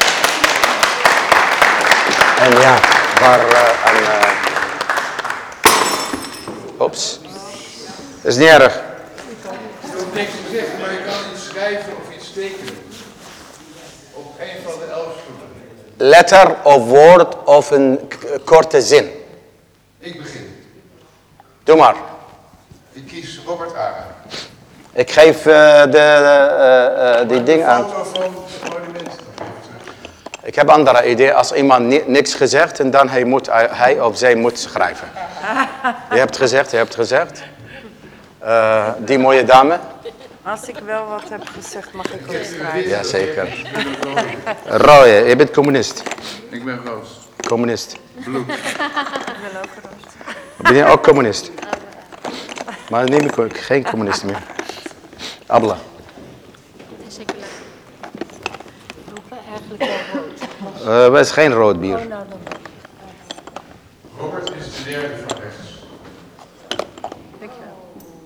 En ja, waar uh, aan... Uh... Oeps. Dat is niet erg. wordt niks gezegd, maar je kan iets schrijven of iets tekenen. Op een van de elf stoelen. Letter of woord of een k- korte zin. Ik begin. Doe maar. Ik kies Robert A. Ik geef uh, de, uh, uh, die ding aan. Foto van het monument. Ik heb een andere idee. Als iemand ni niks gezegd en dan hij, moet, hij of zij moet schrijven. Je hebt gezegd, je hebt gezegd. Uh, die mooie dame. Als ik wel wat heb gezegd, mag ik ook schrijven. Jazeker. Roy, je bent communist. Ik ben roos. Communist. Bloed. Ik ben ook roos. Ben je ook communist? Maar niet meer, geen communist meer. Abla. Secular. Roepen eigenlijk wel rood. Uh, wij is geen rood bier. Oh, nou, dan. Robert is de derde van rechts. Dankjewel.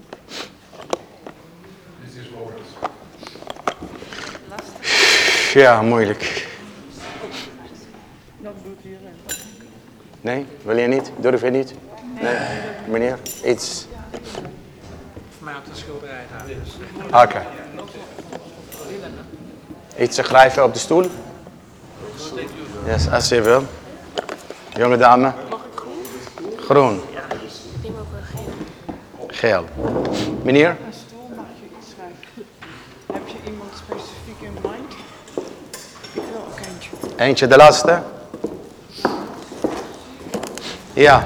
Dit is Robert. Ja, moeilijk. Dat doet hier. Nee, wil je niet? Durf je niet? Nee, meneer, iets. Voor mij op de schilderij daar. Dus. Oké. Okay. Iets te schrijven op de stoel? Yes, als je wil. Jonge dame. Groen. Neem ook wel Geel. geel. Meneer? Een stoel mag je iets schrijven. Heb je iemand specifiek in mind? Ik wil ook eentje. Eentje, de laatste. Ja.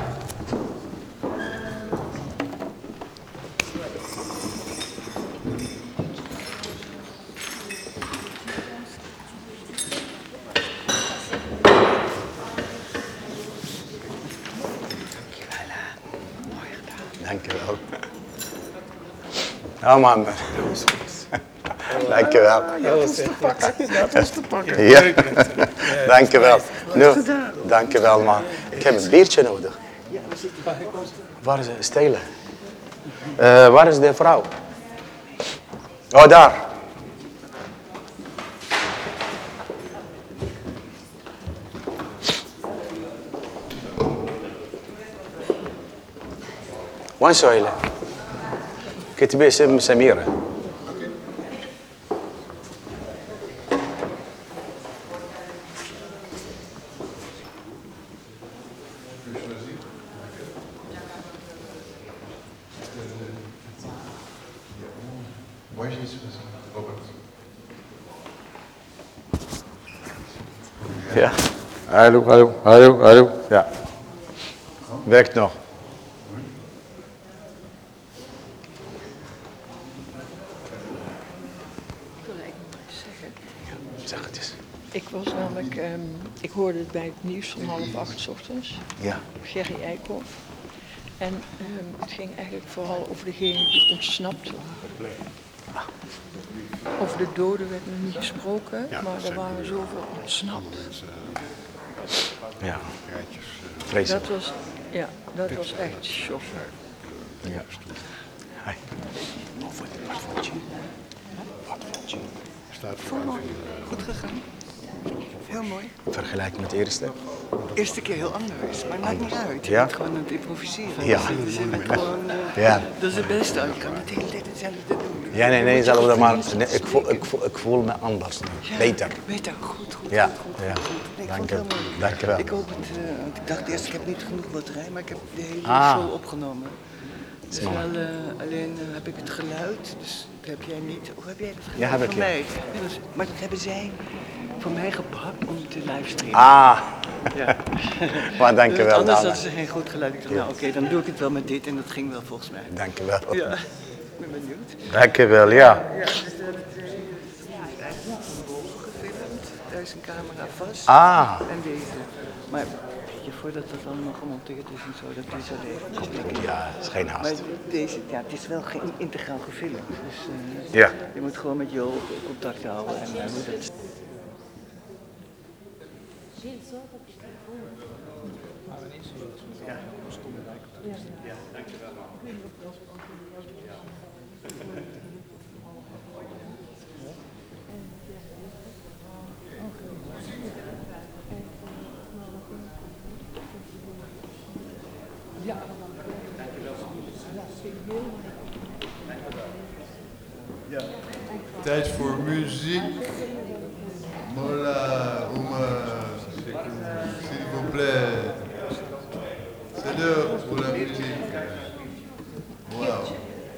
Dankjewel. Oh man. Dankjewel. Dat was te pakken. Dat was te pakken. Ja. Dankjewel. Nu, dankjewel man. Ik heb een biertje nodig. Waar is ze? Stelen. Uh, waar is de vrouw? Oh, daar. وين سهيلة؟ كتبي اسم سميرة. Waar is je iets gezien? Robert. Ja. Hallo, hallo, hallo, hallo. Ja. Werkt nog. Ik wil eigenlijk nog eens zeggen. Zeg het eens. Ik was namelijk, um, ik hoorde het bij het nieuws van half acht 's ochtends. Ja. Gerry Eikhoff. En um, het ging eigenlijk vooral over degene die ontsnapt waren. Over de doden werd nog niet gesproken, Ja, maar er waren weer zoveel ontsnapt. Ja. Rijtjes. uh, Vreselijk. Dat was, ja, dat was echt shock. Ja. Hi. Wat vond je? Wat vond je? Staat Vond mooi. Goed gegaan. Heel mooi. Vergelijk met de eerste? Eerste keer heel anders, maar maakt niet uit. Je Ja? bent gewoon aan het improviseren. Ja. Dus je bent gewoon, uh, Ja. Dat is het beste. Je kan het de hele tijd hetzelfde doen. Ja, nee, nee, Je zelfs moet maar. je Nee, ik, voel, ik, voel, ik voel me anders. Ja, Beter. Beter, goed, goed. Ja, goed, ja. goed, goed. Nee, ik vond Dank het je. heel mooi. Dank je wel. Ik hoop het, uh, want ik dacht eerst, ik heb niet genoeg batterij, maar ik heb de hele Ah. show opgenomen. Dus Mooi. wel, uh, alleen uh, heb ik het geluid, dus dat heb jij niet. Hoe heb jij het geluid Ja, heb ik, van ja. mij? Ja, dus- maar dat hebben zij voor mij gepakt om te livestreamen. Ah. Ja. Maar dank je Dus wel, anders Dana. hadden ze geen goed geluid. Ik dacht, nou oké, dan doe ik het wel met dit en dat ging wel volgens mij. Dank je wel. Ja, ik ben benieuwd. Dank je wel, ja. Ja, dus dat is eigenlijk van boven gefilmd. Daar is een camera vast. Ah. En deze. Maar weet je, voordat dat allemaal gemonteerd is en zo, dat duurt wel even. Ja, is geen haast. Maar deze, ja, het is wel geen integraal gefilmd. Dus uh, Ja. je moet gewoon met Jo contact houden en uh, hoe dat. Ja, dankjewel. Ja, dankjewel. Ja. Tijd voor muziek. Mola, Ouma, s'il vous plaît. C'est l'heure pour la musique. Wow.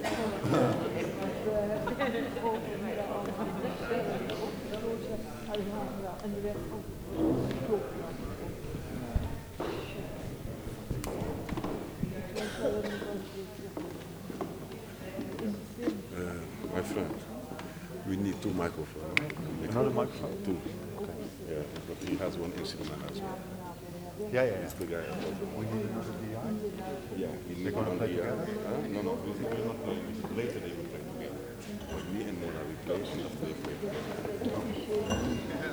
Uh, my friend, we need two microphones. Another microphone? Two. Okay. Yeah, but he has one instrument as well. Yeah, yeah, It's the guy. We need to use a D I? Yeah, we need They're gonna one play D I. together? Huh? No, no, we will not play. Later they will play together. But me and Mona, we play, and after they play together.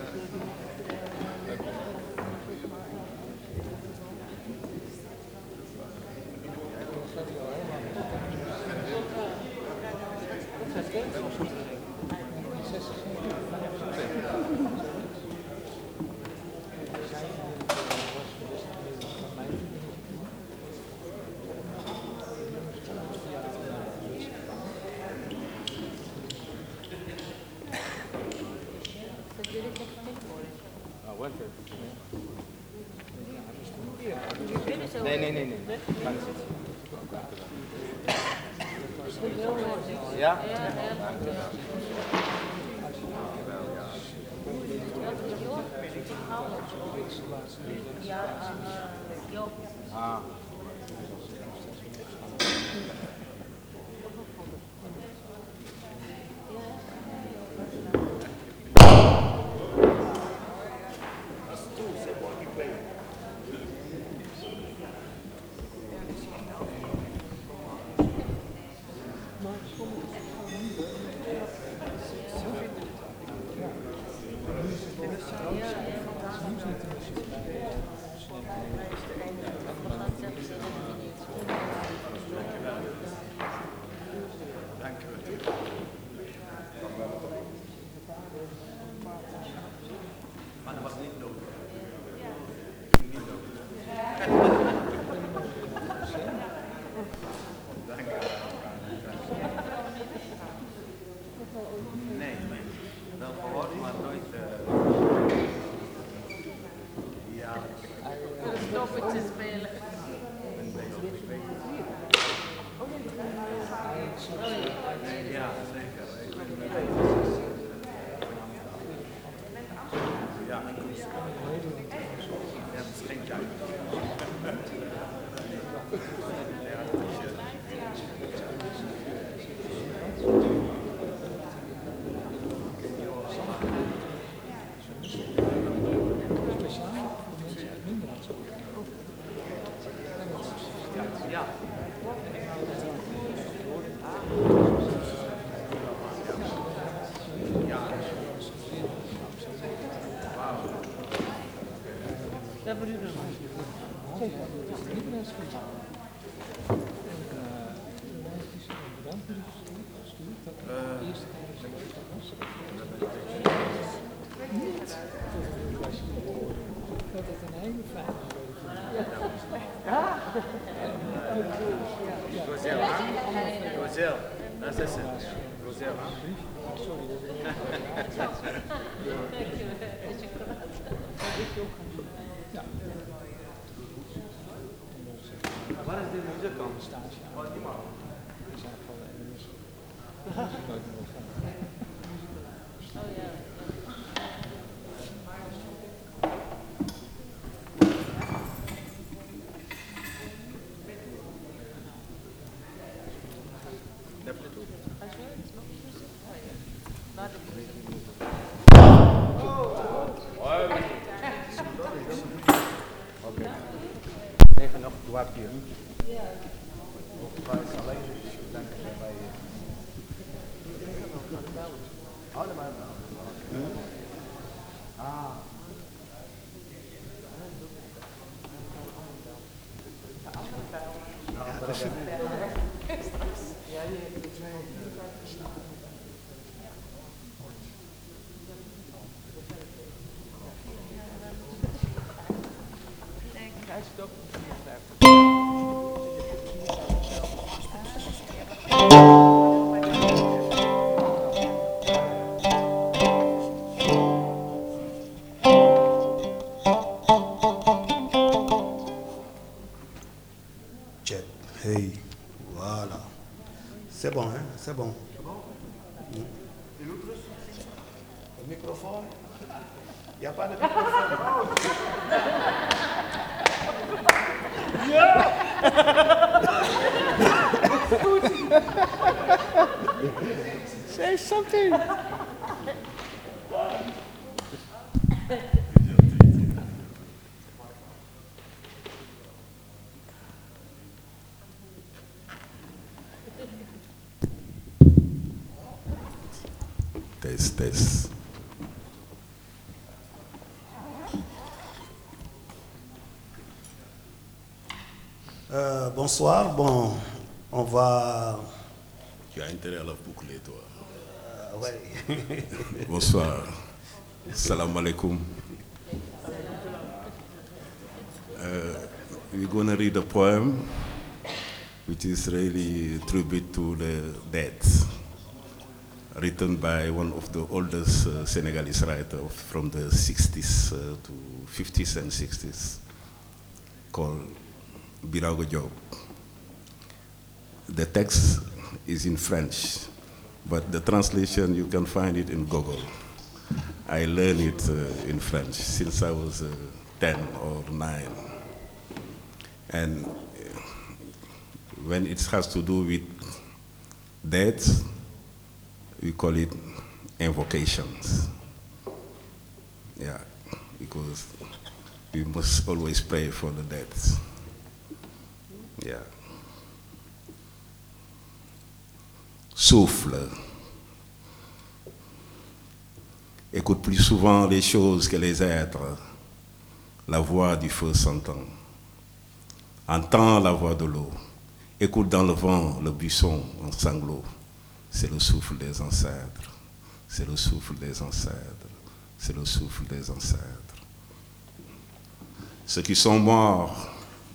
Nee, nee, nee, nee. Ja? Ah. Nee, wel gehoord, maar nooit. Uh... Ja. Stoppen te spelen. Ja, zeker. Ik ben ja, ja, het is geen tijd. Ja. Dat bedoel ik. Dat het een hele fijne Rosel, Rosel, dat is het. Rosel. Sorry, dat is ja. Waar is de muziek dan? Waar is die man? We zijn van de Oh ja. Negen nog kwart uur. Ja. Waar is alleen? Dank je bij je. Allemaal. Ah. Ja, dat is het. Ja, die twee. Hij zit ook op de vierentachtig. C'est bon. Le microphone? Il n'y a pas de microphone. Say something. Test, test. Euh, bonsoir, bon, on va... Tu as intérêt à la boucler, toi. Euh, ouais. Bonsoir. Salam alaikum. Uh, we're going to read a poem which is really a tribute to the dead, written by one of the oldest uh, Senegalese writers from the sixties uh, to fifties and sixties, called Birago Diop. The text is in French, but the translation, you can find it in Google. I learned it uh, in French since I was uh, ten or nine. And uh, when it has to do with death, we call it invocations. Yeah, because we must always pray for the dead. Yeah. Souffle. Écoute plus souvent les choses que les êtres. La voix du feu s'entend. Entends la voix de l'eau. Écoute dans le vent le buisson en sanglots. C'est le souffle des ancêtres. C'est le souffle des ancêtres. C'est le souffle des ancêtres. Ceux qui sont morts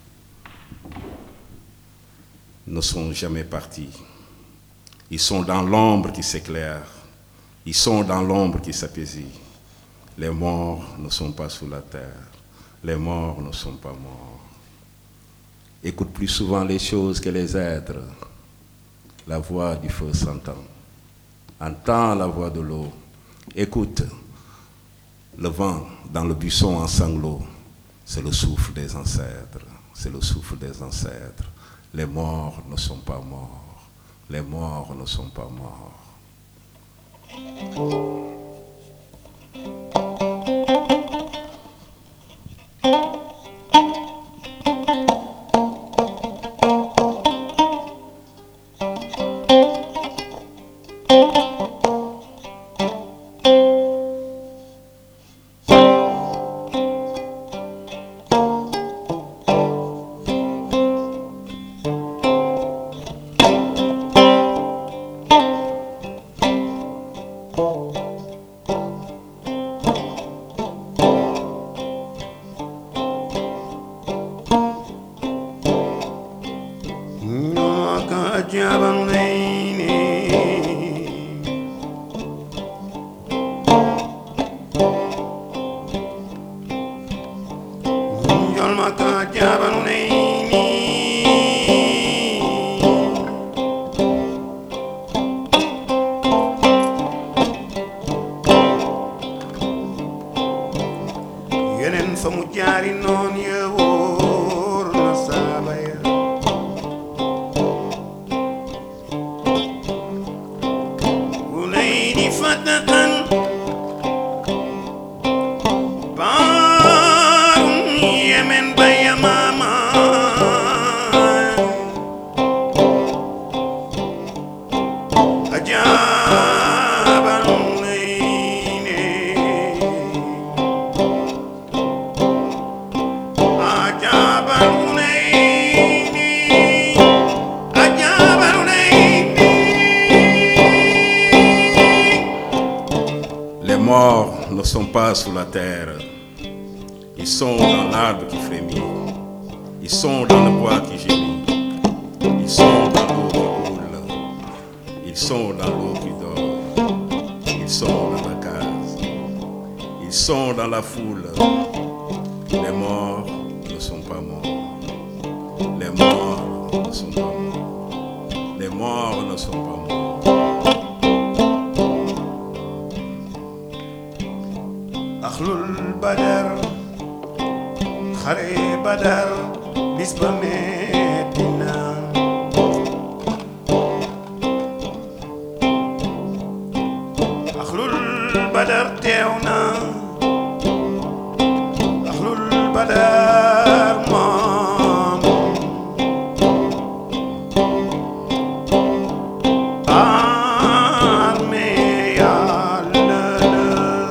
ne sont jamais partis. Ils sont dans l'ombre qui s'éclaire. Ils sont dans l'ombre qui s'apaisait. Les morts ne sont pas sous la terre. Les morts ne sont pas morts. Écoute plus souvent les choses que les êtres. La voix du feu s'entend. Entends la voix de l'eau. Écoute le vent dans le buisson en sanglots. C'est le souffle des ancêtres. C'est le souffle des ancêtres. Les morts ne sont pas morts. Les morts ne sont pas morts. Sous la terre, ils sont dans l'arbre qui frémit, ils sont dans le bois qui gémit, ils sont dans l'eau qui coule, ils sont dans l'eau qui dort, ils sont dans la case, ils sont dans la foule. Les morts ne sont pas morts, les morts ne sont pas morts, les morts ne sont pas morts. ahlul badar teew na ahlul badar moom armée Yàlla la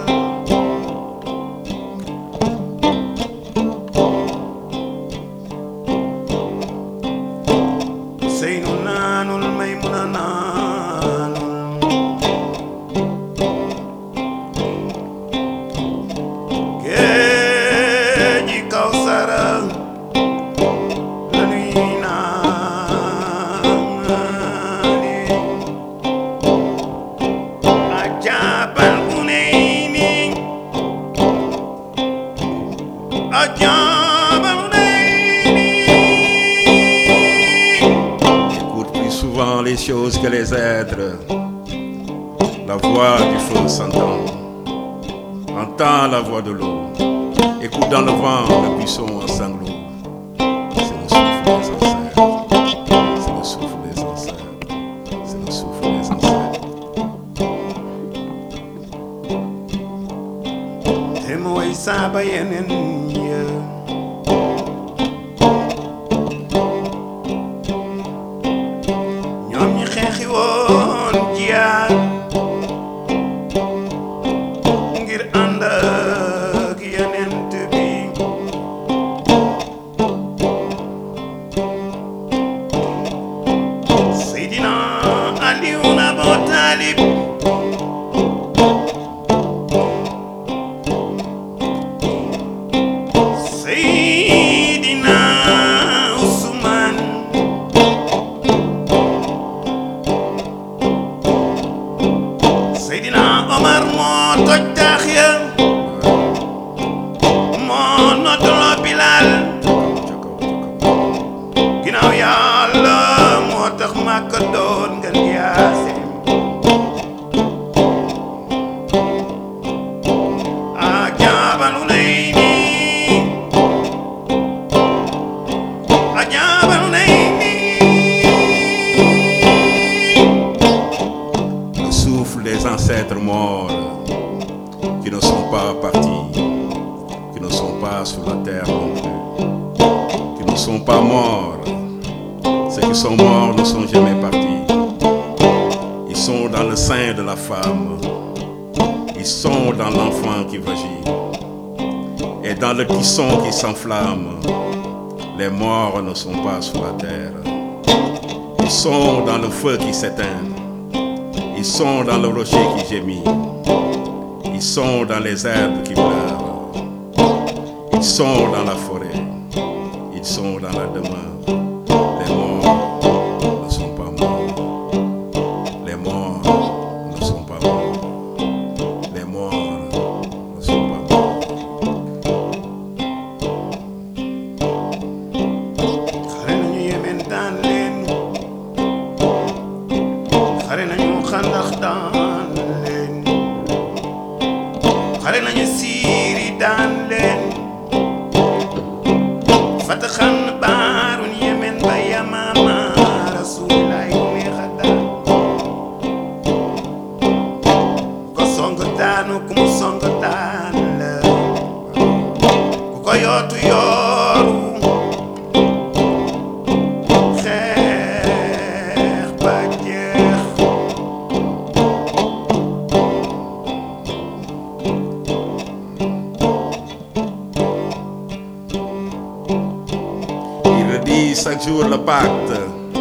Seynu naanul Maymuna naanul géeji Kawsara la nuy naani ajaabal Unayni ajaabal Écoute plus souvent les choses que les êtres. La voix du feu s'entend. Entends la voix de l'eau. Écoute dans le vent le buisson en sanglots. C'est le souffle des ancêtres. C'est le souffle des ancêtres. C'est le souffle des ancêtres. te mooy saaba yeneen ya ñoom ñi xeexi woon jiyaar ngir ànd ak Yonent bi Seydina Aliyu Abu Taalib Seydina Usmaan Seydina Omar moo toj taax ya moo noddaloo Bilaal ginnaaw Yàlla moo tax Makka doon ngeen Yaasin ajaabal Unayni ajaabal Unayni Le souffle des ancêtres morts qui ne sont pas partis, qui ne sont pas sur la terre non plus, qui ne sont pas morts. Ceux qui sont morts ne sont jamais partis. Ils sont dans le sein de la femme. Ils sont dans l'enfant qui vagit. Et dans le tisson qui s'enflamme, les morts ne sont pas sur la terre. Ils sont dans le feu qui s'éteint. Ils sont dans le rocher qui gémit. Ils sont dans les herbes qui pleurent. Ils sont dans la forêt. Ils sont dans la demeure. Les morts ne sont pas morts. Les morts ne sont pas morts. Les morts ne sont pas morts. xare nañu Yemen daan leen xare nañu Xandax daan leen xare nañu Siiri daan leen fataxan baarun Yemen ba Yamaama Rasuulillaahi neexa daan ko song daanu ku mu song daan la ku ko yootu yooru xeex ba jeex Il redit chaque jour le pacte,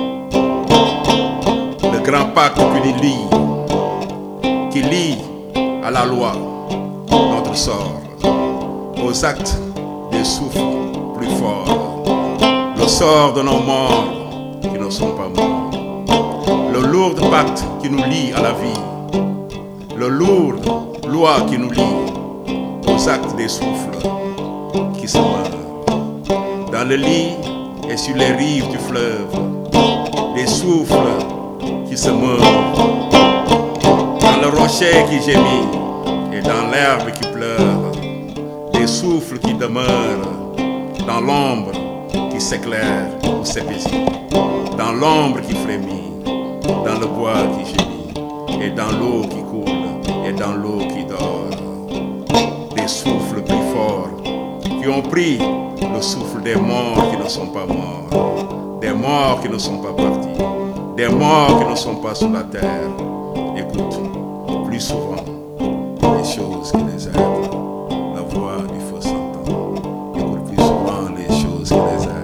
le grand pacte qui nous lie, qui lie à la loi notre sort, aux actes des souffles plus forts, le sort de nos morts qui ne sont pas morts, le lourd pacte qui nous lie à la vie, le lourd loi qui nous lie aux actes des souffles qui se meurent. Dans le lit et sur les rives du fleuve, des souffles qui se meurent. Dans le rocher qui gémit et dans l'herbe qui pleure, des souffles qui demeurent. Dans l'ombre qui s'éclaire ou s'épaissit, dans l'ombre qui frémit, dans le bois qui gémit et dans l'eau qui coule et dans l'eau qui dort, des souffles plus forts qui ont pris le souffle des morts qui ne sont pas morts, des morts qui ne sont pas partis, des morts qui ne sont pas sous la terre. Écoute plus souvent les choses qui les aident. La voix du feu s'entend. Écoute plus souvent les choses qui les aident.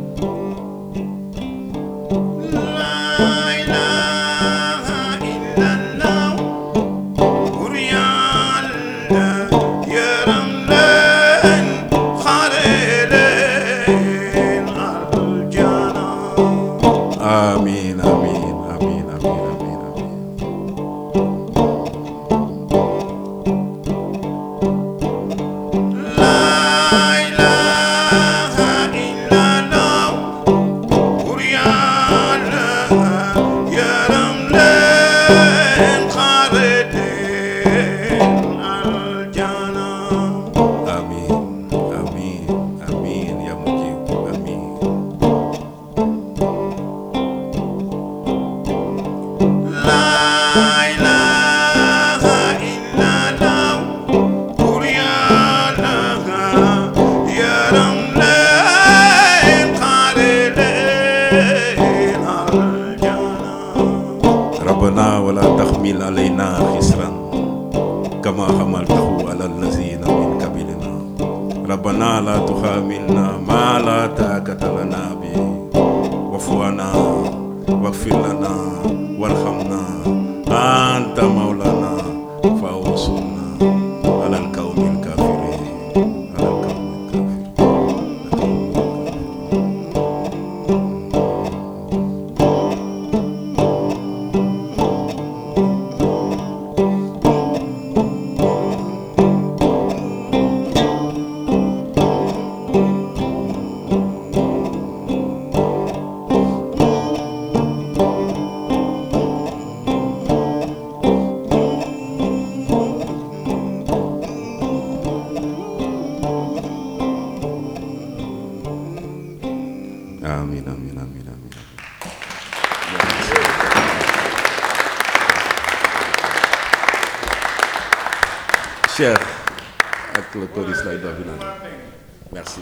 Amin, amin, amin, amin, amin, amin. ربنا ولا تحمل علينا خسرا كما حملته على الذين من قبلنا ربنا لا تحملنا ما لا طاقة لنا به واعف عنا واغفر لنا وارحمنا أنت مولانا فانصرنا على القوم الكافرين على القوم Amin, amin, amin, amin. Cher ak le choriste lay Davinane. Merci.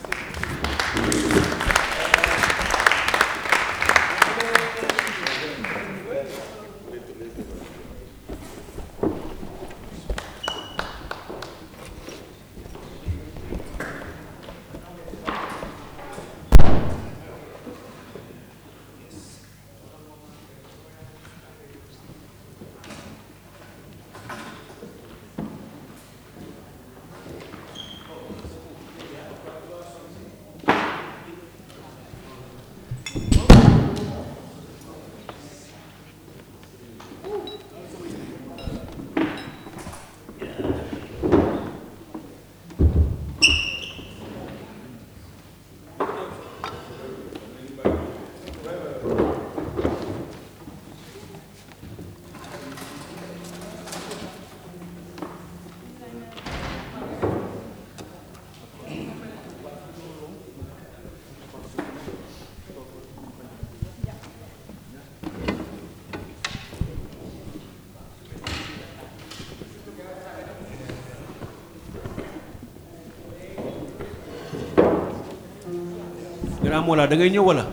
Grand Mollah da ngay ñëw wala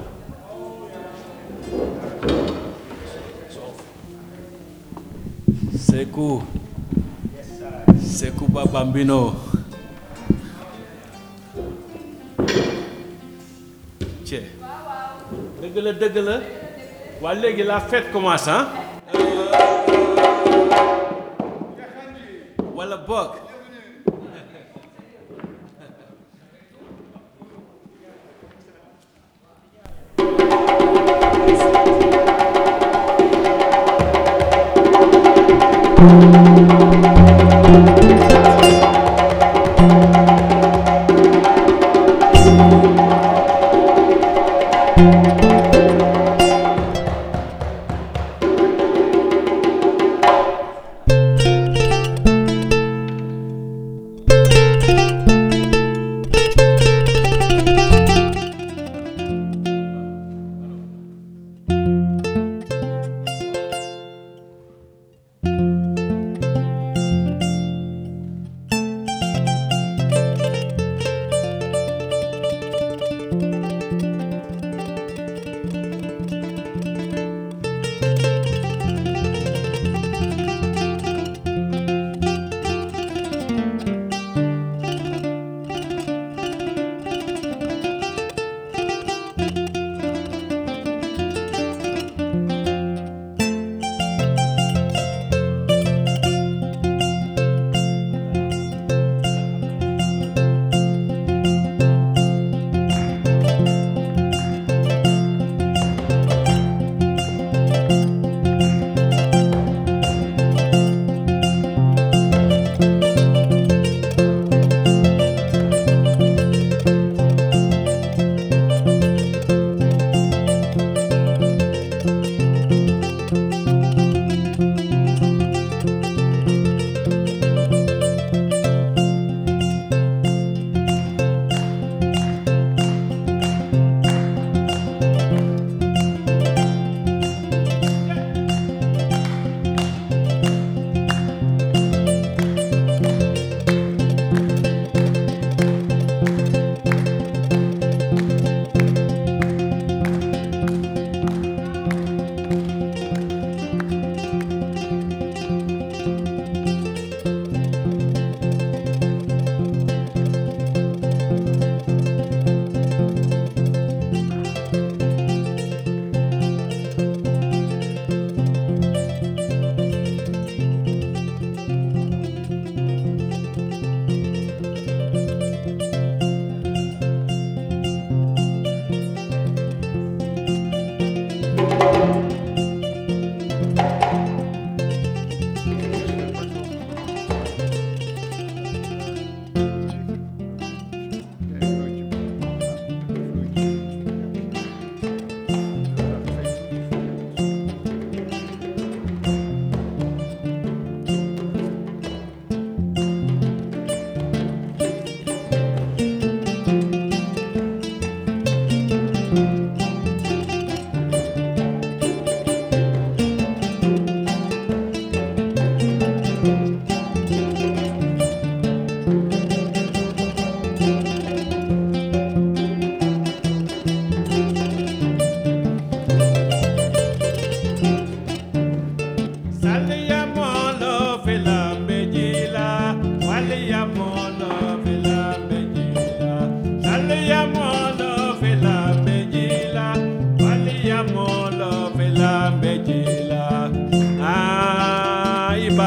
Sekou Sekou Bambino Tiens dëgg la dëgg la waa léegi la fête commence hein wala bokk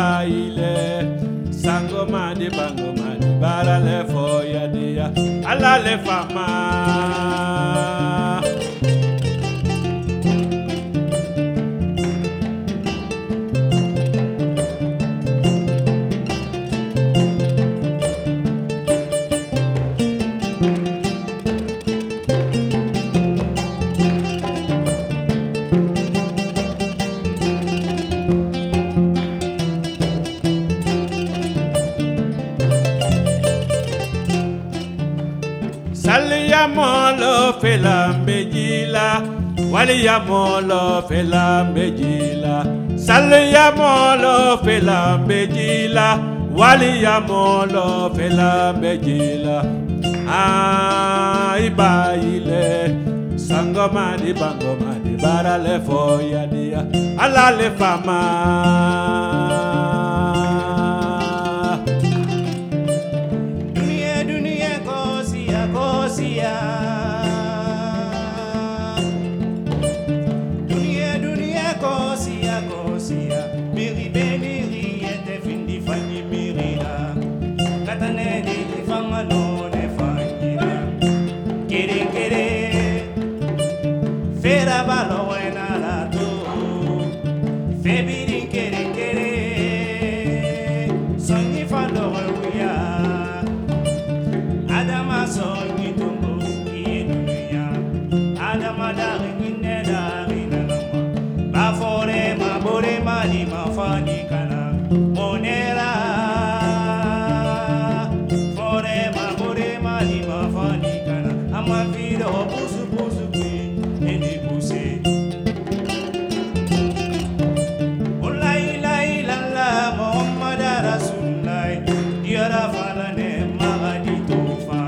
ibaile sango madi bango madi bara le foya dia ala le fama Molo felambejila waliya molo felambejila salya molo felambejila waliya molo felambejila ay baile sangoma di bangoma di barale foya dia ala le fama Dunia dunia kosia kosia miri beniri ete findi fanyi mirina katane di fanga no ne fanyira kere kere fera balo wena la tu febiri kere kere sonyi fando weya adama sonyi tumbo kiye dunia adama dari minne dari nanama ba fore ma bore ma di ma fani kana monera fore ma bore ma di ma fani kana ama vido busu busu kwi eni buse ulai lai la la muhammad rasulullah diara falane magadi tufa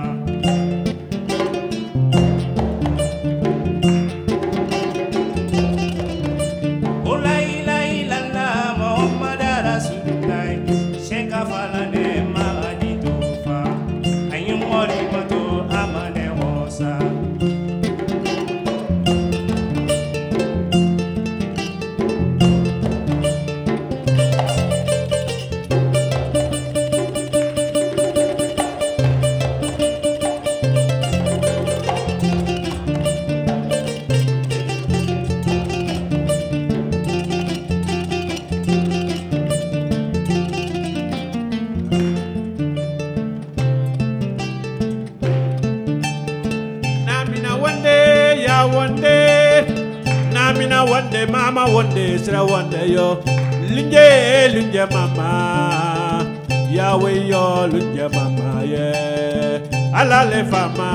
one day mama one day sra one day yo linje linje mama yawe yo linje mama ye ala le fama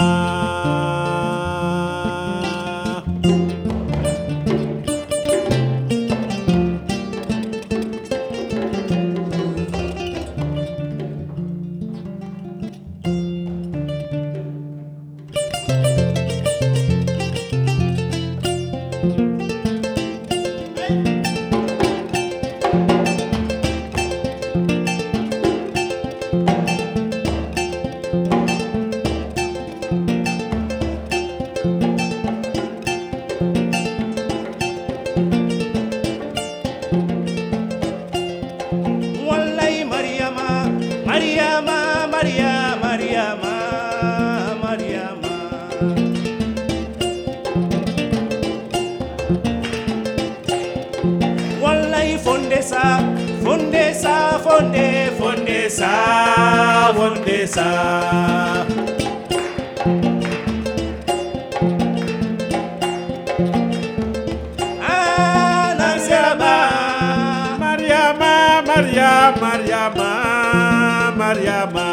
Fondesa, fonde, fondesa, fondesa. Ah, Nanseba, Mariama, Mariama, Mariama, Mariama.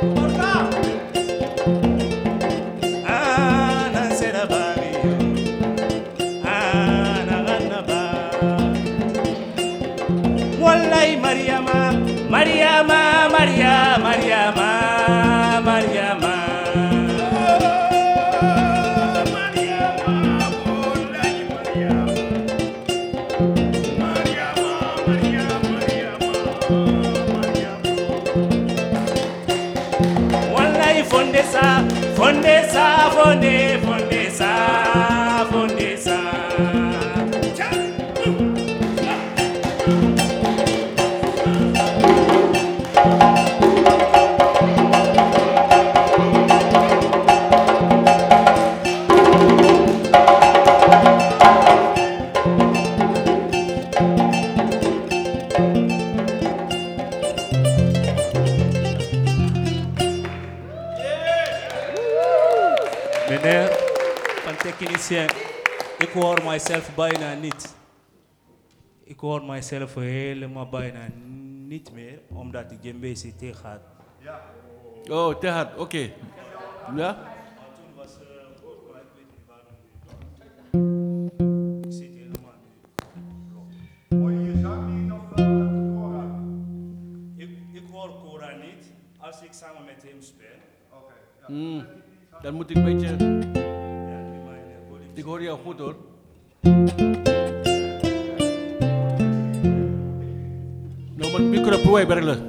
Wallahi Mariama, Mariama, Mariama, Mariama, Mariama. Wallahi Fondesa, Fondesa, Fonde, Fondesa, Fondesa. Meneer, van technicien, ik hoor mijzelf bijna niet. Ik hoor mijzelf helemaal bijna niet meer, omdat ik een beetje te hard. Ja. Oh, te hard, oké. Okay. Ja? Toen was het goed, maar ik weet niet waarom. Ik zit helemaal nu. Hoor je je zang niet of uh, de Koran? Ik, ik hoor Koran niet als ik samen met hem speel. Oké. Okay, ja. Mm. Dan moet ik een beetje... Ik hoor jou goed hoor. Nou, met micro prooi bergen.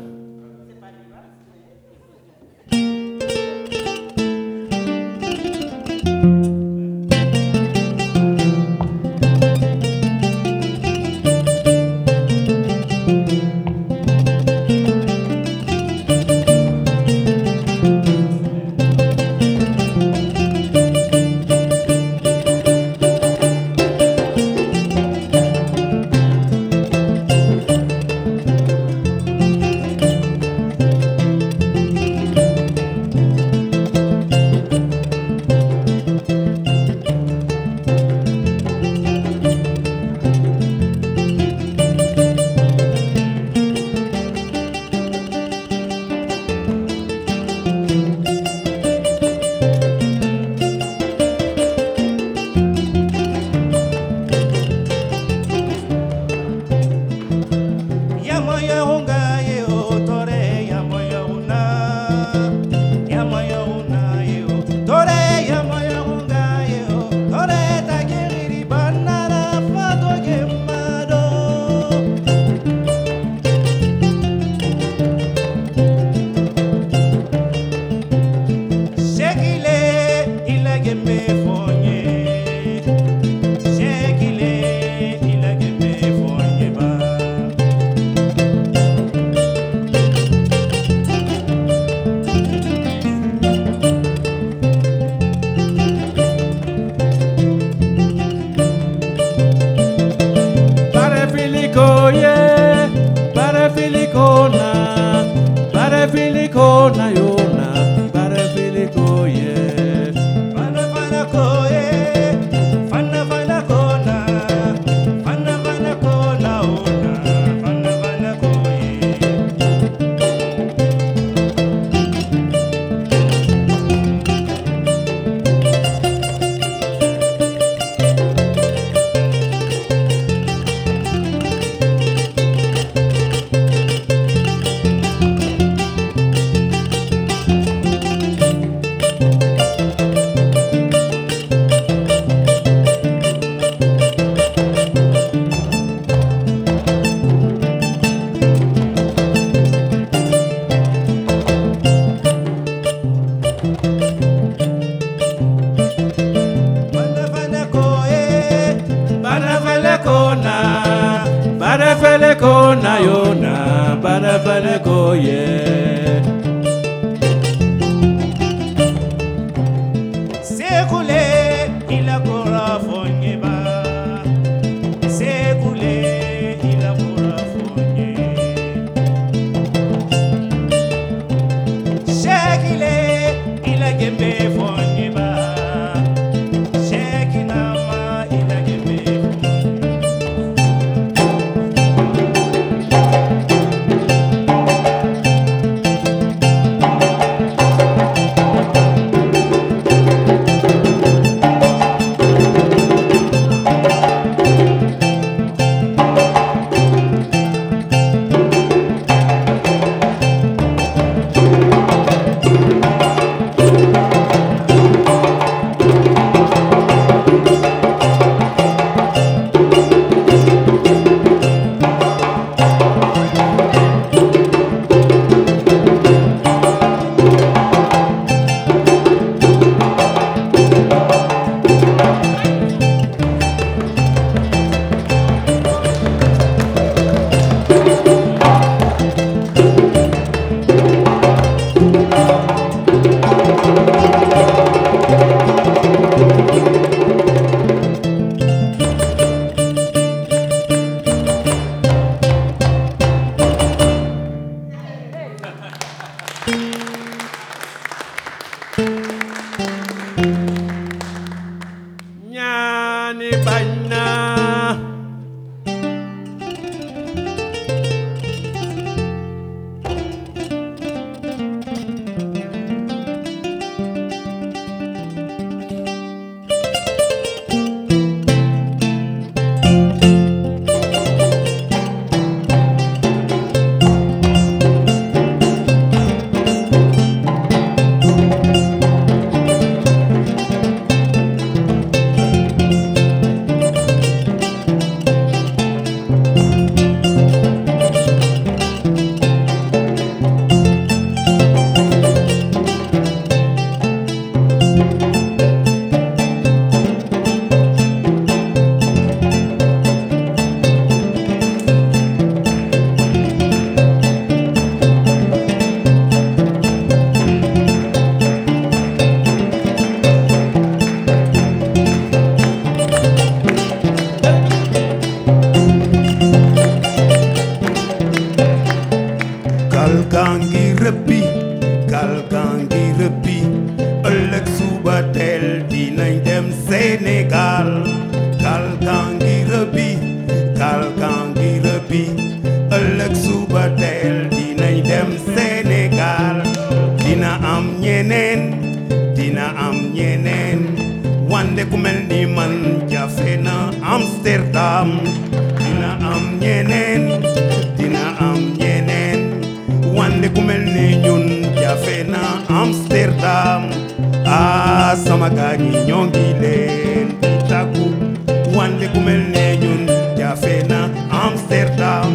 dina am ñeneen dina am ñeneen wande ku mel ni man jafe na Amsterdam dina am ñeneen dina am ñeneen wande ku mel ni ñun jafe na Amsterdam ah sama gaañi ñoo ngi leen di tàggu wande ku mel ni ñun jafe na Amsterdam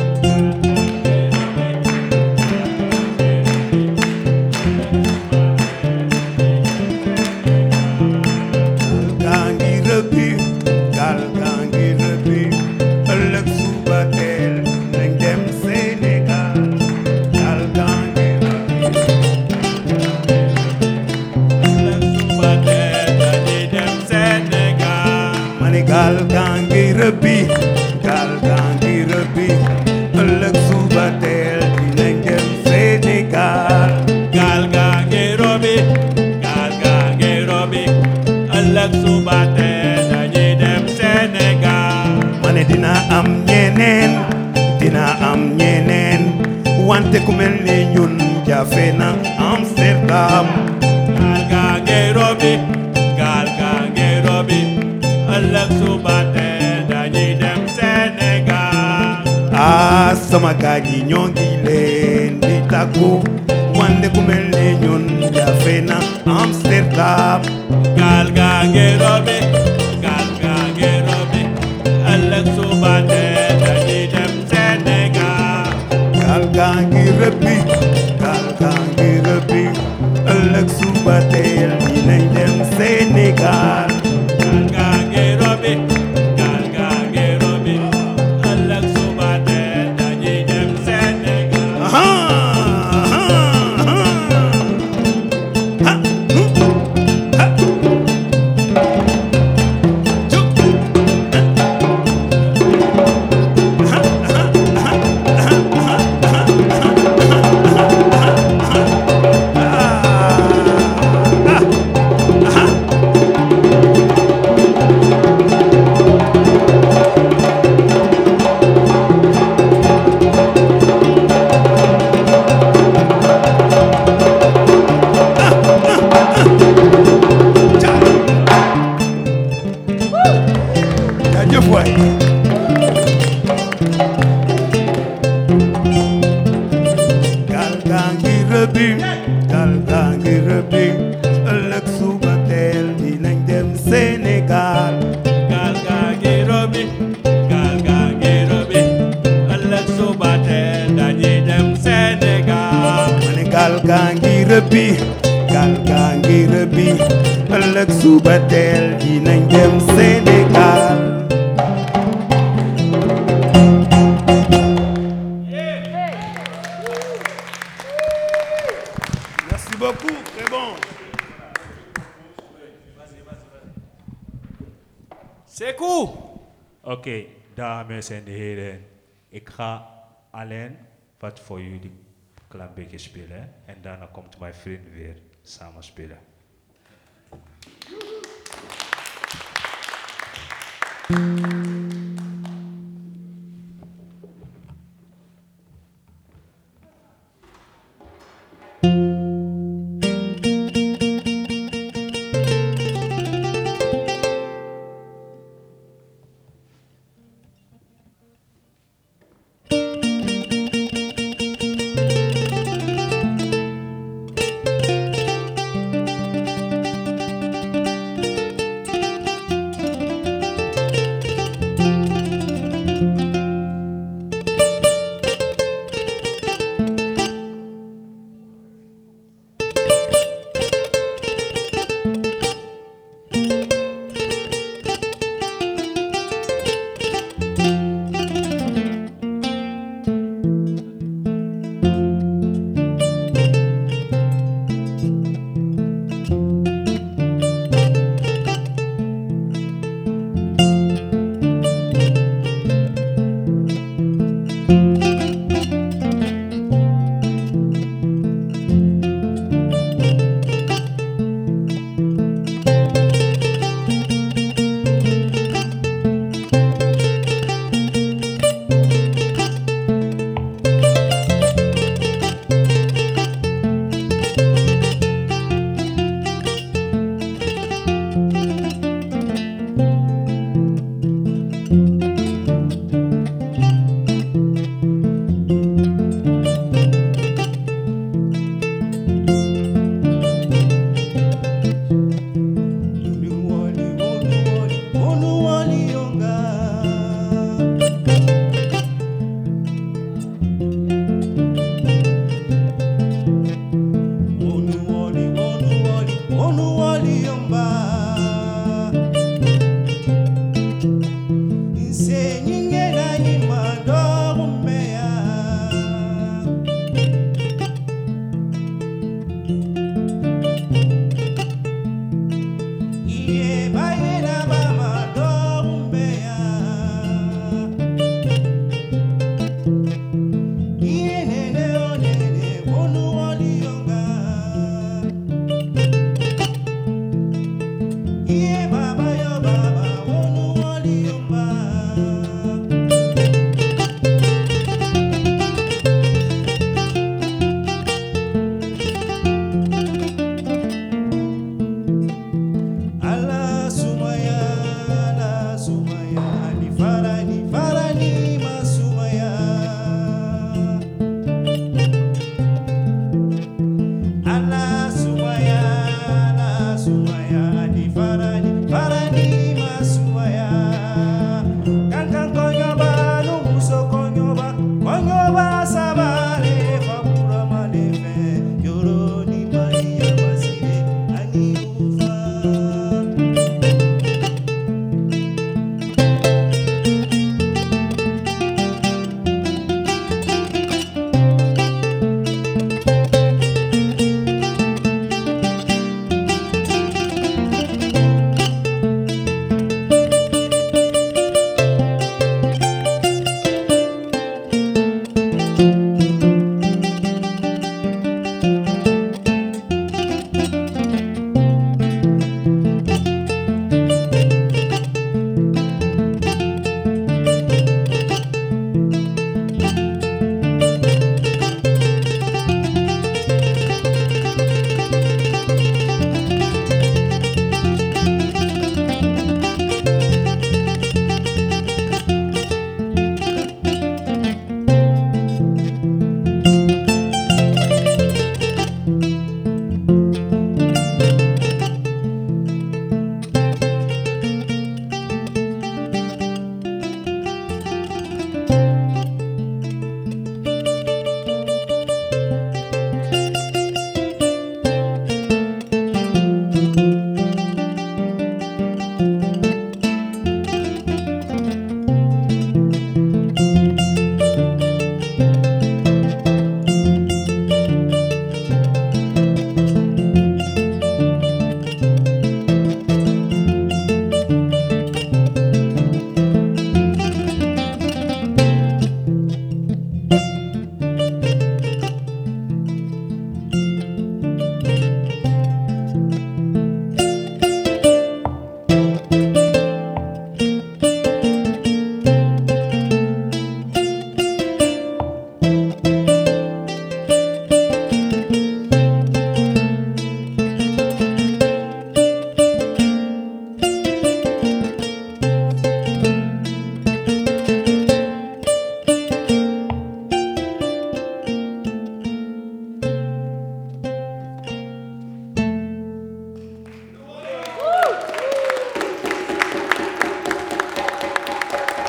gal gaa ngi rëbbi ëllëg suba teel nañ dem Sénégal gal gaa ngi rëbbi ëllëg suba teel nañuy dem Sénégal ma ne gal gaa ngi rëbbi gal gaa ngi rëbbi ëllëg suba teel dinañ dem Sénégal gal gaa ngi rëbbi gal gaa ngi rëbbi ëllëg suba teel dina am ñeneen dina am ñeneen wante ku mel ni ñun jafe na Amsterdam gaal gaa ngi robi gaal gaa ngi robi ëllëg suba teel dañuy dem Sénégal ah sama gaay yi ñoo ngi leen di tàggu wante ku mel ni ñun jafe na Amsterdam gaal gaa ngi robi gaal gaa ngi robi ëllëg suba teel dañuy dem Sénégal gaal gaa ngi rëbbi gaal gaa ngi rëbbi ëllëg suba teel dinañ dem Sénégal gaal gaa ngi rëbbi gaal gaa ngi rëbbi ëllëg suba teel dañuy dem Sénégal gal gaa ngi rëbbi ëllëg suba teel dinañ dem Sénégal merci beaucoup c'est bon Sekou oké dames en heren ik ga alleen wat voor jullie een klein beetje spelen en daarna komt mijn vriend weer samen spelen.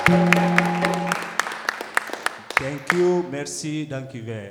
Thank you, merci, dank u wel.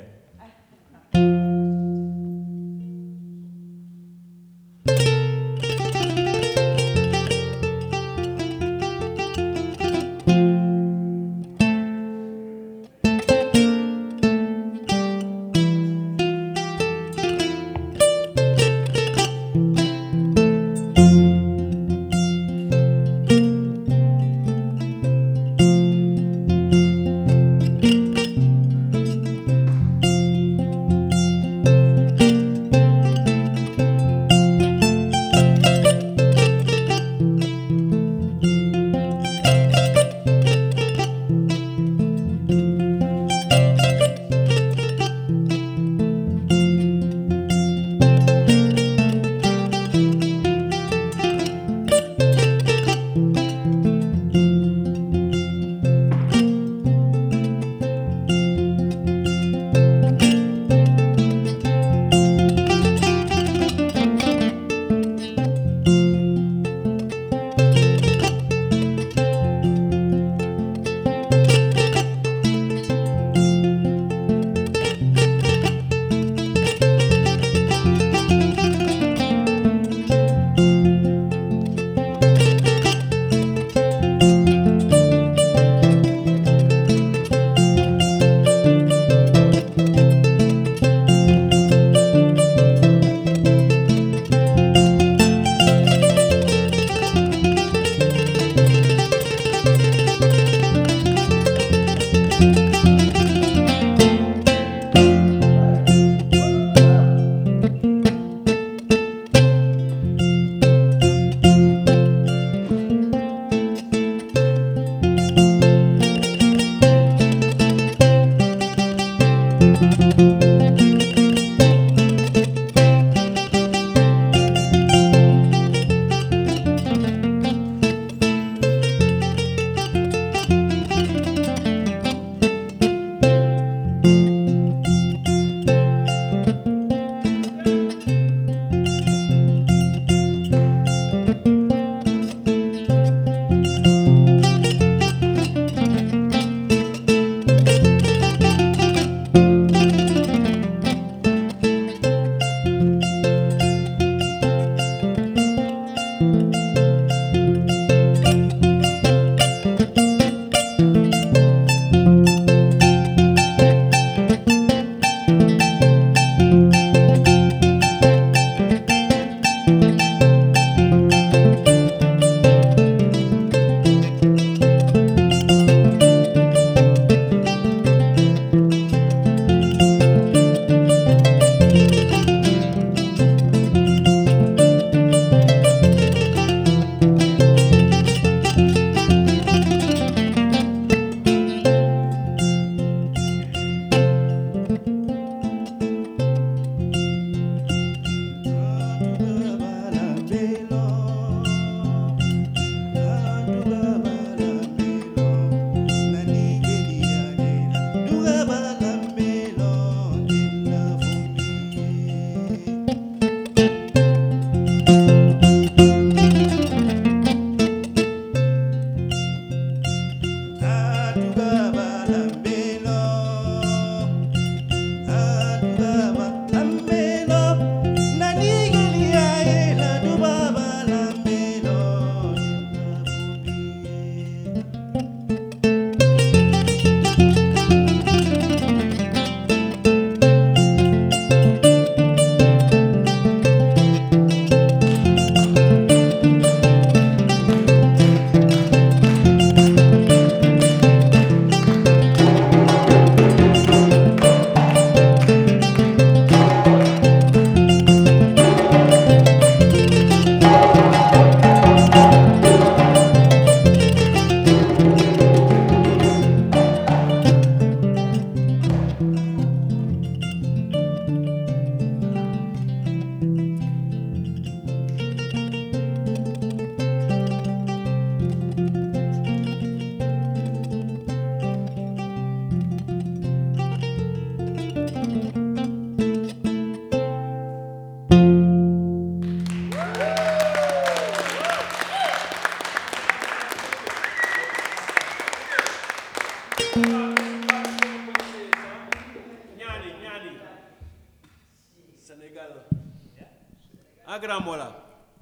ah grand mola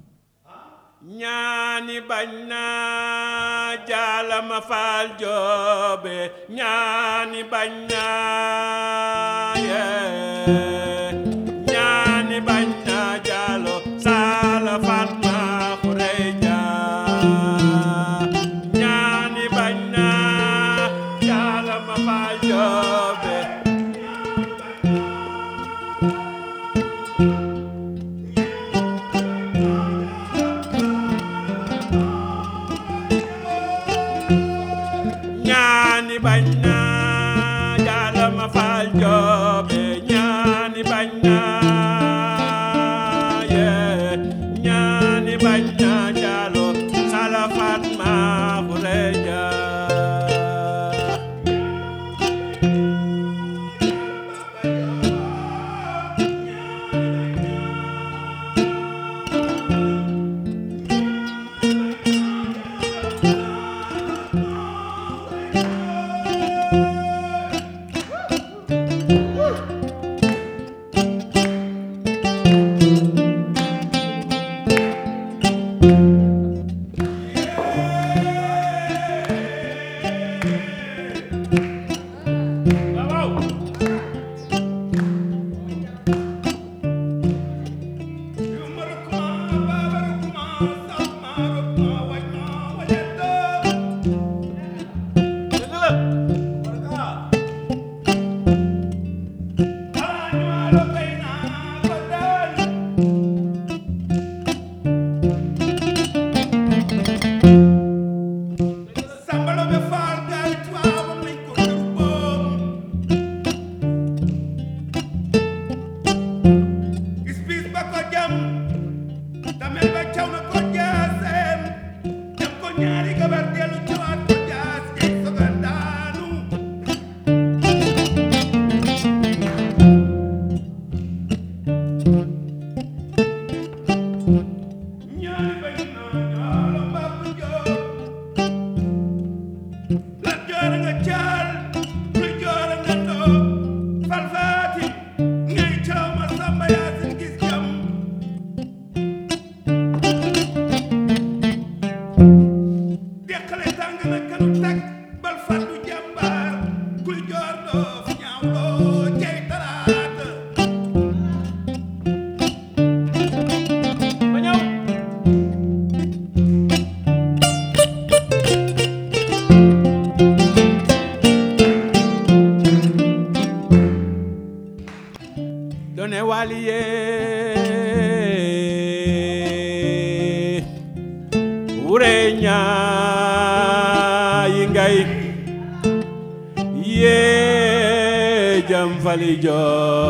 ñaani bañ naa jaala ma faal joobe ñaani bañ naa yee ñaani bañ naa jaalo saala fatma xureja ñaani bañ naa jaala ma faal joobe ñaani bañ naa jaala ma faal joobe ñaani bañ naa yee ñaani bañ naa jaalo sala fatma xureja done waliye urenya yingay ye jam falijo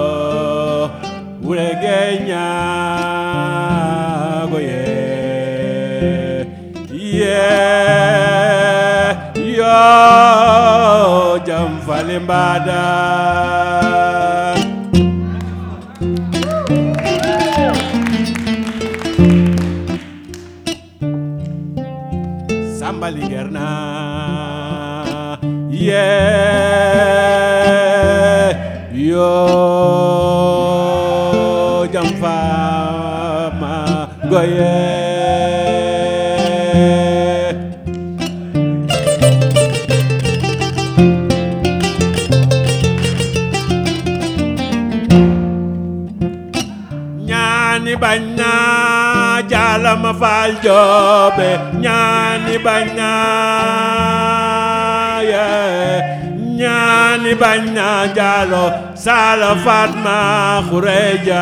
uregenya goye ye yo jam falimbada Samba Linguerna yeah yo jam fama goye ñaani bañ naa jaala ma faal joobe ñaani bañ naa yee ñaani bañ naa jaalo saala fatma xureja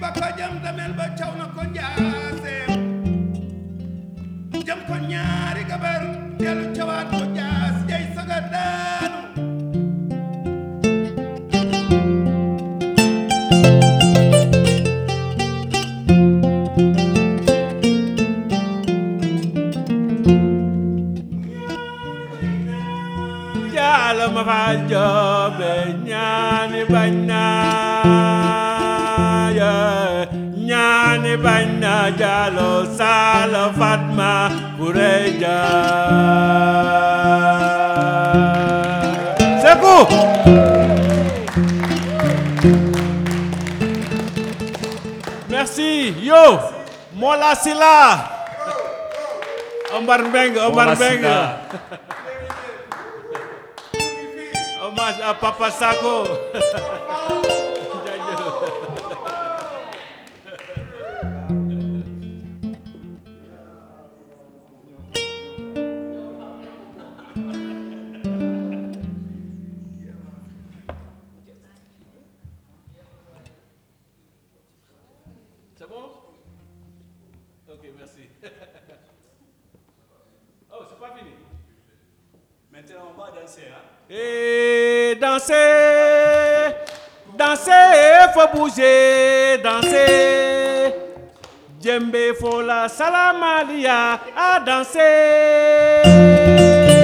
ba ko jam damel ba caw na ko njaaseem jam ko ñaari gabar delu cawaat ko jaas jay saga daanu jaalo ma fa joobe ñaani bañ naa ya ñaani bañ na jaalo saala fatma bureja Seku merci yo Mola Sila Omar Mbeng Omar Mbeng hommage à Papa Sako. C'est bon? Ok, merci. Oh, c'est pas fini. Maintenant, on va danser, hein? Et danser, danser, faut bouger, danser. Djembe fola salamalia à danser.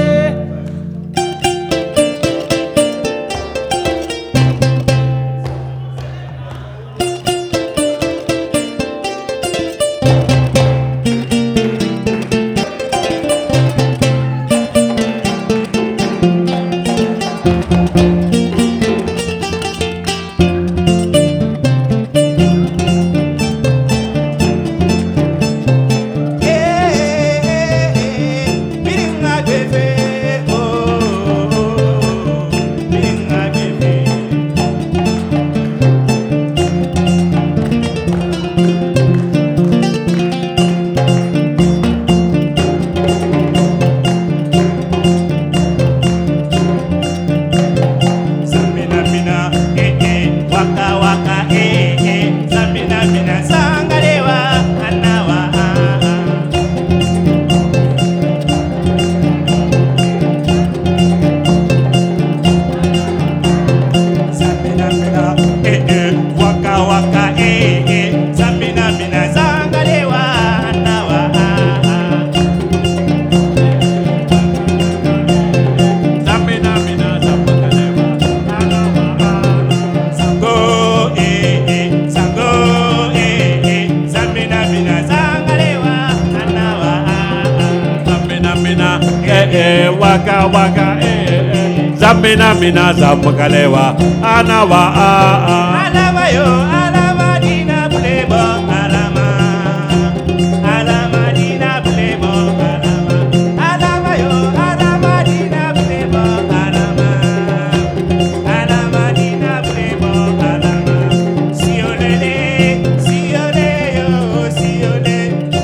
Waka waka eh eh Zamina mina zamukalewa anawa ah ah Alama yo alama dina plebo alama Alama dina plebo alama Alama yo alama dina plebo alama Alama dina plebo alama Siolele siole yo siole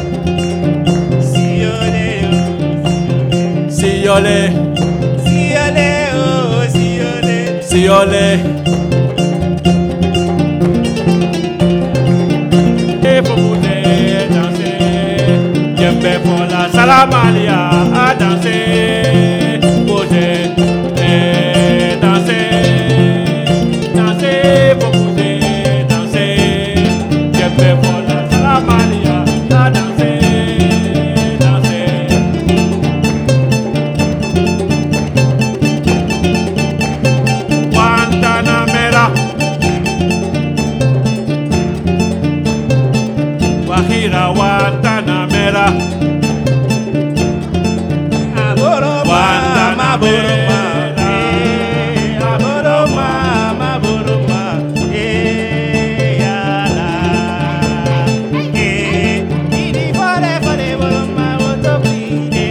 Siole yo Siole Siole oh siole Siole Et faut bouger, danser Djembe fola salamalia à danser Bouger et danser Danser, faut bouger, danser Djembe fola salamalia à danser Guantanamera Guajira Guantanamera Aboroma Maboroma Aboroma Maboroma Eh yala Eh Idi fore fore boroma Wotobride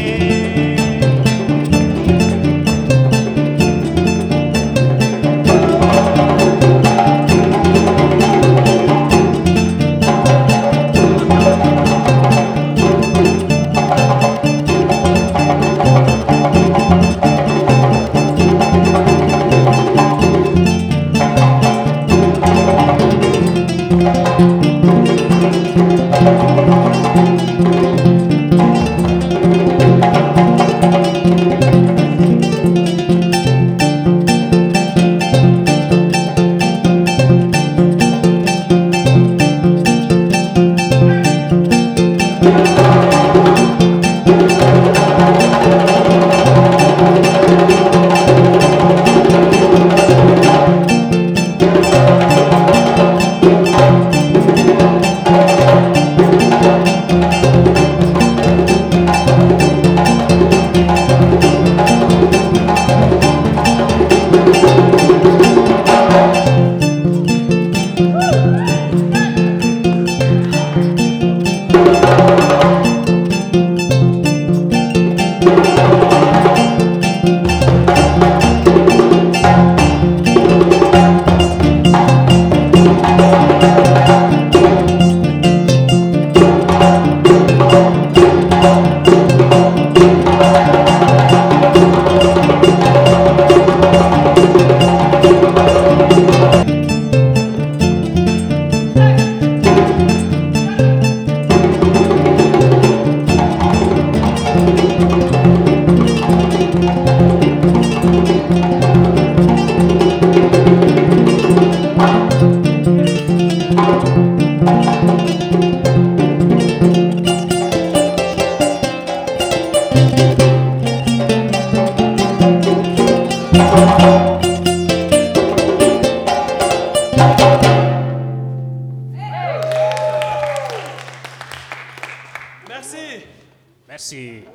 Merci. Merci.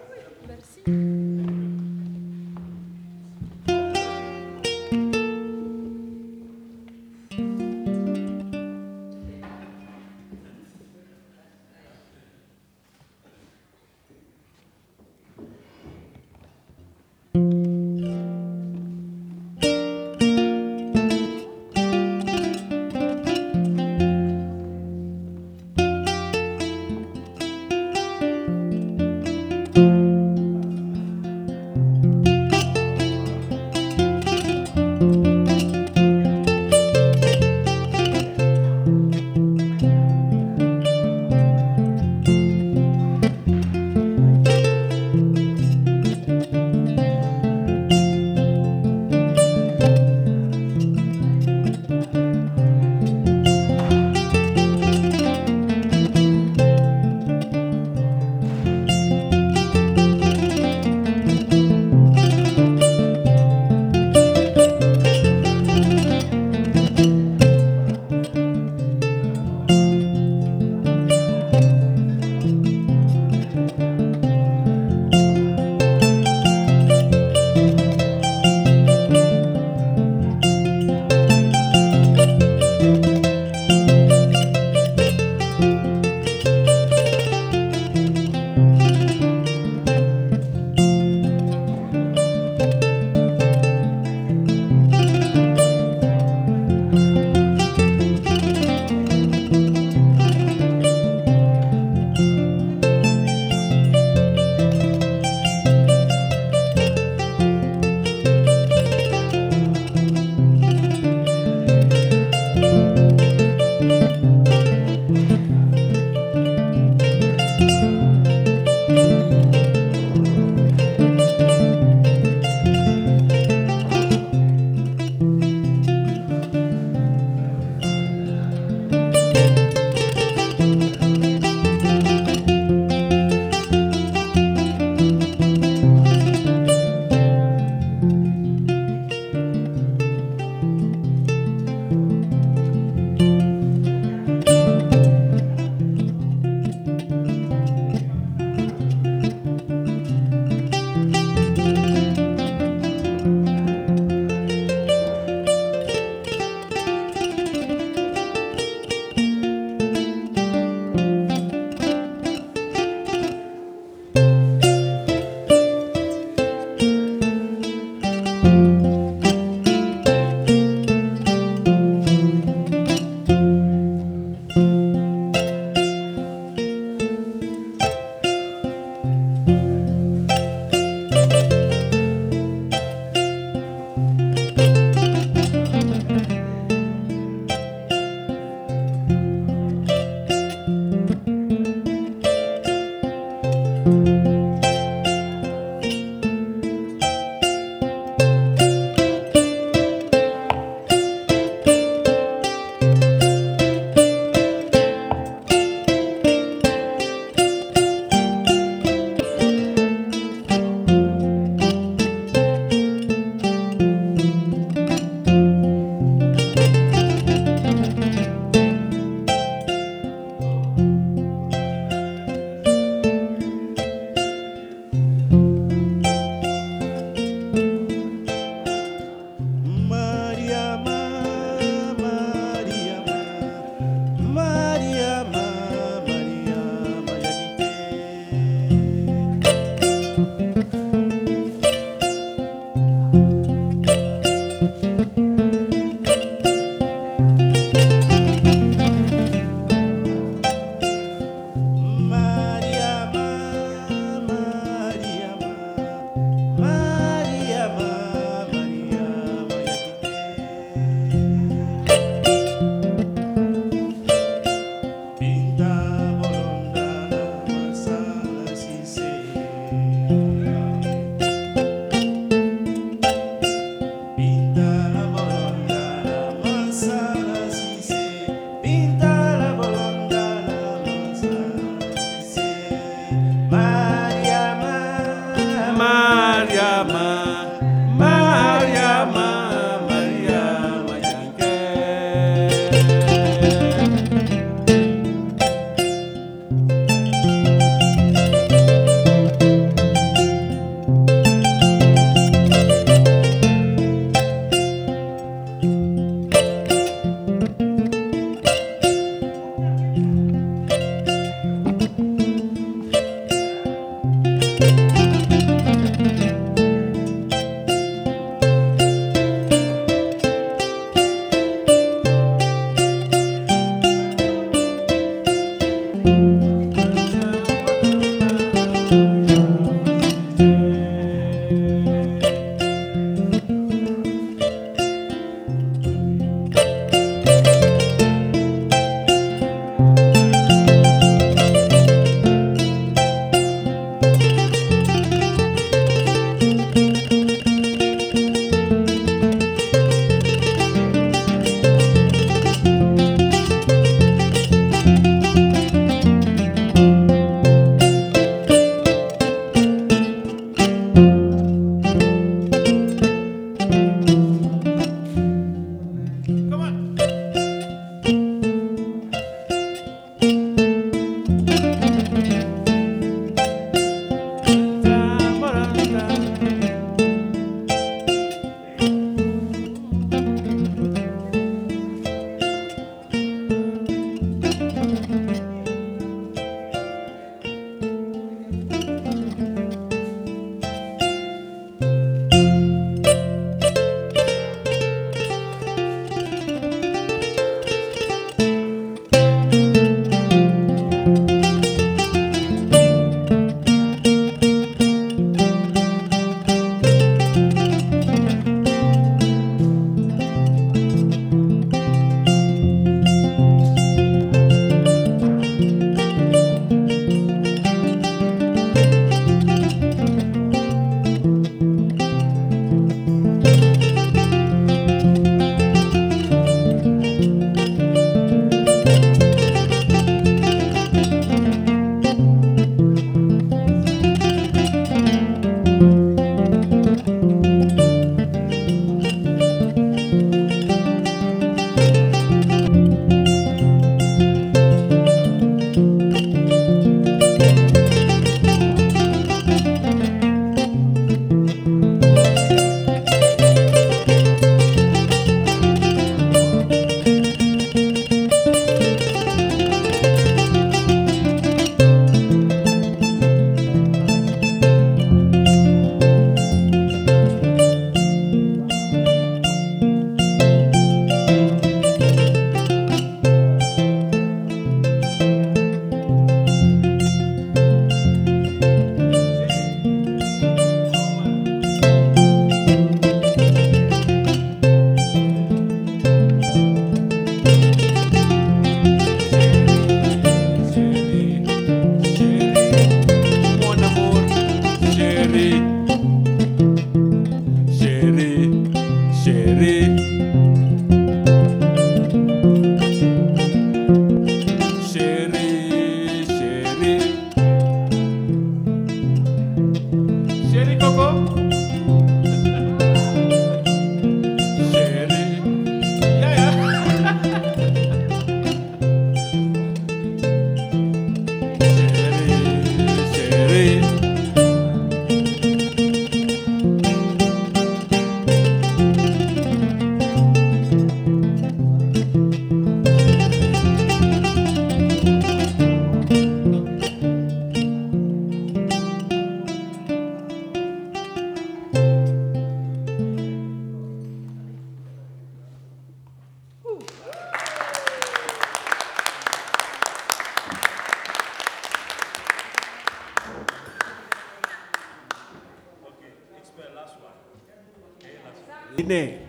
Nee.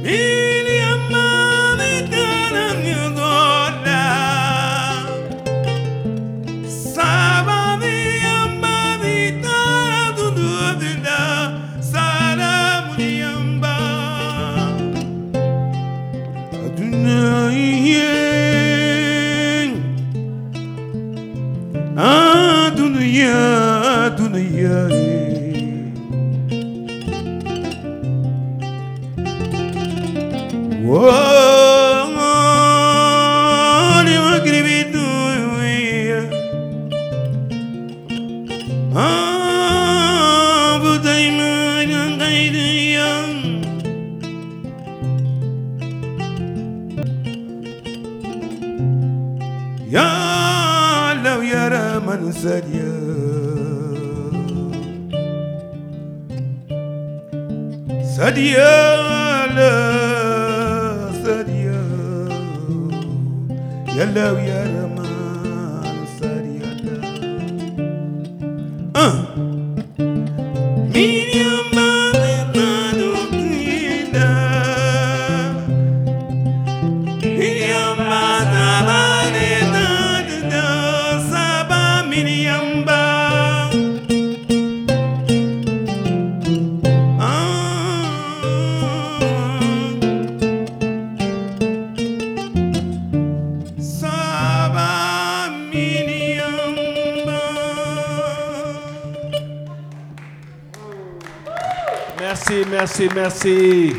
Merci, merci, merci.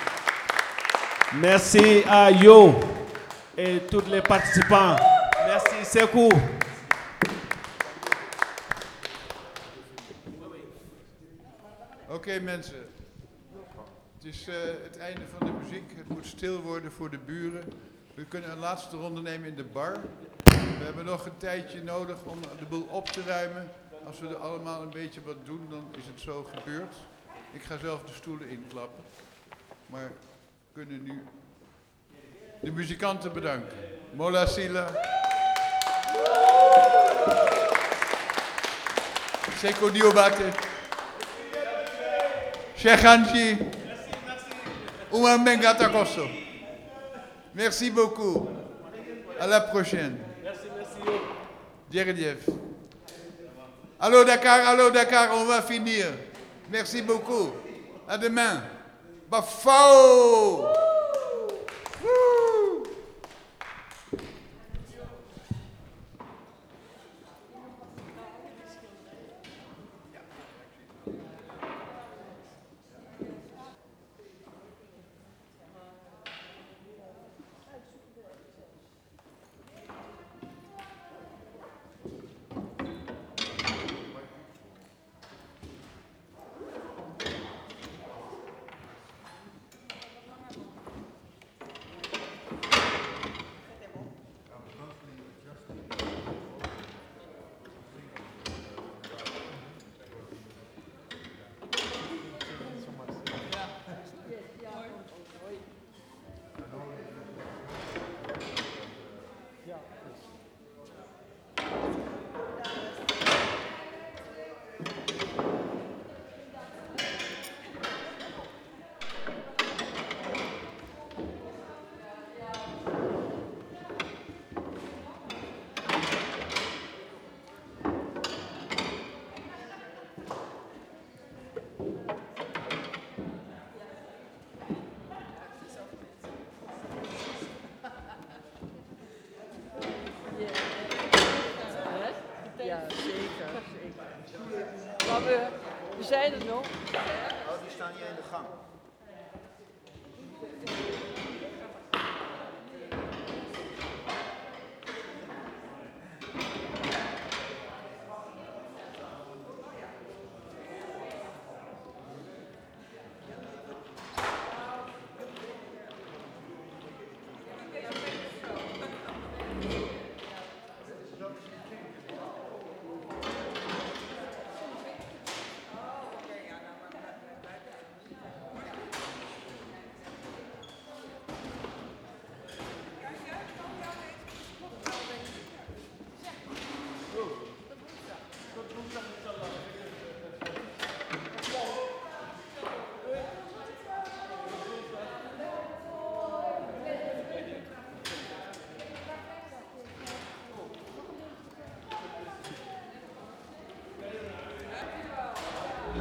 Merci à Yo et tous les participants. Merci, Sekou. Oké okay, mensen, het is uh, het einde van de muziek. Het moet stil worden voor de buren. We kunnen een laatste ronde nemen in de bar. We hebben nog een tijdje nodig om de boel op te ruimen. Als we er allemaal een beetje wat doen, dan is het zo gebeurd. Ik ga zelf de stoelen inklappen. Maar we kunnen nu de muzikanten bedanken. Mola Sila. Seko Diobate. Cheikh Anji. Oumar Mengata Kosso. Merci beaucoup. À la prochaine. Merci, merci. Djeredjev. Allô Dakar, allô Dakar, on va finir. Merci beaucoup. À demain. Bafao. Ja, zeker, zeker. Maar we, we zijn er nog. Oh, die staan hier in de gang.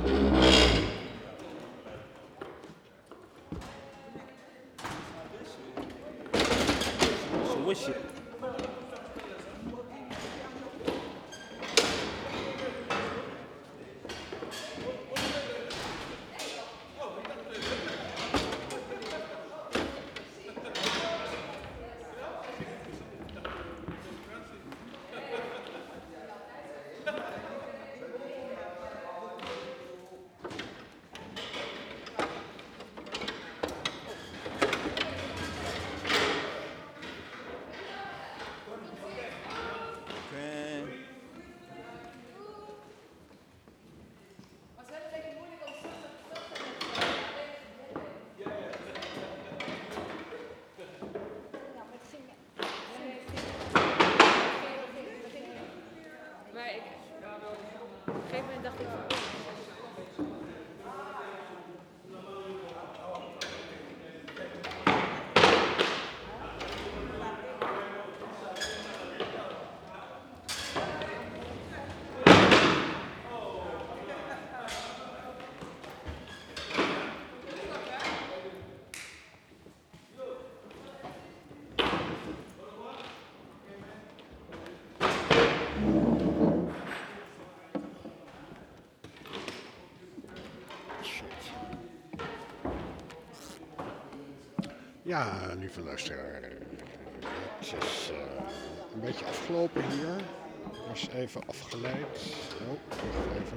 Wish it. Maar ik, op een gegeven moment dacht ik van... Ja, lieve luisteraar. Het is uh, een beetje afgelopen hier. Ik was even afgeleid. Oh, wacht even.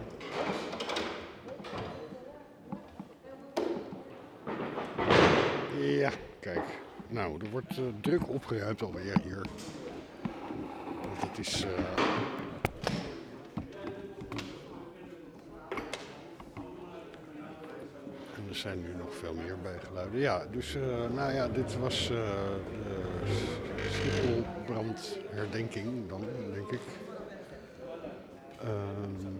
Ja, kijk. Nou, er wordt uh, druk opgeruimd alweer hier. Want het is... Uh, Er zijn nu nog veel meer bijgeluiden. Ja, dus uh, nou ja, dit was uh, de Schipholbrandherdenking dan, denk ik. Um,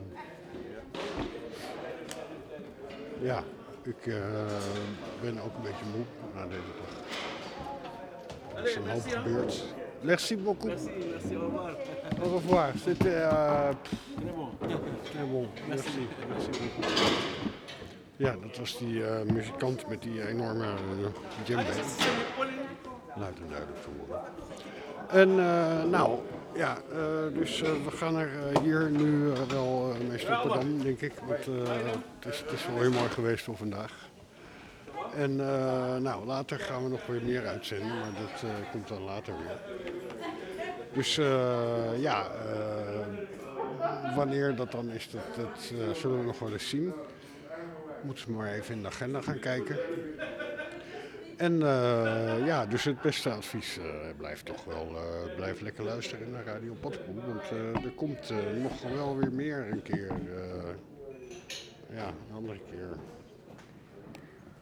ja, ik uh, ben ook een beetje moe na deze dag. Er is een hoop gebeurd. Merci beaucoup. Merci, merci, au revoir. Au revoir. C'était uh, très bon. Très bon. Merci. Merci beaucoup. Ja, dat was die uh, muzikant met die enorme uh, djembe. Luid en duidelijk vermoeden. En uh, nou, ja, uh, dus uh, we gaan er uh, hier nu uh, wel uh, mee stoppen dan, denk ik. Want uh, het, is, het is wel heel mooi geweest voor vandaag. En uh, nou, later gaan we nog weer meer uitzenden, maar dat uh, komt dan later weer. Dus uh, ja, uh, wanneer dat dan is, dat, dat uh, zullen we nog wel eens zien. Moeten we maar even in de agenda gaan kijken. En uh, ja, dus het beste advies uh, blijft toch wel, uh, blijf lekker luisteren naar Radio Paddenpoel. Want uh, er komt uh, nog wel weer meer een keer, uh, ja, een andere keer.